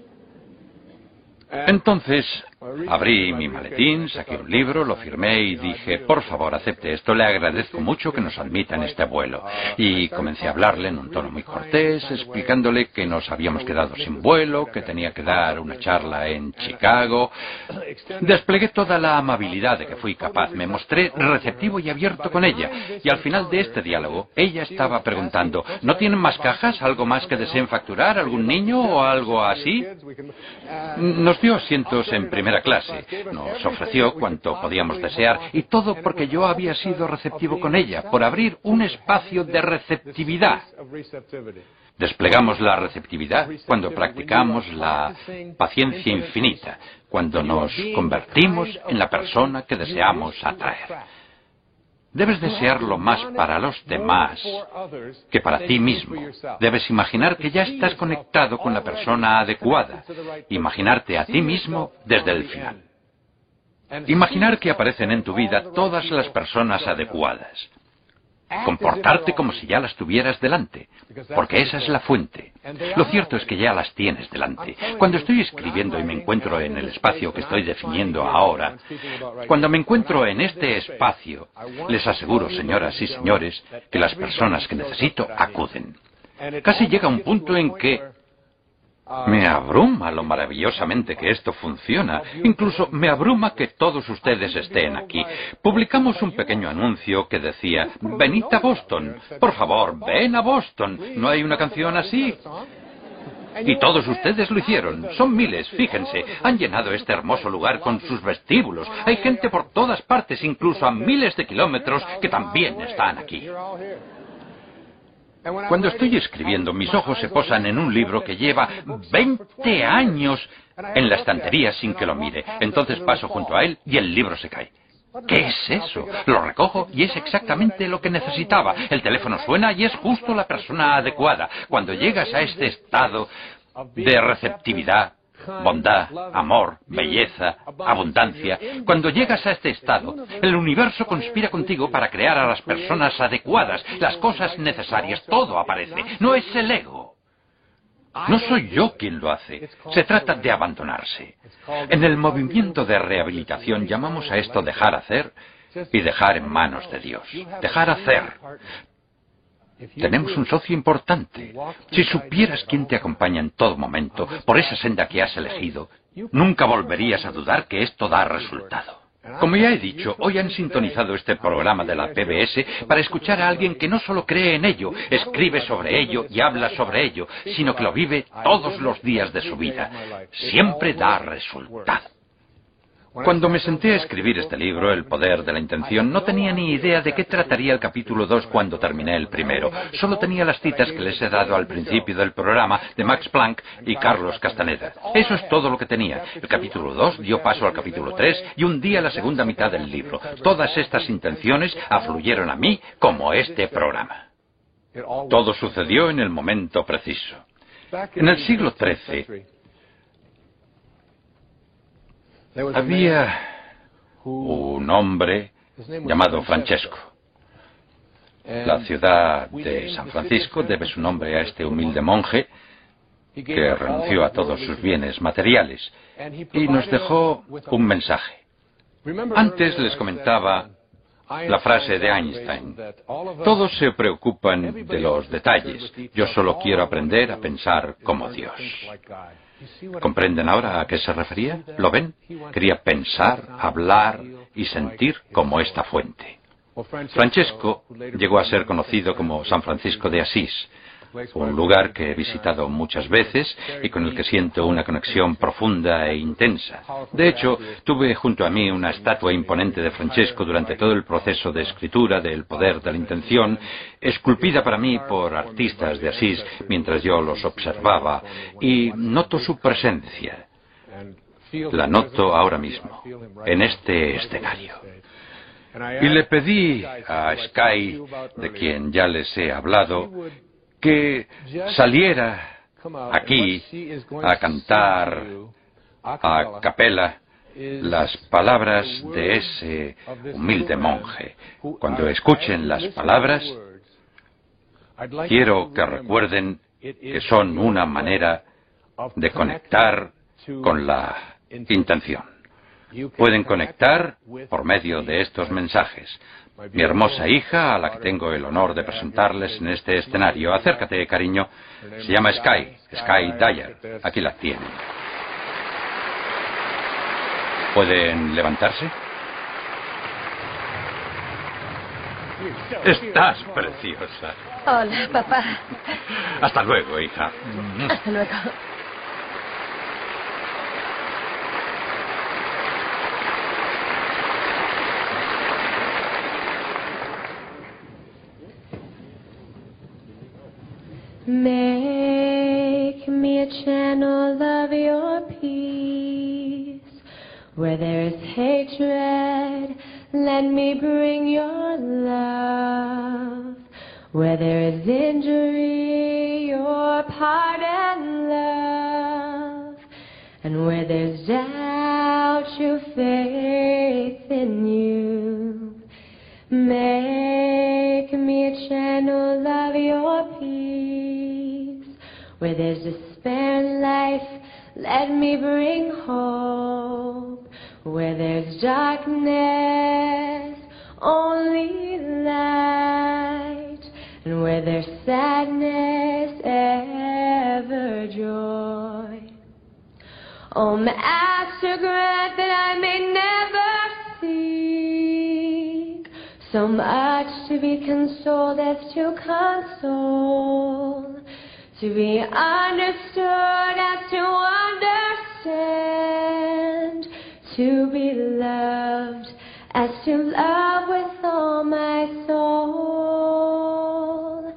Entonces, abrí mi maletín, saqué un libro, lo firmé y dije, por favor, acepte esto, le agradezco mucho que nos admita en este vuelo. Y comencé a hablarle en un tono muy cortés, explicándole que nos habíamos quedado sin vuelo, que tenía que dar una charla en Chicago. Desplegué toda la amabilidad de que fui capaz, me mostré receptivo y abierto con ella. Y al final de este diálogo, ella estaba preguntando, ¿no tienen más cajas? ¿Algo más que deseen facturar? ¿Algún niño o algo así? Nos dio asientos en primera clase, nos ofreció cuanto podíamos desear, y todo porque yo había sido receptivo con ella, por abrir un espacio de receptividad. Desplegamos la receptividad cuando practicamos la paciencia infinita, cuando nos convertimos en la persona que deseamos atraer. Debes desearlo más para los demás que para ti mismo. Debes imaginar que ya estás conectado con la persona adecuada. Imaginarte a ti mismo desde el final. Imaginar que aparecen en tu vida todas las personas adecuadas. Comportarte como si ya las tuvieras delante, porque esa es la fuente. Lo cierto es que ya las tienes delante. Cuando estoy escribiendo y me encuentro en el espacio que estoy definiendo ahora, cuando me encuentro en este espacio, les aseguro, señoras y señores, que las personas que necesito acuden. Casi llega un punto en que me abruma lo maravillosamente que esto funciona. Incluso me abruma que todos ustedes estén aquí. Publicamos un pequeño anuncio que decía, venid a Boston. Por favor, ven a Boston. ¿No hay una canción así? Y todos ustedes lo hicieron. Son miles, fíjense. Han llenado este hermoso lugar con sus vestíbulos. Hay gente por todas partes, incluso a miles de kilómetros, que también están aquí. Cuando estoy escribiendo, mis ojos se posan en un libro que lleva veinte años en la estantería sin que lo mire. Entonces paso junto a él y el libro se cae. ¿Qué es eso? Lo recojo y es exactamente lo que necesitaba. El teléfono suena y es justo la persona adecuada. Cuando llegas a este estado de receptividad, bondad, amor, belleza, abundancia, cuando llegas a este estado, el universo conspira contigo para crear a las personas adecuadas, las cosas necesarias, todo aparece. No es el ego. No soy yo quien lo hace. Se trata de abandonarse. En el movimiento de rehabilitación llamamos a esto dejar hacer y dejar en manos de Dios. Dejar hacer. Tenemos un socio importante. Si supieras quién te acompaña en todo momento, por esa senda que has elegido, nunca volverías a dudar que esto da resultado. Como ya he dicho, hoy han sintonizado este programa de la P B S para escuchar a alguien que no solo cree en ello, escribe sobre ello y habla sobre ello, sino que lo vive todos los días de su vida. Siempre da resultado. Cuando me senté a escribir este libro, El poder de la intención, no tenía ni idea de qué trataría el capítulo dos cuando terminé el primero. Solo tenía las citas que les he dado al principio del programa de Max Planck y Carlos Castaneda. Eso es todo lo que tenía. El capítulo dos dio paso al capítulo tres y un día la segunda mitad del libro. Todas estas intenciones afluyeron a mí como este programa. Todo sucedió en el momento preciso. En el siglo trece... había un hombre llamado Francesco. La ciudad de San Francisco debe su nombre a este humilde monje que renunció a todos sus bienes materiales y nos dejó un mensaje. Antes les comentaba la frase de Einstein: todos se preocupan de los detalles, yo solo quiero aprender a pensar como Dios. ¿Comprenden ahora a qué se refería? ¿Lo ven? Quería pensar, hablar y sentir como esta fuente. Francesco llegó a ser conocido como San Francisco de Asís, un lugar que he visitado muchas veces y con el que siento una conexión profunda e intensa. De hecho, tuve junto a mí una estatua imponente de Francesco durante todo el proceso de escritura de El poder de la intención, esculpida para mí por artistas de Asís mientras yo los observaba, y noto su presencia. La noto ahora mismo, en este escenario. Y le pedí a Sky, de quien ya les he hablado, que saliera aquí a cantar a capela las palabras de ese humilde monje. Cuando escuchen las palabras, quiero que recuerden que son una manera de conectar con la intención. Pueden conectar por medio de estos mensajes. Mi hermosa hija, a la que tengo el honor de presentarles en este escenario. Acércate, cariño. Se llama Sky, Sky Dyer. Aquí la tienen. ¿Pueden levantarse? Estás preciosa. Hola, papá. Hasta luego, hija. Hasta luego. Make me a channel of your peace. Where there is hatred, let me bring your love. Where there is injury, your pardon, love. And where there's doubt, your faith in you. Make me a channel of your peace. Where there's despair in life, let me bring hope. Where there's darkness, only light. And where there's sadness, ever joy. Oh, Master, grant that I may never seek so much to be consoled as to console, to be understood as to understand, to be loved as to love with all my soul.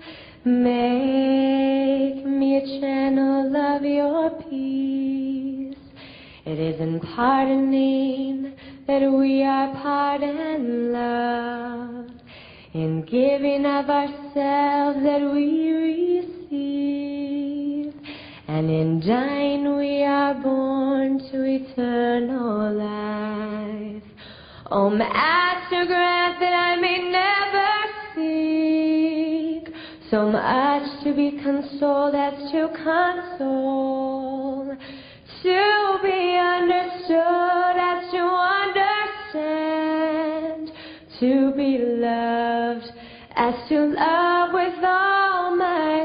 Make me a channel of your peace. It is in pardoning that we are pardoned, love, in giving of ourselves that we receive, and in dying we are born to eternal life. O Master, grant that I may never seek so much to be consoled as to console, to be understood as to understand, to be loved as to love with all my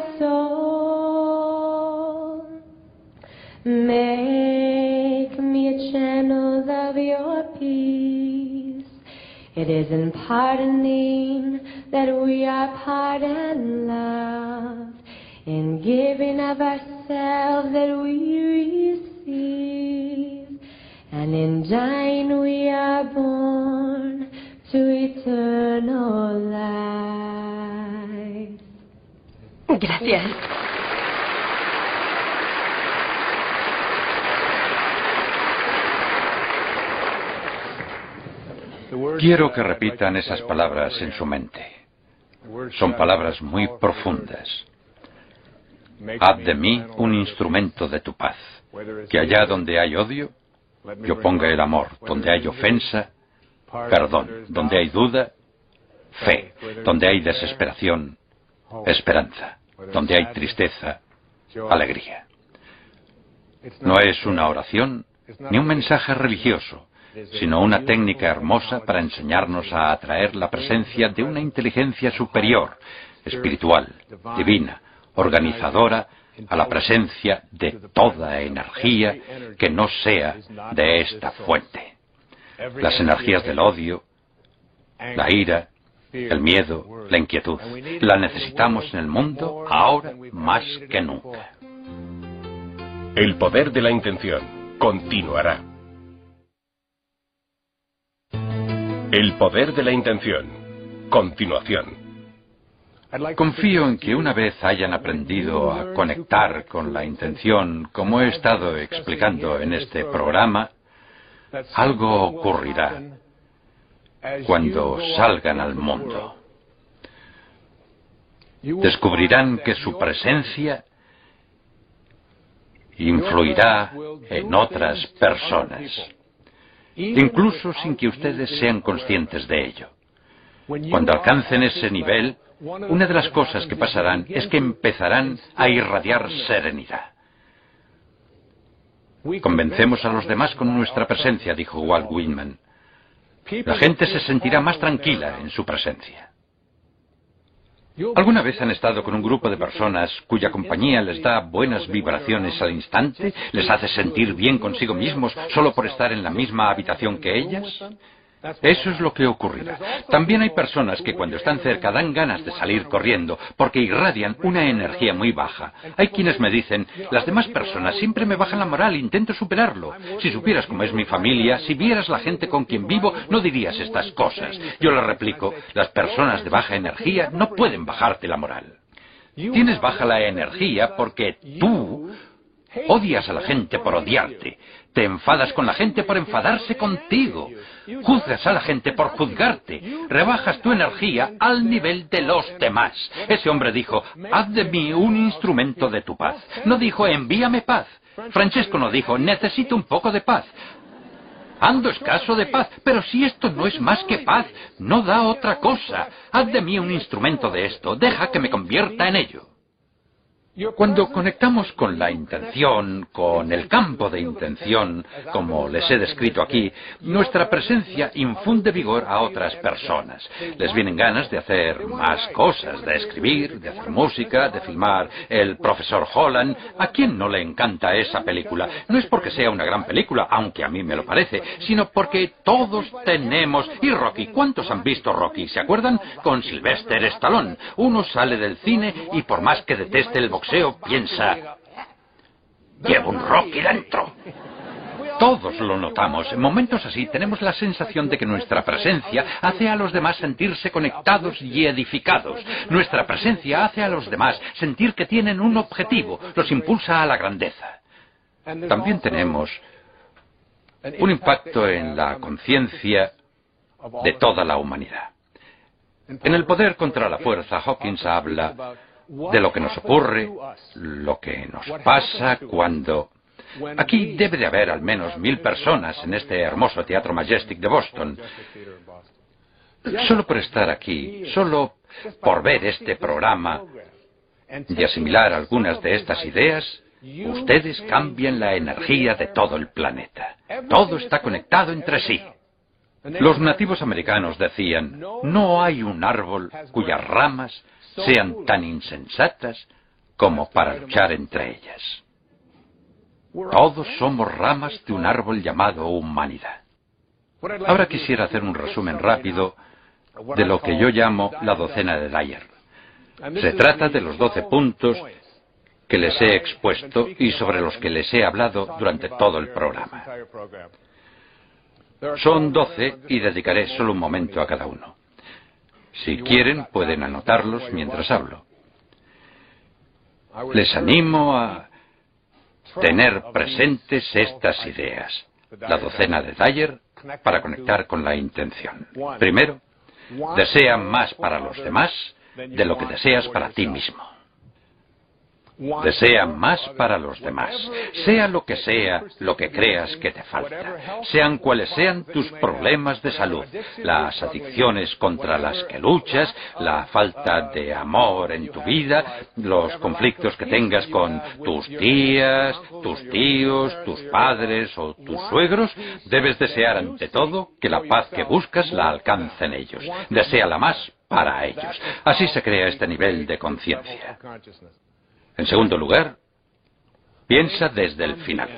soul. Make me a channel of your peace. It is in pardoning that we are pardoned, love, in giving of ourselves that we receive, and in dying we are born to eternal life. Gracias. Quiero que repitan esas palabras en su mente. Son palabras muy profundas. Haz de mí un instrumento de tu paz. Que allá donde hay odio, yo ponga el amor. Donde hay ofensa, perdón. Donde hay duda, fe. Donde hay desesperación, esperanza. Donde hay tristeza, alegría. No es una oración ni un mensaje religioso, sino una técnica hermosa para enseñarnos a atraer la presencia de una inteligencia superior, espiritual, divina, organizadora, a la presencia de toda energía que no sea de esta fuente. Las energías del odio, la ira, el miedo, la inquietud, la necesitamos en el mundo ahora más que nunca. El poder de la intención continuará. El poder de la intención. Continuación. Confío en que una vez hayan aprendido a conectar con la intención, como he estado explicando en este programa, algo ocurrirá cuando salgan al mundo. Descubrirán que su presencia influirá en otras personas, incluso sin que ustedes sean conscientes de ello. Cuando alcancen ese nivel, una de las cosas que pasarán es que empezarán a irradiar serenidad. Convencemos a los demás con nuestra presencia, dijo Walt Whitman. La gente se sentirá más tranquila en su presencia. ¿Alguna vez han estado con un grupo de personas cuya compañía les da buenas vibraciones al instante? ¿Les hace sentir bien consigo mismos solo por estar en la misma habitación que ellas? Eso es lo que ocurrirá. También hay personas que cuando están cerca dan ganas de salir corriendo porque irradian una energía muy baja. Hay quienes me dicen, las demás personas siempre me bajan la moral, intento superarlo. Si supieras cómo es mi familia, si vieras la gente con quien vivo, no dirías estas cosas. Yo les replico, las personas de baja energía no pueden bajarte la moral. Tienes baja la energía porque tú odias a la gente por odiarte. Te enfadas con la gente por enfadarse contigo. Juzgas a la gente por juzgarte. Rebajas tu energía al nivel de los demás. Ese hombre dijo, haz de mí un instrumento de tu paz. No dijo, envíame paz. Francesco no dijo, necesito un poco de paz. Ando escaso de paz, pero si esto no es más que paz, no da otra cosa. Haz de mí un instrumento de esto. Deja que me convierta en ello. Cuando conectamos con la intención, con el campo de intención, como les he descrito aquí, nuestra presencia infunde vigor a otras personas. Les vienen ganas de hacer más cosas, de escribir, de hacer música, de filmar El Profesor Holland. ¿A quién no le encanta esa película? No es porque sea una gran película, aunque a mí me lo parece, sino porque todos tenemos... Y Rocky, ¿cuántos han visto Rocky? ¿Se acuerdan? Con Sylvester Stallone. Uno sale del cine y por más que deteste el boxeo, boxeo piensa, llevo un Rocky dentro. Todos lo notamos. En momentos así tenemos la sensación de que nuestra presencia hace a los demás sentirse conectados y edificados. Nuestra presencia hace a los demás sentir que tienen un objetivo, los impulsa a la grandeza. También tenemos un impacto en la conciencia de toda la humanidad. En El poder contra la fuerza, Hawkins habla de lo que nos ocurre, lo que nos pasa cuando... Aquí debe de haber al menos mil personas en este hermoso Teatro Majestic de Boston. Solo por estar aquí, solo por ver este programa y asimilar algunas de estas ideas, ustedes cambian la energía de todo el planeta. Todo está conectado entre sí. Los nativos americanos decían, no hay un árbol cuyas ramas sean tan insensatas como para luchar entre ellas. Todos somos ramas de un árbol llamado humanidad. Ahora quisiera hacer un resumen rápido de lo que yo llamo la docena de Dyer. Se trata de los doce puntos que les he expuesto y sobre los que les he hablado durante todo el programa. Son doce y dedicaré solo un momento a cada uno. Si quieren, pueden anotarlos mientras hablo. Les animo a tener presentes estas ideas. La docena de Dyer para conectar con la intención. Primero, desea más para los demás de lo que deseas para ti mismo. Desea más para los demás, sea lo que sea lo que creas que te falta, sean cuales sean tus problemas de salud, las adicciones contra las que luchas, la falta de amor en tu vida, los conflictos que tengas con tus tías, tus tíos, tus padres o tus suegros, debes desear ante todo que la paz que buscas la alcancen ellos. Deséala más para ellos. Así se crea este nivel de conciencia. En segundo lugar, piensa desde el final.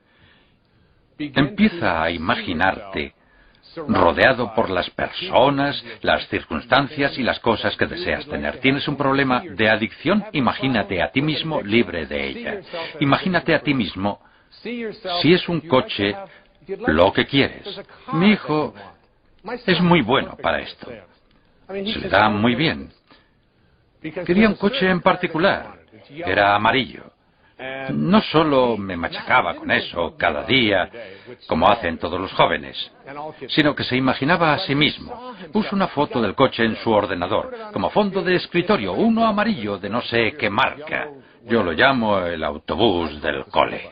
Empieza a imaginarte rodeado por las personas, las circunstancias y las cosas que deseas tener. ¿Tienes un problema de adicción? Imagínate a ti mismo libre de ella. Imagínate a ti mismo, si es un coche, lo que quieres. Mi hijo es muy bueno para esto. Se le da muy bien. Quería un coche en particular. Era amarillo. No solo me machacaba con eso cada día, como hacen todos los jóvenes, sino que se imaginaba a sí mismo. Puso una foto del coche en su ordenador, como fondo de escritorio, uno amarillo de no sé qué marca. Yo lo llamo el autobús del cole.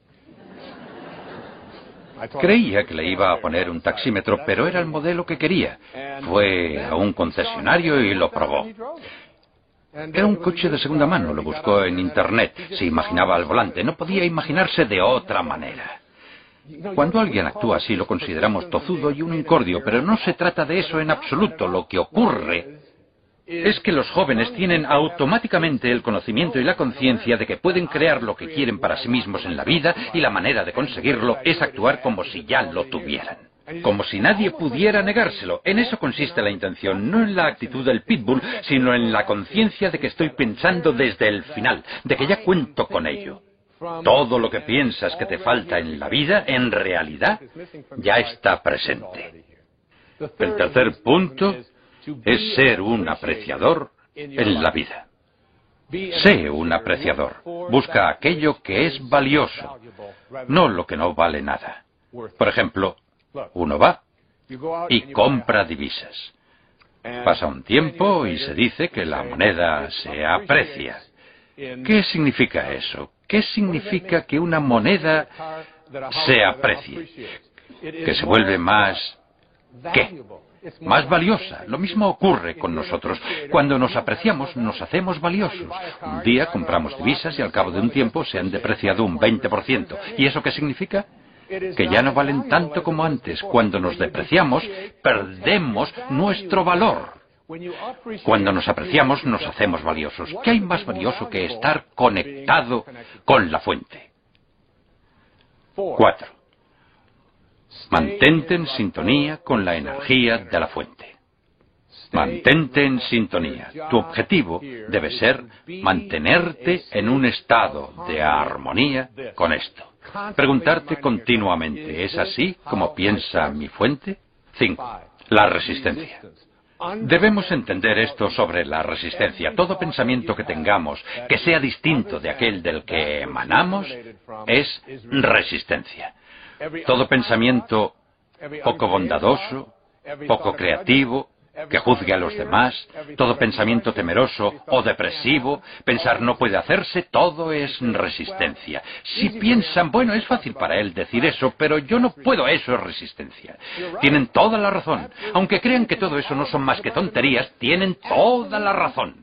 Creía que le iba a poner un taxímetro, pero era el modelo que quería. Fue a un concesionario y lo probó. Era un coche de segunda mano, lo buscó en Internet, se imaginaba al volante, no podía imaginarse de otra manera. Cuando alguien actúa así lo consideramos tozudo y un incordio, pero no se trata de eso en absoluto. Lo que ocurre es que los jóvenes tienen automáticamente el conocimiento y la conciencia de que pueden crear lo que quieren para sí mismos en la vida y la manera de conseguirlo es actuar como si ya lo tuvieran. Como si nadie pudiera negárselo. En eso consiste la intención, no en la actitud del pitbull, sino en la conciencia de que estoy pensando desde el final, de que ya cuento con ello. Todo lo que piensas que te falta en la vida, en realidad, ya está presente. El tercer punto es ser un apreciador en la vida. Sé un apreciador. Busca aquello que es valioso, no lo que no vale nada. Por ejemplo, uno va y compra divisas. Pasa un tiempo y se dice que la moneda se aprecia. ¿Qué significa eso? ¿Qué significa que una moneda se aprecie? Que se vuelve más... ¿qué? Más valiosa. Lo mismo ocurre con nosotros. Cuando nos apreciamos, nos hacemos valiosos. Un día compramos divisas y al cabo de un tiempo se han depreciado un veinte por ciento. ¿Y eso qué significa? Que ya no valen tanto como antes. Cuando nos depreciamos, perdemos nuestro valor. Cuando nos apreciamos, nos hacemos valiosos. ¿Qué hay más valioso que estar conectado con la fuente? Cuatro. Mantente en sintonía con la energía de la fuente. Mantente en sintonía. Tu objetivo debe ser mantenerte en un estado de armonía con esto. Preguntarte continuamente, ¿es así como piensa mi fuente? cinco. La resistencia. Debemos entender esto sobre la resistencia. Todo pensamiento que tengamos que sea distinto de aquel del que emanamos es resistencia. Todo pensamiento poco bondadoso, poco creativo, que juzgue a los demás, todo pensamiento temeroso o depresivo, pensar no puede hacerse, todo es resistencia. Si piensan, bueno, es fácil para él decir eso, pero yo no puedo, eso es resistencia. Tienen toda la razón. Aunque crean que todo eso no son más que tonterías, tienen toda la razón.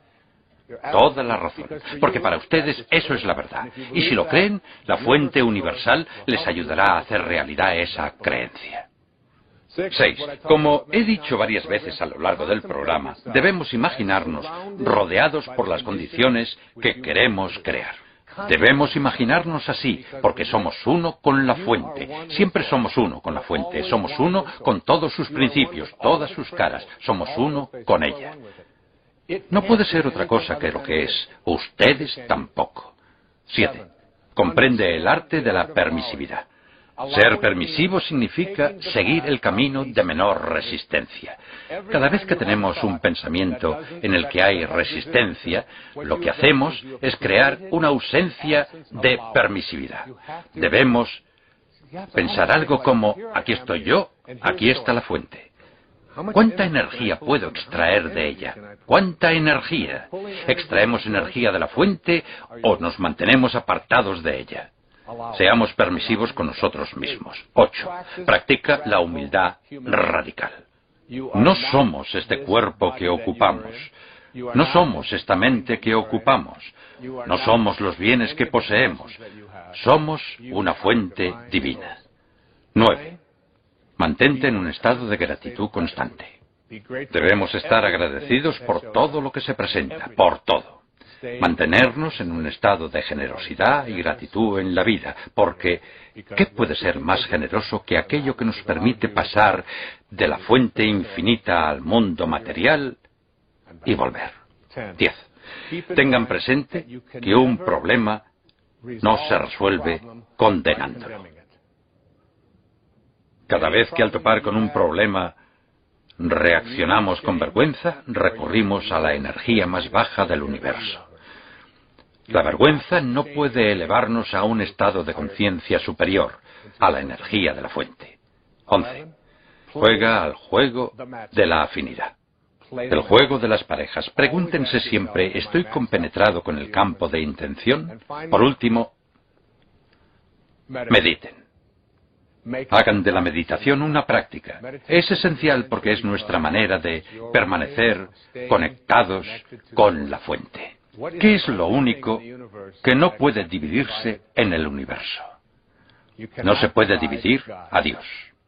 Toda la razón. Porque para ustedes eso es la verdad. Y si lo creen, la fuente universal les ayudará a hacer realidad esa creencia. seis. Como he dicho varias veces a lo largo del programa, debemos imaginarnos rodeados por las condiciones que queremos crear. Debemos imaginarnos así, porque somos uno con la fuente. Siempre somos uno con la fuente. Somos uno con todos sus principios, todas sus caras. Somos uno con ella. No puede ser otra cosa que lo que es. Ustedes tampoco. siete. Comprende el arte de la permisividad. Ser permisivo significa seguir el camino de menor resistencia. Cada vez que tenemos un pensamiento en el que hay resistencia, lo que hacemos es crear una ausencia de permisividad. Debemos pensar algo como, aquí estoy yo, aquí está la fuente. ¿Cuánta energía puedo extraer de ella? ¿Cuánta energía? ¿Extraemos energía de la fuente o nos mantenemos apartados de ella? Seamos permisivos con nosotros mismos. ocho. Practica la humildad radical. No somos este cuerpo que ocupamos. No somos esta mente que ocupamos. No somos los bienes que poseemos. Somos una fuente divina. nueve. Mantente en un estado de gratitud constante. Debemos estar agradecidos por todo lo que se presenta, por todo. Mantenernos en un estado de generosidad y gratitud en la vida, porque ¿qué puede ser más generoso que aquello que nos permite pasar de la fuente infinita al mundo material y volver? diez. Tengan presente que un problema no se resuelve condenándolo. Cada vez que al topar con un problema reaccionamos con vergüenza, recurrimos a la energía más baja del universo. La vergüenza no puede elevarnos a un estado de conciencia superior, a la energía de la fuente. once. Juega al juego de la afinidad. El juego de las parejas. Pregúntense siempre, ¿estoy compenetrado con el campo de intención? Por último, mediten. Hagan de la meditación una práctica. Es esencial porque es nuestra manera de permanecer conectados con la fuente. ¿Qué es lo único que no puede dividirse en el universo? No se puede dividir a Dios.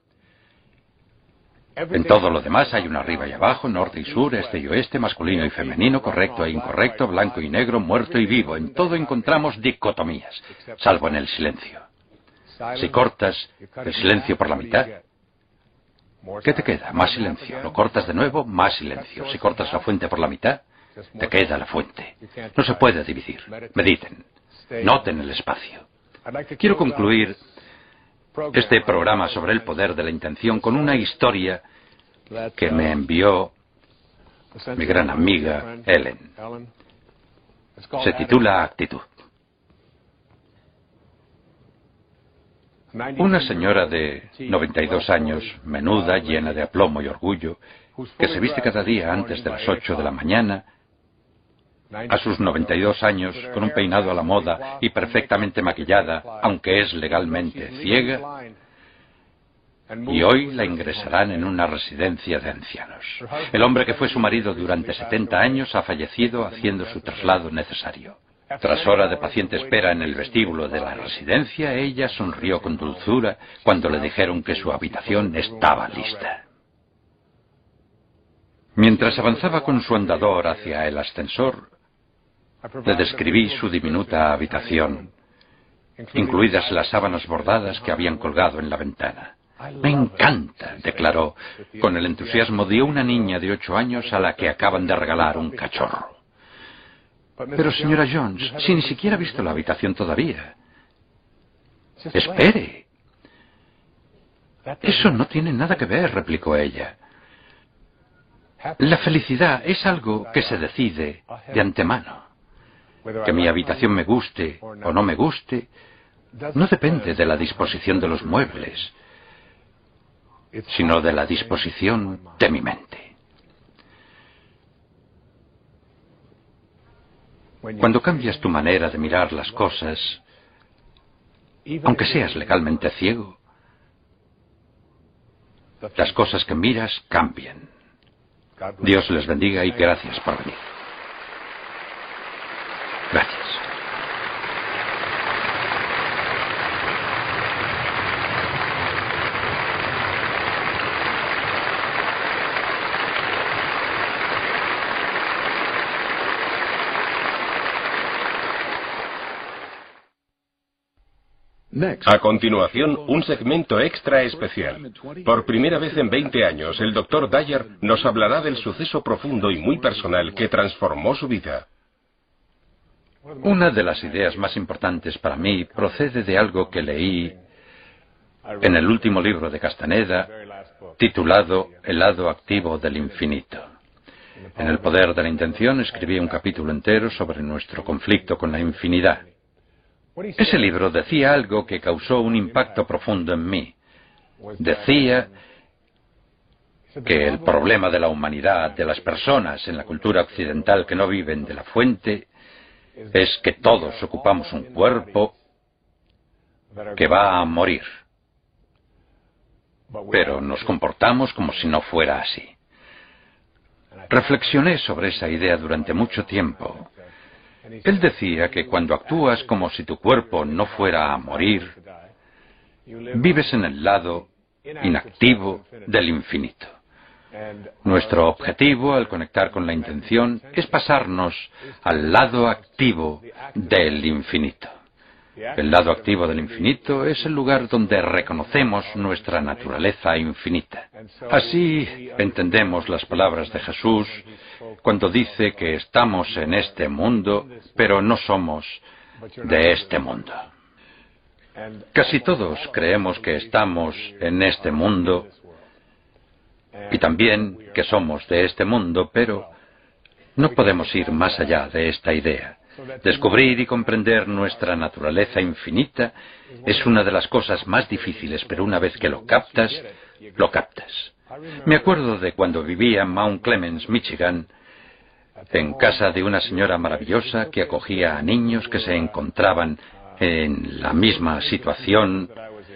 En todo lo demás hay un arriba y abajo, norte y sur, este y oeste, masculino y femenino, correcto e incorrecto, blanco y negro, muerto y vivo. En todo encontramos dicotomías, salvo en el silencio. Si cortas el silencio por la mitad, ¿qué te queda? Más silencio. Lo cortas de nuevo, más silencio. Si cortas la fuente por la mitad, te queda la fuente. No se puede dividir. Mediten. Noten el espacio. Quiero concluir este programa sobre el poder de la intención con una historia que me envió mi gran amiga Ellen. Se titula Actitud. Una señora de noventa y dos años, menuda, llena de aplomo y orgullo, que se viste cada día antes de las ocho de la mañana, a sus noventa y dos años, con un peinado a la moda y perfectamente maquillada, aunque es legalmente ciega, y hoy la ingresarán en una residencia de ancianos. El hombre que fue su marido durante setenta años ha fallecido haciendo su traslado necesario. Tras hora de paciente espera en el vestíbulo de la residencia, ella sonrió con dulzura cuando le dijeron que su habitación estaba lista. Mientras avanzaba con su andador hacia el ascensor, le describí su diminuta habitación, incluidas las sábanas bordadas que habían colgado en la ventana. Me encanta, declaró, con el entusiasmo de una niña de ocho años a la que acaban de regalar un cachorro. Pero, señora Jones, si ni siquiera ha visto la habitación todavía. Espere. Eso no tiene nada que ver, replicó ella. La felicidad es algo que se decide de antemano. Que mi habitación me guste o no me guste, no depende de la disposición de los muebles, sino de la disposición de mi mente. Cuando cambias tu manera de mirar las cosas, aunque seas legalmente ciego, las cosas que miras cambian. Dios les bendiga y gracias por venir. Gracias. A continuación, un segmento extra especial. Por primera vez en veinte años, el doctor Dyer nos hablará del suceso profundo y muy personal que transformó su vida. Una de las ideas más importantes para mí procede de algo que leí en el último libro de Castaneda, titulado El lado activo del infinito. En El poder de la intención escribí un capítulo entero sobre nuestro conflicto con la infinidad. Ese libro decía algo que causó un impacto profundo en mí. Decía que el problema de la humanidad, de las personas en la cultura occidental que no viven de la fuente, es que todos ocupamos un cuerpo que va a morir. Pero nos comportamos como si no fuera así. Reflexioné sobre esa idea durante mucho tiempo. Él decía que cuando actúas como si tu cuerpo no fuera a morir, vives en el lado inactivo del infinito. Nuestro objetivo al conectar con la intención es pasarnos al lado activo del infinito. El lado activo del infinito es el lugar donde reconocemos nuestra naturaleza infinita. Así entendemos las palabras de Jesús cuando dice que estamos en este mundo, pero no somos de este mundo. Casi todos creemos que estamos en este mundo y también que somos de este mundo, pero no podemos ir más allá de esta idea. Descubrir y comprender nuestra naturaleza infinita es una de las cosas más difíciles, pero una vez que lo captas, lo captas. Me acuerdo de cuando vivía en Mount Clemens, Michigan, en casa de una señora maravillosa que acogía a niños que se encontraban en la misma situación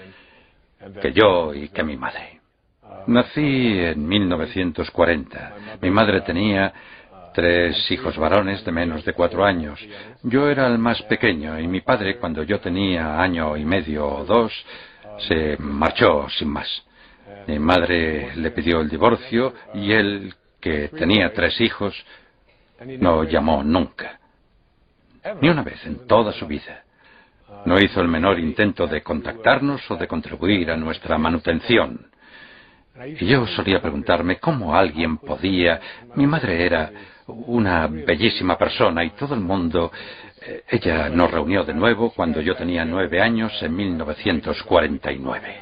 que yo y que mi madre. Nací en mil novecientos cuarenta. Mi madre tenía tres hijos varones de menos de cuatro años. Yo era el más pequeño y mi padre, cuando yo tenía año y medio o dos, se marchó sin más. Mi madre le pidió el divorcio y él, que tenía tres hijos, no llamó nunca. Ni una vez en toda su vida. No hizo el menor intento de contactarnos o de contribuir a nuestra manutención. Y yo solía preguntarme cómo alguien podía... Mi madre era una bellísima persona y todo el mundo... Ella nos reunió de nuevo cuando yo tenía nueve años en mil novecientos cuarenta y nueve.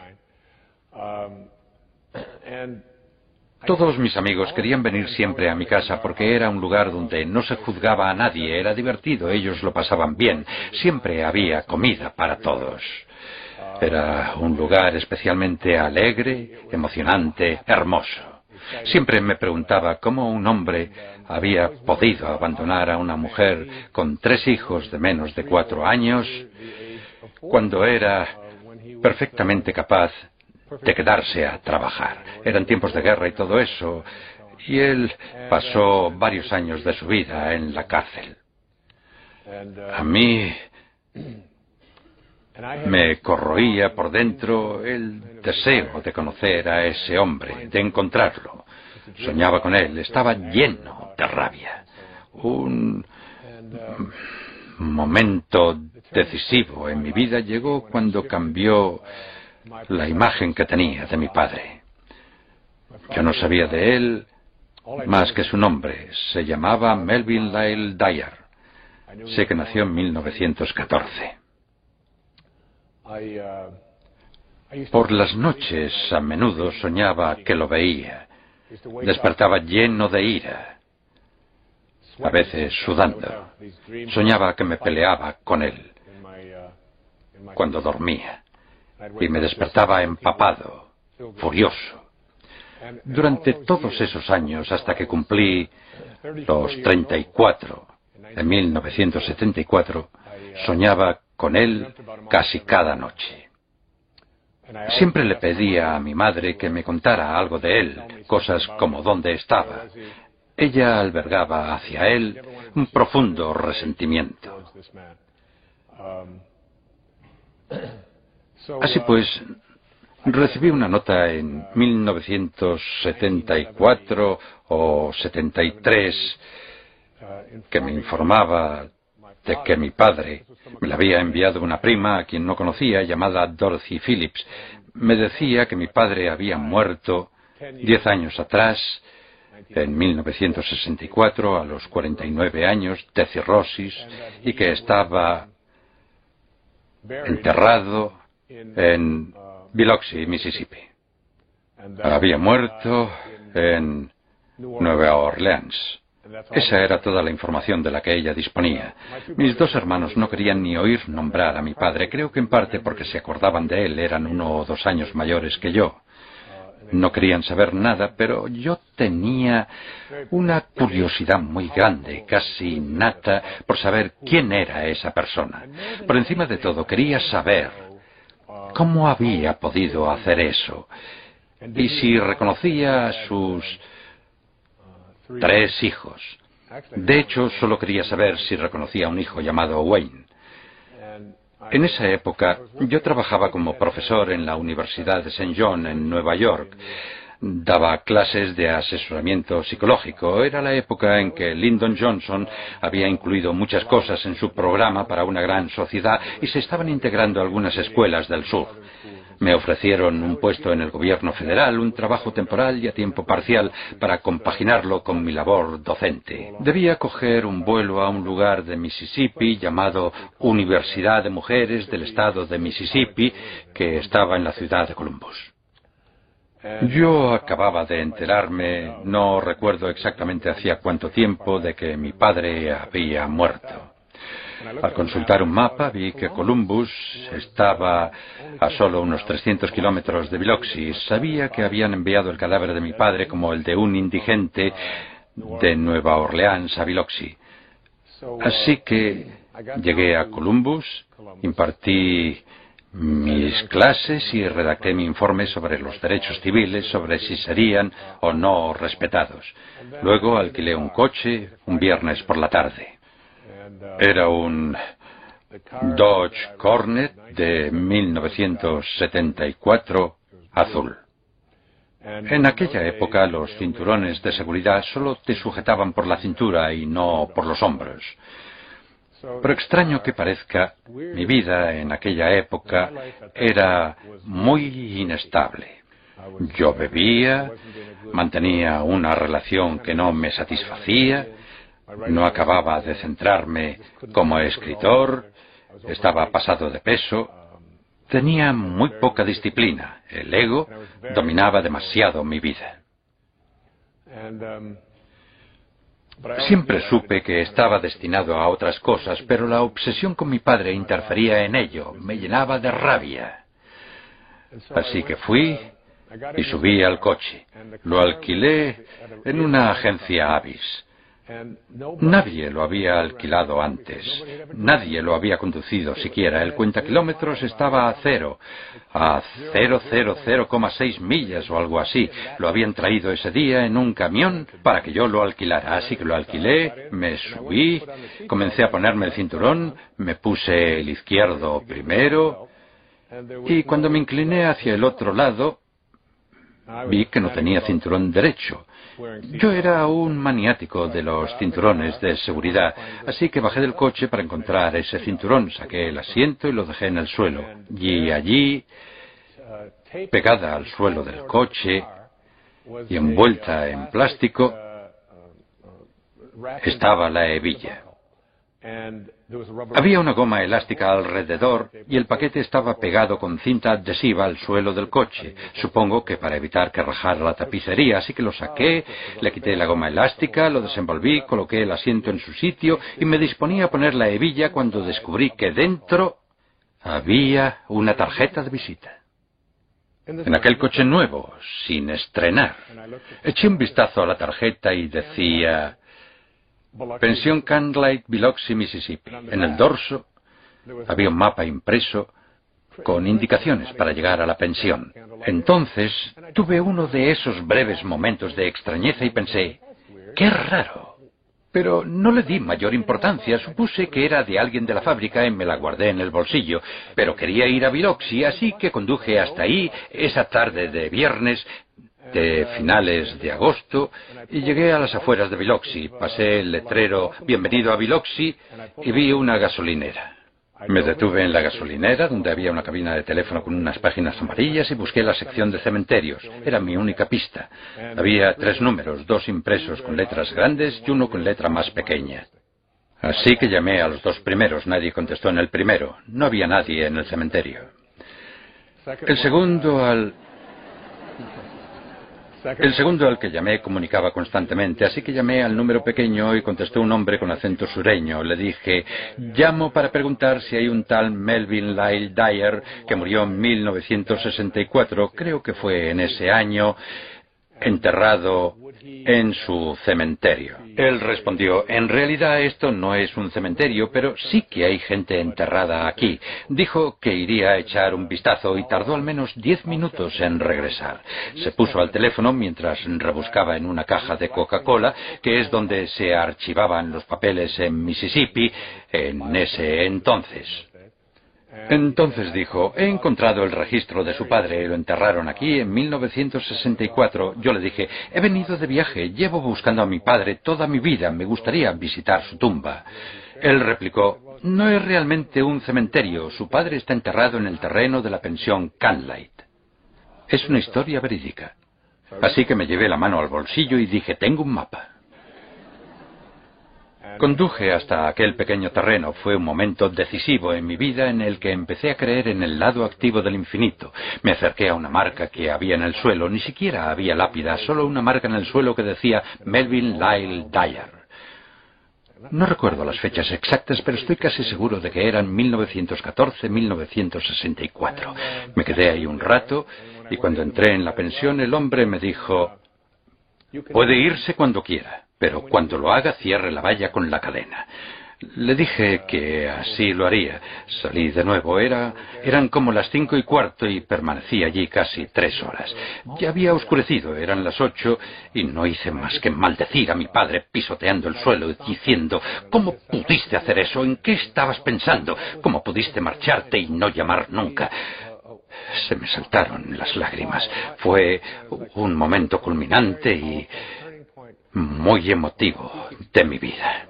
Todos mis amigos querían venir siempre a mi casa porque era un lugar donde no se juzgaba a nadie, era divertido, ellos lo pasaban bien, siempre había comida para todos. Era un lugar especialmente alegre, emocionante, hermoso. Siempre me preguntaba cómo un hombre había podido abandonar a una mujer con tres hijos de menos de cuatro años cuando era perfectamente capaz de quedarse a trabajar. Eran tiempos de guerra y todo eso, y él pasó varios años de su vida en la cárcel. A mí me corroía por dentro el deseo de conocer a ese hombre, de encontrarlo. Soñaba con él, estaba lleno de rabia. Un momento decisivo en mi vida llegó cuando cambió la imagen que tenía de mi padre. Yo no sabía de él más que su nombre. Se llamaba Melvin Lyle Dyer. Sé que nació en mil novecientos catorce. Por las noches, a menudo soñaba que lo veía. Despertaba lleno de ira, a veces sudando. Soñaba que me peleaba con él cuando dormía y me despertaba empapado, furioso. Durante todos esos años, hasta que cumplí los treinta y cuatro, en mil novecientos setenta y cuatro, soñaba con él casi cada noche. Siempre le pedía a mi madre que me contara algo de él, cosas como dónde estaba. Ella albergaba hacia él un profundo resentimiento. Así pues, recibí una nota en mil novecientos setenta y cuatro o setenta y tres que me informaba de que mi padre me la había enviado una prima a quien no conocía, llamada Dorothy Phillips. Me decía que mi padre había muerto diez años atrás, en mil novecientos sesenta y cuatro, a los cuarenta y nueve años, de cirrosis, y que estaba enterrado en Biloxi, Mississippi. Había muerto en Nueva Orleans. Esa era toda la información de la que ella disponía. Mis dos hermanos no querían ni oír nombrar a mi padre, creo que en parte porque se acordaban de él, eran uno o dos años mayores que yo. No querían saber nada, pero yo tenía una curiosidad muy grande, casi innata, por saber quién era esa persona. Por encima de todo, quería saber cómo había podido hacer eso, y si reconocía a sus tres hijos. De hecho, solo quería saber si reconocía a un hijo llamado Wayne. En esa época, yo trabajaba como profesor en la Universidad de Saint John, en Nueva York. Daba clases de asesoramiento psicológico. Era la época en que Lyndon Johnson había incluido muchas cosas en su programa para una gran sociedad y se estaban integrando algunas escuelas del sur. Me ofrecieron un puesto en el gobierno federal, un trabajo temporal y a tiempo parcial para compaginarlo con mi labor docente. Debía coger un vuelo a un lugar de Mississippi llamado Universidad de Mujeres del Estado de Mississippi, que estaba en la ciudad de Columbus. Yo acababa de enterarme, no recuerdo exactamente hacía cuánto tiempo, de que mi padre había muerto. Al consultar un mapa vi que Columbus estaba a solo unos trescientos kilómetros de Biloxi. Sabía que habían enviado el cadáver de mi padre como el de un indigente de Nueva Orleans a Biloxi. Así que llegué a Columbus, impartí mis clases y redacté mi informe sobre los derechos civiles, sobre si serían o no respetados. Luego alquilé un coche un viernes por la tarde. Era un Dodge Cornet de mil novecientos setenta y cuatro azul. En aquella época los cinturones de seguridad solo te sujetaban por la cintura y no por los hombros. Por extraño que parezca, mi vida en aquella época era muy inestable. Yo bebía, mantenía una relación que no me satisfacía, no acababa de centrarme como escritor, estaba pasado de peso, tenía muy poca disciplina, el ego dominaba demasiado mi vida. Siempre supe que estaba destinado a otras cosas, pero la obsesión con mi padre interfería en ello, me llenaba de rabia. Así que fui y subí al coche. Lo alquilé en una agencia Avis. Nadie lo había alquilado antes, nadie lo había conducido siquiera. El cuentakilómetros estaba a cero, a cero cero cero coma seis millas o algo así. Lo habían traído ese día en un camión para que yo lo alquilara, así que lo alquilé, me subí, comencé a ponerme el cinturón, me puse el izquierdo primero y cuando me incliné hacia el otro lado vi que no tenía cinturón derecho. Yo era un maniático de los cinturones de seguridad, así que bajé del coche para encontrar ese cinturón, saqué el asiento y lo dejé en el suelo. Y allí pegada al suelo del coche y envuelta en plástico, estaba la hebilla. Había una goma elástica alrededor y el paquete estaba pegado con cinta adhesiva al suelo del coche, supongo que para evitar que rajara la tapicería, así que lo saqué, le quité la goma elástica, lo desenvolví, coloqué el asiento en su sitio y me disponía a poner la hebilla cuando descubrí que dentro había una tarjeta de visita. En aquel coche nuevo, sin estrenar, eché un vistazo a la tarjeta y decía: Pensión Canlight, Biloxi, Mississippi. En el dorso había un mapa impreso con indicaciones para llegar a la pensión. Entonces tuve uno de esos breves momentos de extrañeza y pensé: ¡qué raro! Pero no le di mayor importancia, supuse que era de alguien de la fábrica y me la guardé en el bolsillo. Pero quería ir a Biloxi, así que conduje hasta ahí esa tarde de viernes de finales de agosto y llegué a las afueras de Biloxi. Pasé el letrero "Bienvenido a Biloxi" y vi una gasolinera. Me detuve en la gasolinera, donde había una cabina de teléfono con unas páginas amarillas, y busqué la sección de cementerios. Era mi única pista. Había tres números, dos impresos con letras grandes y uno con letra más pequeña. Así que llamé a los dos primeros. Nadie contestó en el primero. No había nadie en el cementerio. El segundo al... El segundo al que llamé comunicaba constantemente, así que llamé al número pequeño y contestó un hombre con acento sureño. Le dije: llamo para preguntar si hay un tal Melvin Lyle Dyer que murió en mil novecientos sesenta y cuatro, creo que fue en ese año, enterrado en su cementerio. Él respondió: en realidad esto no es un cementerio, pero sí que hay gente enterrada aquí. Dijo que iría a echar un vistazo y tardó al menos diez minutos en regresar. Se puso al teléfono mientras rebuscaba en una caja de Coca-Cola, que es donde se archivaban los papeles en Mississippi en ese entonces. Entonces dijo: he encontrado el registro de su padre, lo enterraron aquí en mil novecientos sesenta y cuatro. Yo le dije: he venido de viaje, llevo buscando a mi padre toda mi vida, me gustaría visitar su tumba. Él replicó: no es realmente un cementerio, su padre está enterrado en el terreno de la pensión Canlight. Es una historia verídica. Así que me llevé la mano al bolsillo y dije: tengo un mapa. Conduje hasta aquel pequeño terreno. Fue un momento decisivo en mi vida en el que empecé a creer en el lado activo del infinito. Me acerqué a una marca que había en el suelo. Ni siquiera había lápida, solo una marca en el suelo que decía Melvin Lyle Dyer. No recuerdo las fechas exactas, pero estoy casi seguro de que eran mil novecientos catorce, mil novecientos sesenta y cuatro. Me quedé ahí un rato y cuando entré en la pensión el hombre me dijo: puede irse cuando quiera, pero cuando lo haga cierre la valla con la cadena. Le dije que así lo haría. Salí de nuevo. Era, eran como las cinco y cuarto y permanecí allí casi tres horas. Ya había oscurecido, eran las ocho y no hice más que maldecir a mi padre pisoteando el suelo y diciendo: ¿cómo pudiste hacer eso? ¿En qué estabas pensando? ¿Cómo pudiste marcharte y no llamar nunca? Se me saltaron las lágrimas. Fue un momento culminante y muy emotivo de mi vida.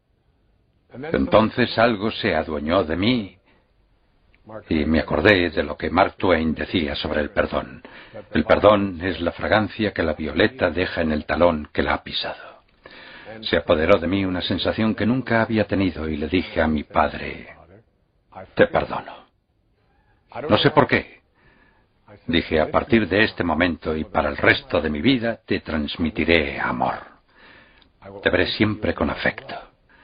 Entonces algo se adueñó de mí y me acordé de lo que Mark Twain decía sobre el perdón. El perdón es la fragancia que la violeta deja en el talón que la ha pisado. Se apoderó de mí una sensación que nunca había tenido y le dije a mi padre: te perdono. No sé por qué. Dije: a partir de este momento y para el resto de mi vida te transmitiré amor. Te veré siempre con afecto.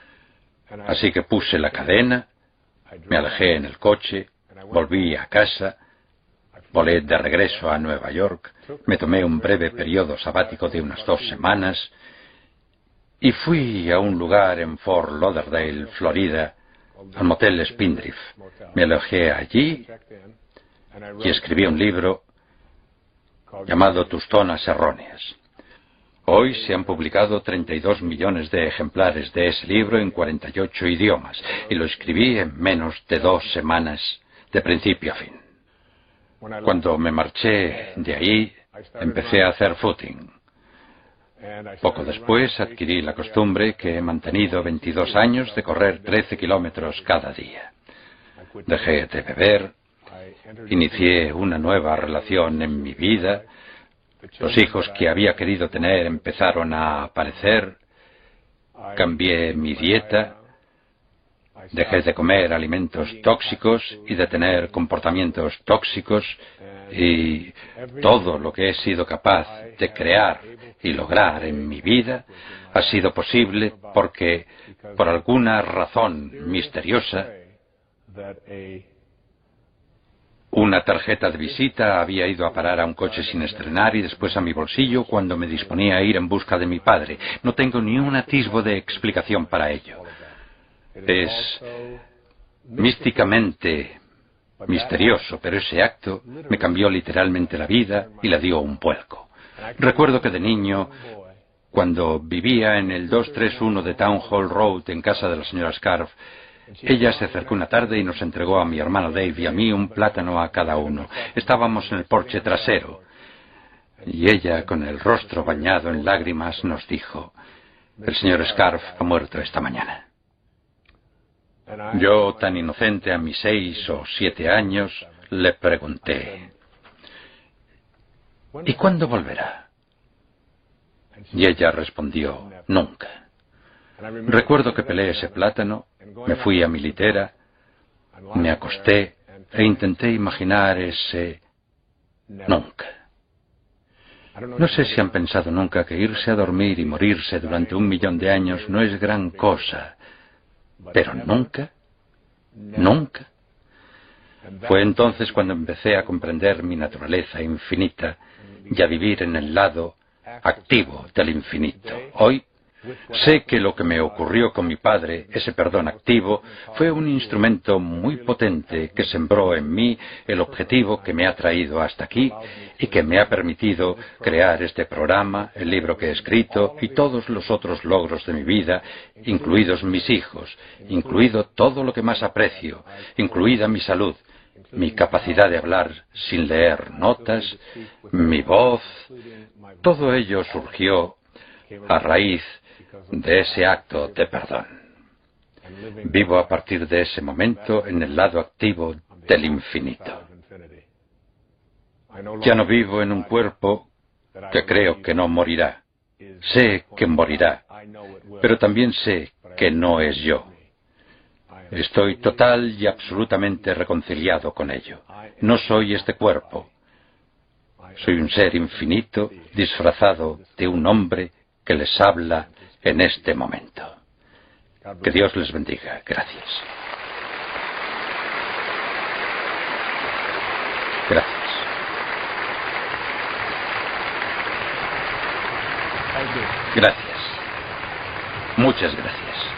Así que puse la cadena, me alejé en el coche, volví a casa, volé de regreso a Nueva York, me tomé un breve periodo sabático de unas dos semanas y fui a un lugar en Fort Lauderdale, Florida, al motel Spindrift. Me alojé allí y escribí un libro llamado Tus zonas erróneas. Hoy se han publicado treinta y dos millones de ejemplares de ese libro en cuarenta y ocho idiomas y lo escribí en menos de dos semanas, de principio a fin. Cuando me marché de ahí, empecé a hacer footing. Poco después adquirí la costumbre que he mantenido veintidós años de correr trece kilómetros cada día. Dejé de beber Inicié una nueva relación en mi vida. Los hijos que había querido tener empezaron a aparecer. Cambié mi dieta. Dejé de comer alimentos tóxicos y de tener comportamientos tóxicos. Y todo lo que he sido capaz de crear y lograr en mi vida ha sido posible porque, por alguna razón misteriosa, una tarjeta de visita había ido a parar a un coche sin estrenar y después a mi bolsillo cuando me disponía a ir en busca de mi padre. No tengo ni un atisbo de explicación para ello. Es místicamente misterioso, pero ese acto me cambió literalmente la vida y la dio un vuelco. Recuerdo que de niño, cuando vivía en el doscientos treinta y uno de Town Hall Road en casa de la señora Scarf, ella se acercó una tarde y nos entregó a mi hermano Dave y a mí un plátano a cada uno. Estábamos en el porche trasero y ella, con el rostro bañado en lágrimas, nos dijo: el señor Scarf ha muerto esta mañana. Yo, tan inocente a mis seis o siete años, le pregunté: ¿y cuándo volverá? Y ella respondió: nunca. Recuerdo que pelé ese plátano, me fui a mi litera, me acosté e intenté imaginar ese nunca. No sé si han pensado nunca que irse a dormir y morirse durante un millón de años no es gran cosa. Pero nunca, nunca. Fue entonces cuando empecé a comprender mi naturaleza infinita y a vivir en el lado activo del infinito. Hoy sé que lo que me ocurrió con mi padre, ese perdón activo, fue un instrumento muy potente que sembró en mí el objetivo que me ha traído hasta aquí y que me ha permitido crear este programa, el libro que he escrito y todos los otros logros de mi vida, incluidos mis hijos, incluido todo lo que más aprecio, incluida mi salud, mi capacidad de hablar sin leer notas, mi voz. Todo ello surgió a raíz de ese acto de perdón. Vivo a partir de ese momento en el lado activo del infinito. Ya no vivo en un cuerpo que creo que no morirá. Sé que morirá, pero también sé que no es yo. Estoy total y absolutamente reconciliado con ello. No soy este cuerpo. Soy un ser infinito disfrazado de un hombre que les habla en este momento. Que Dios les bendiga. Gracias. Gracias. Gracias. Muchas gracias.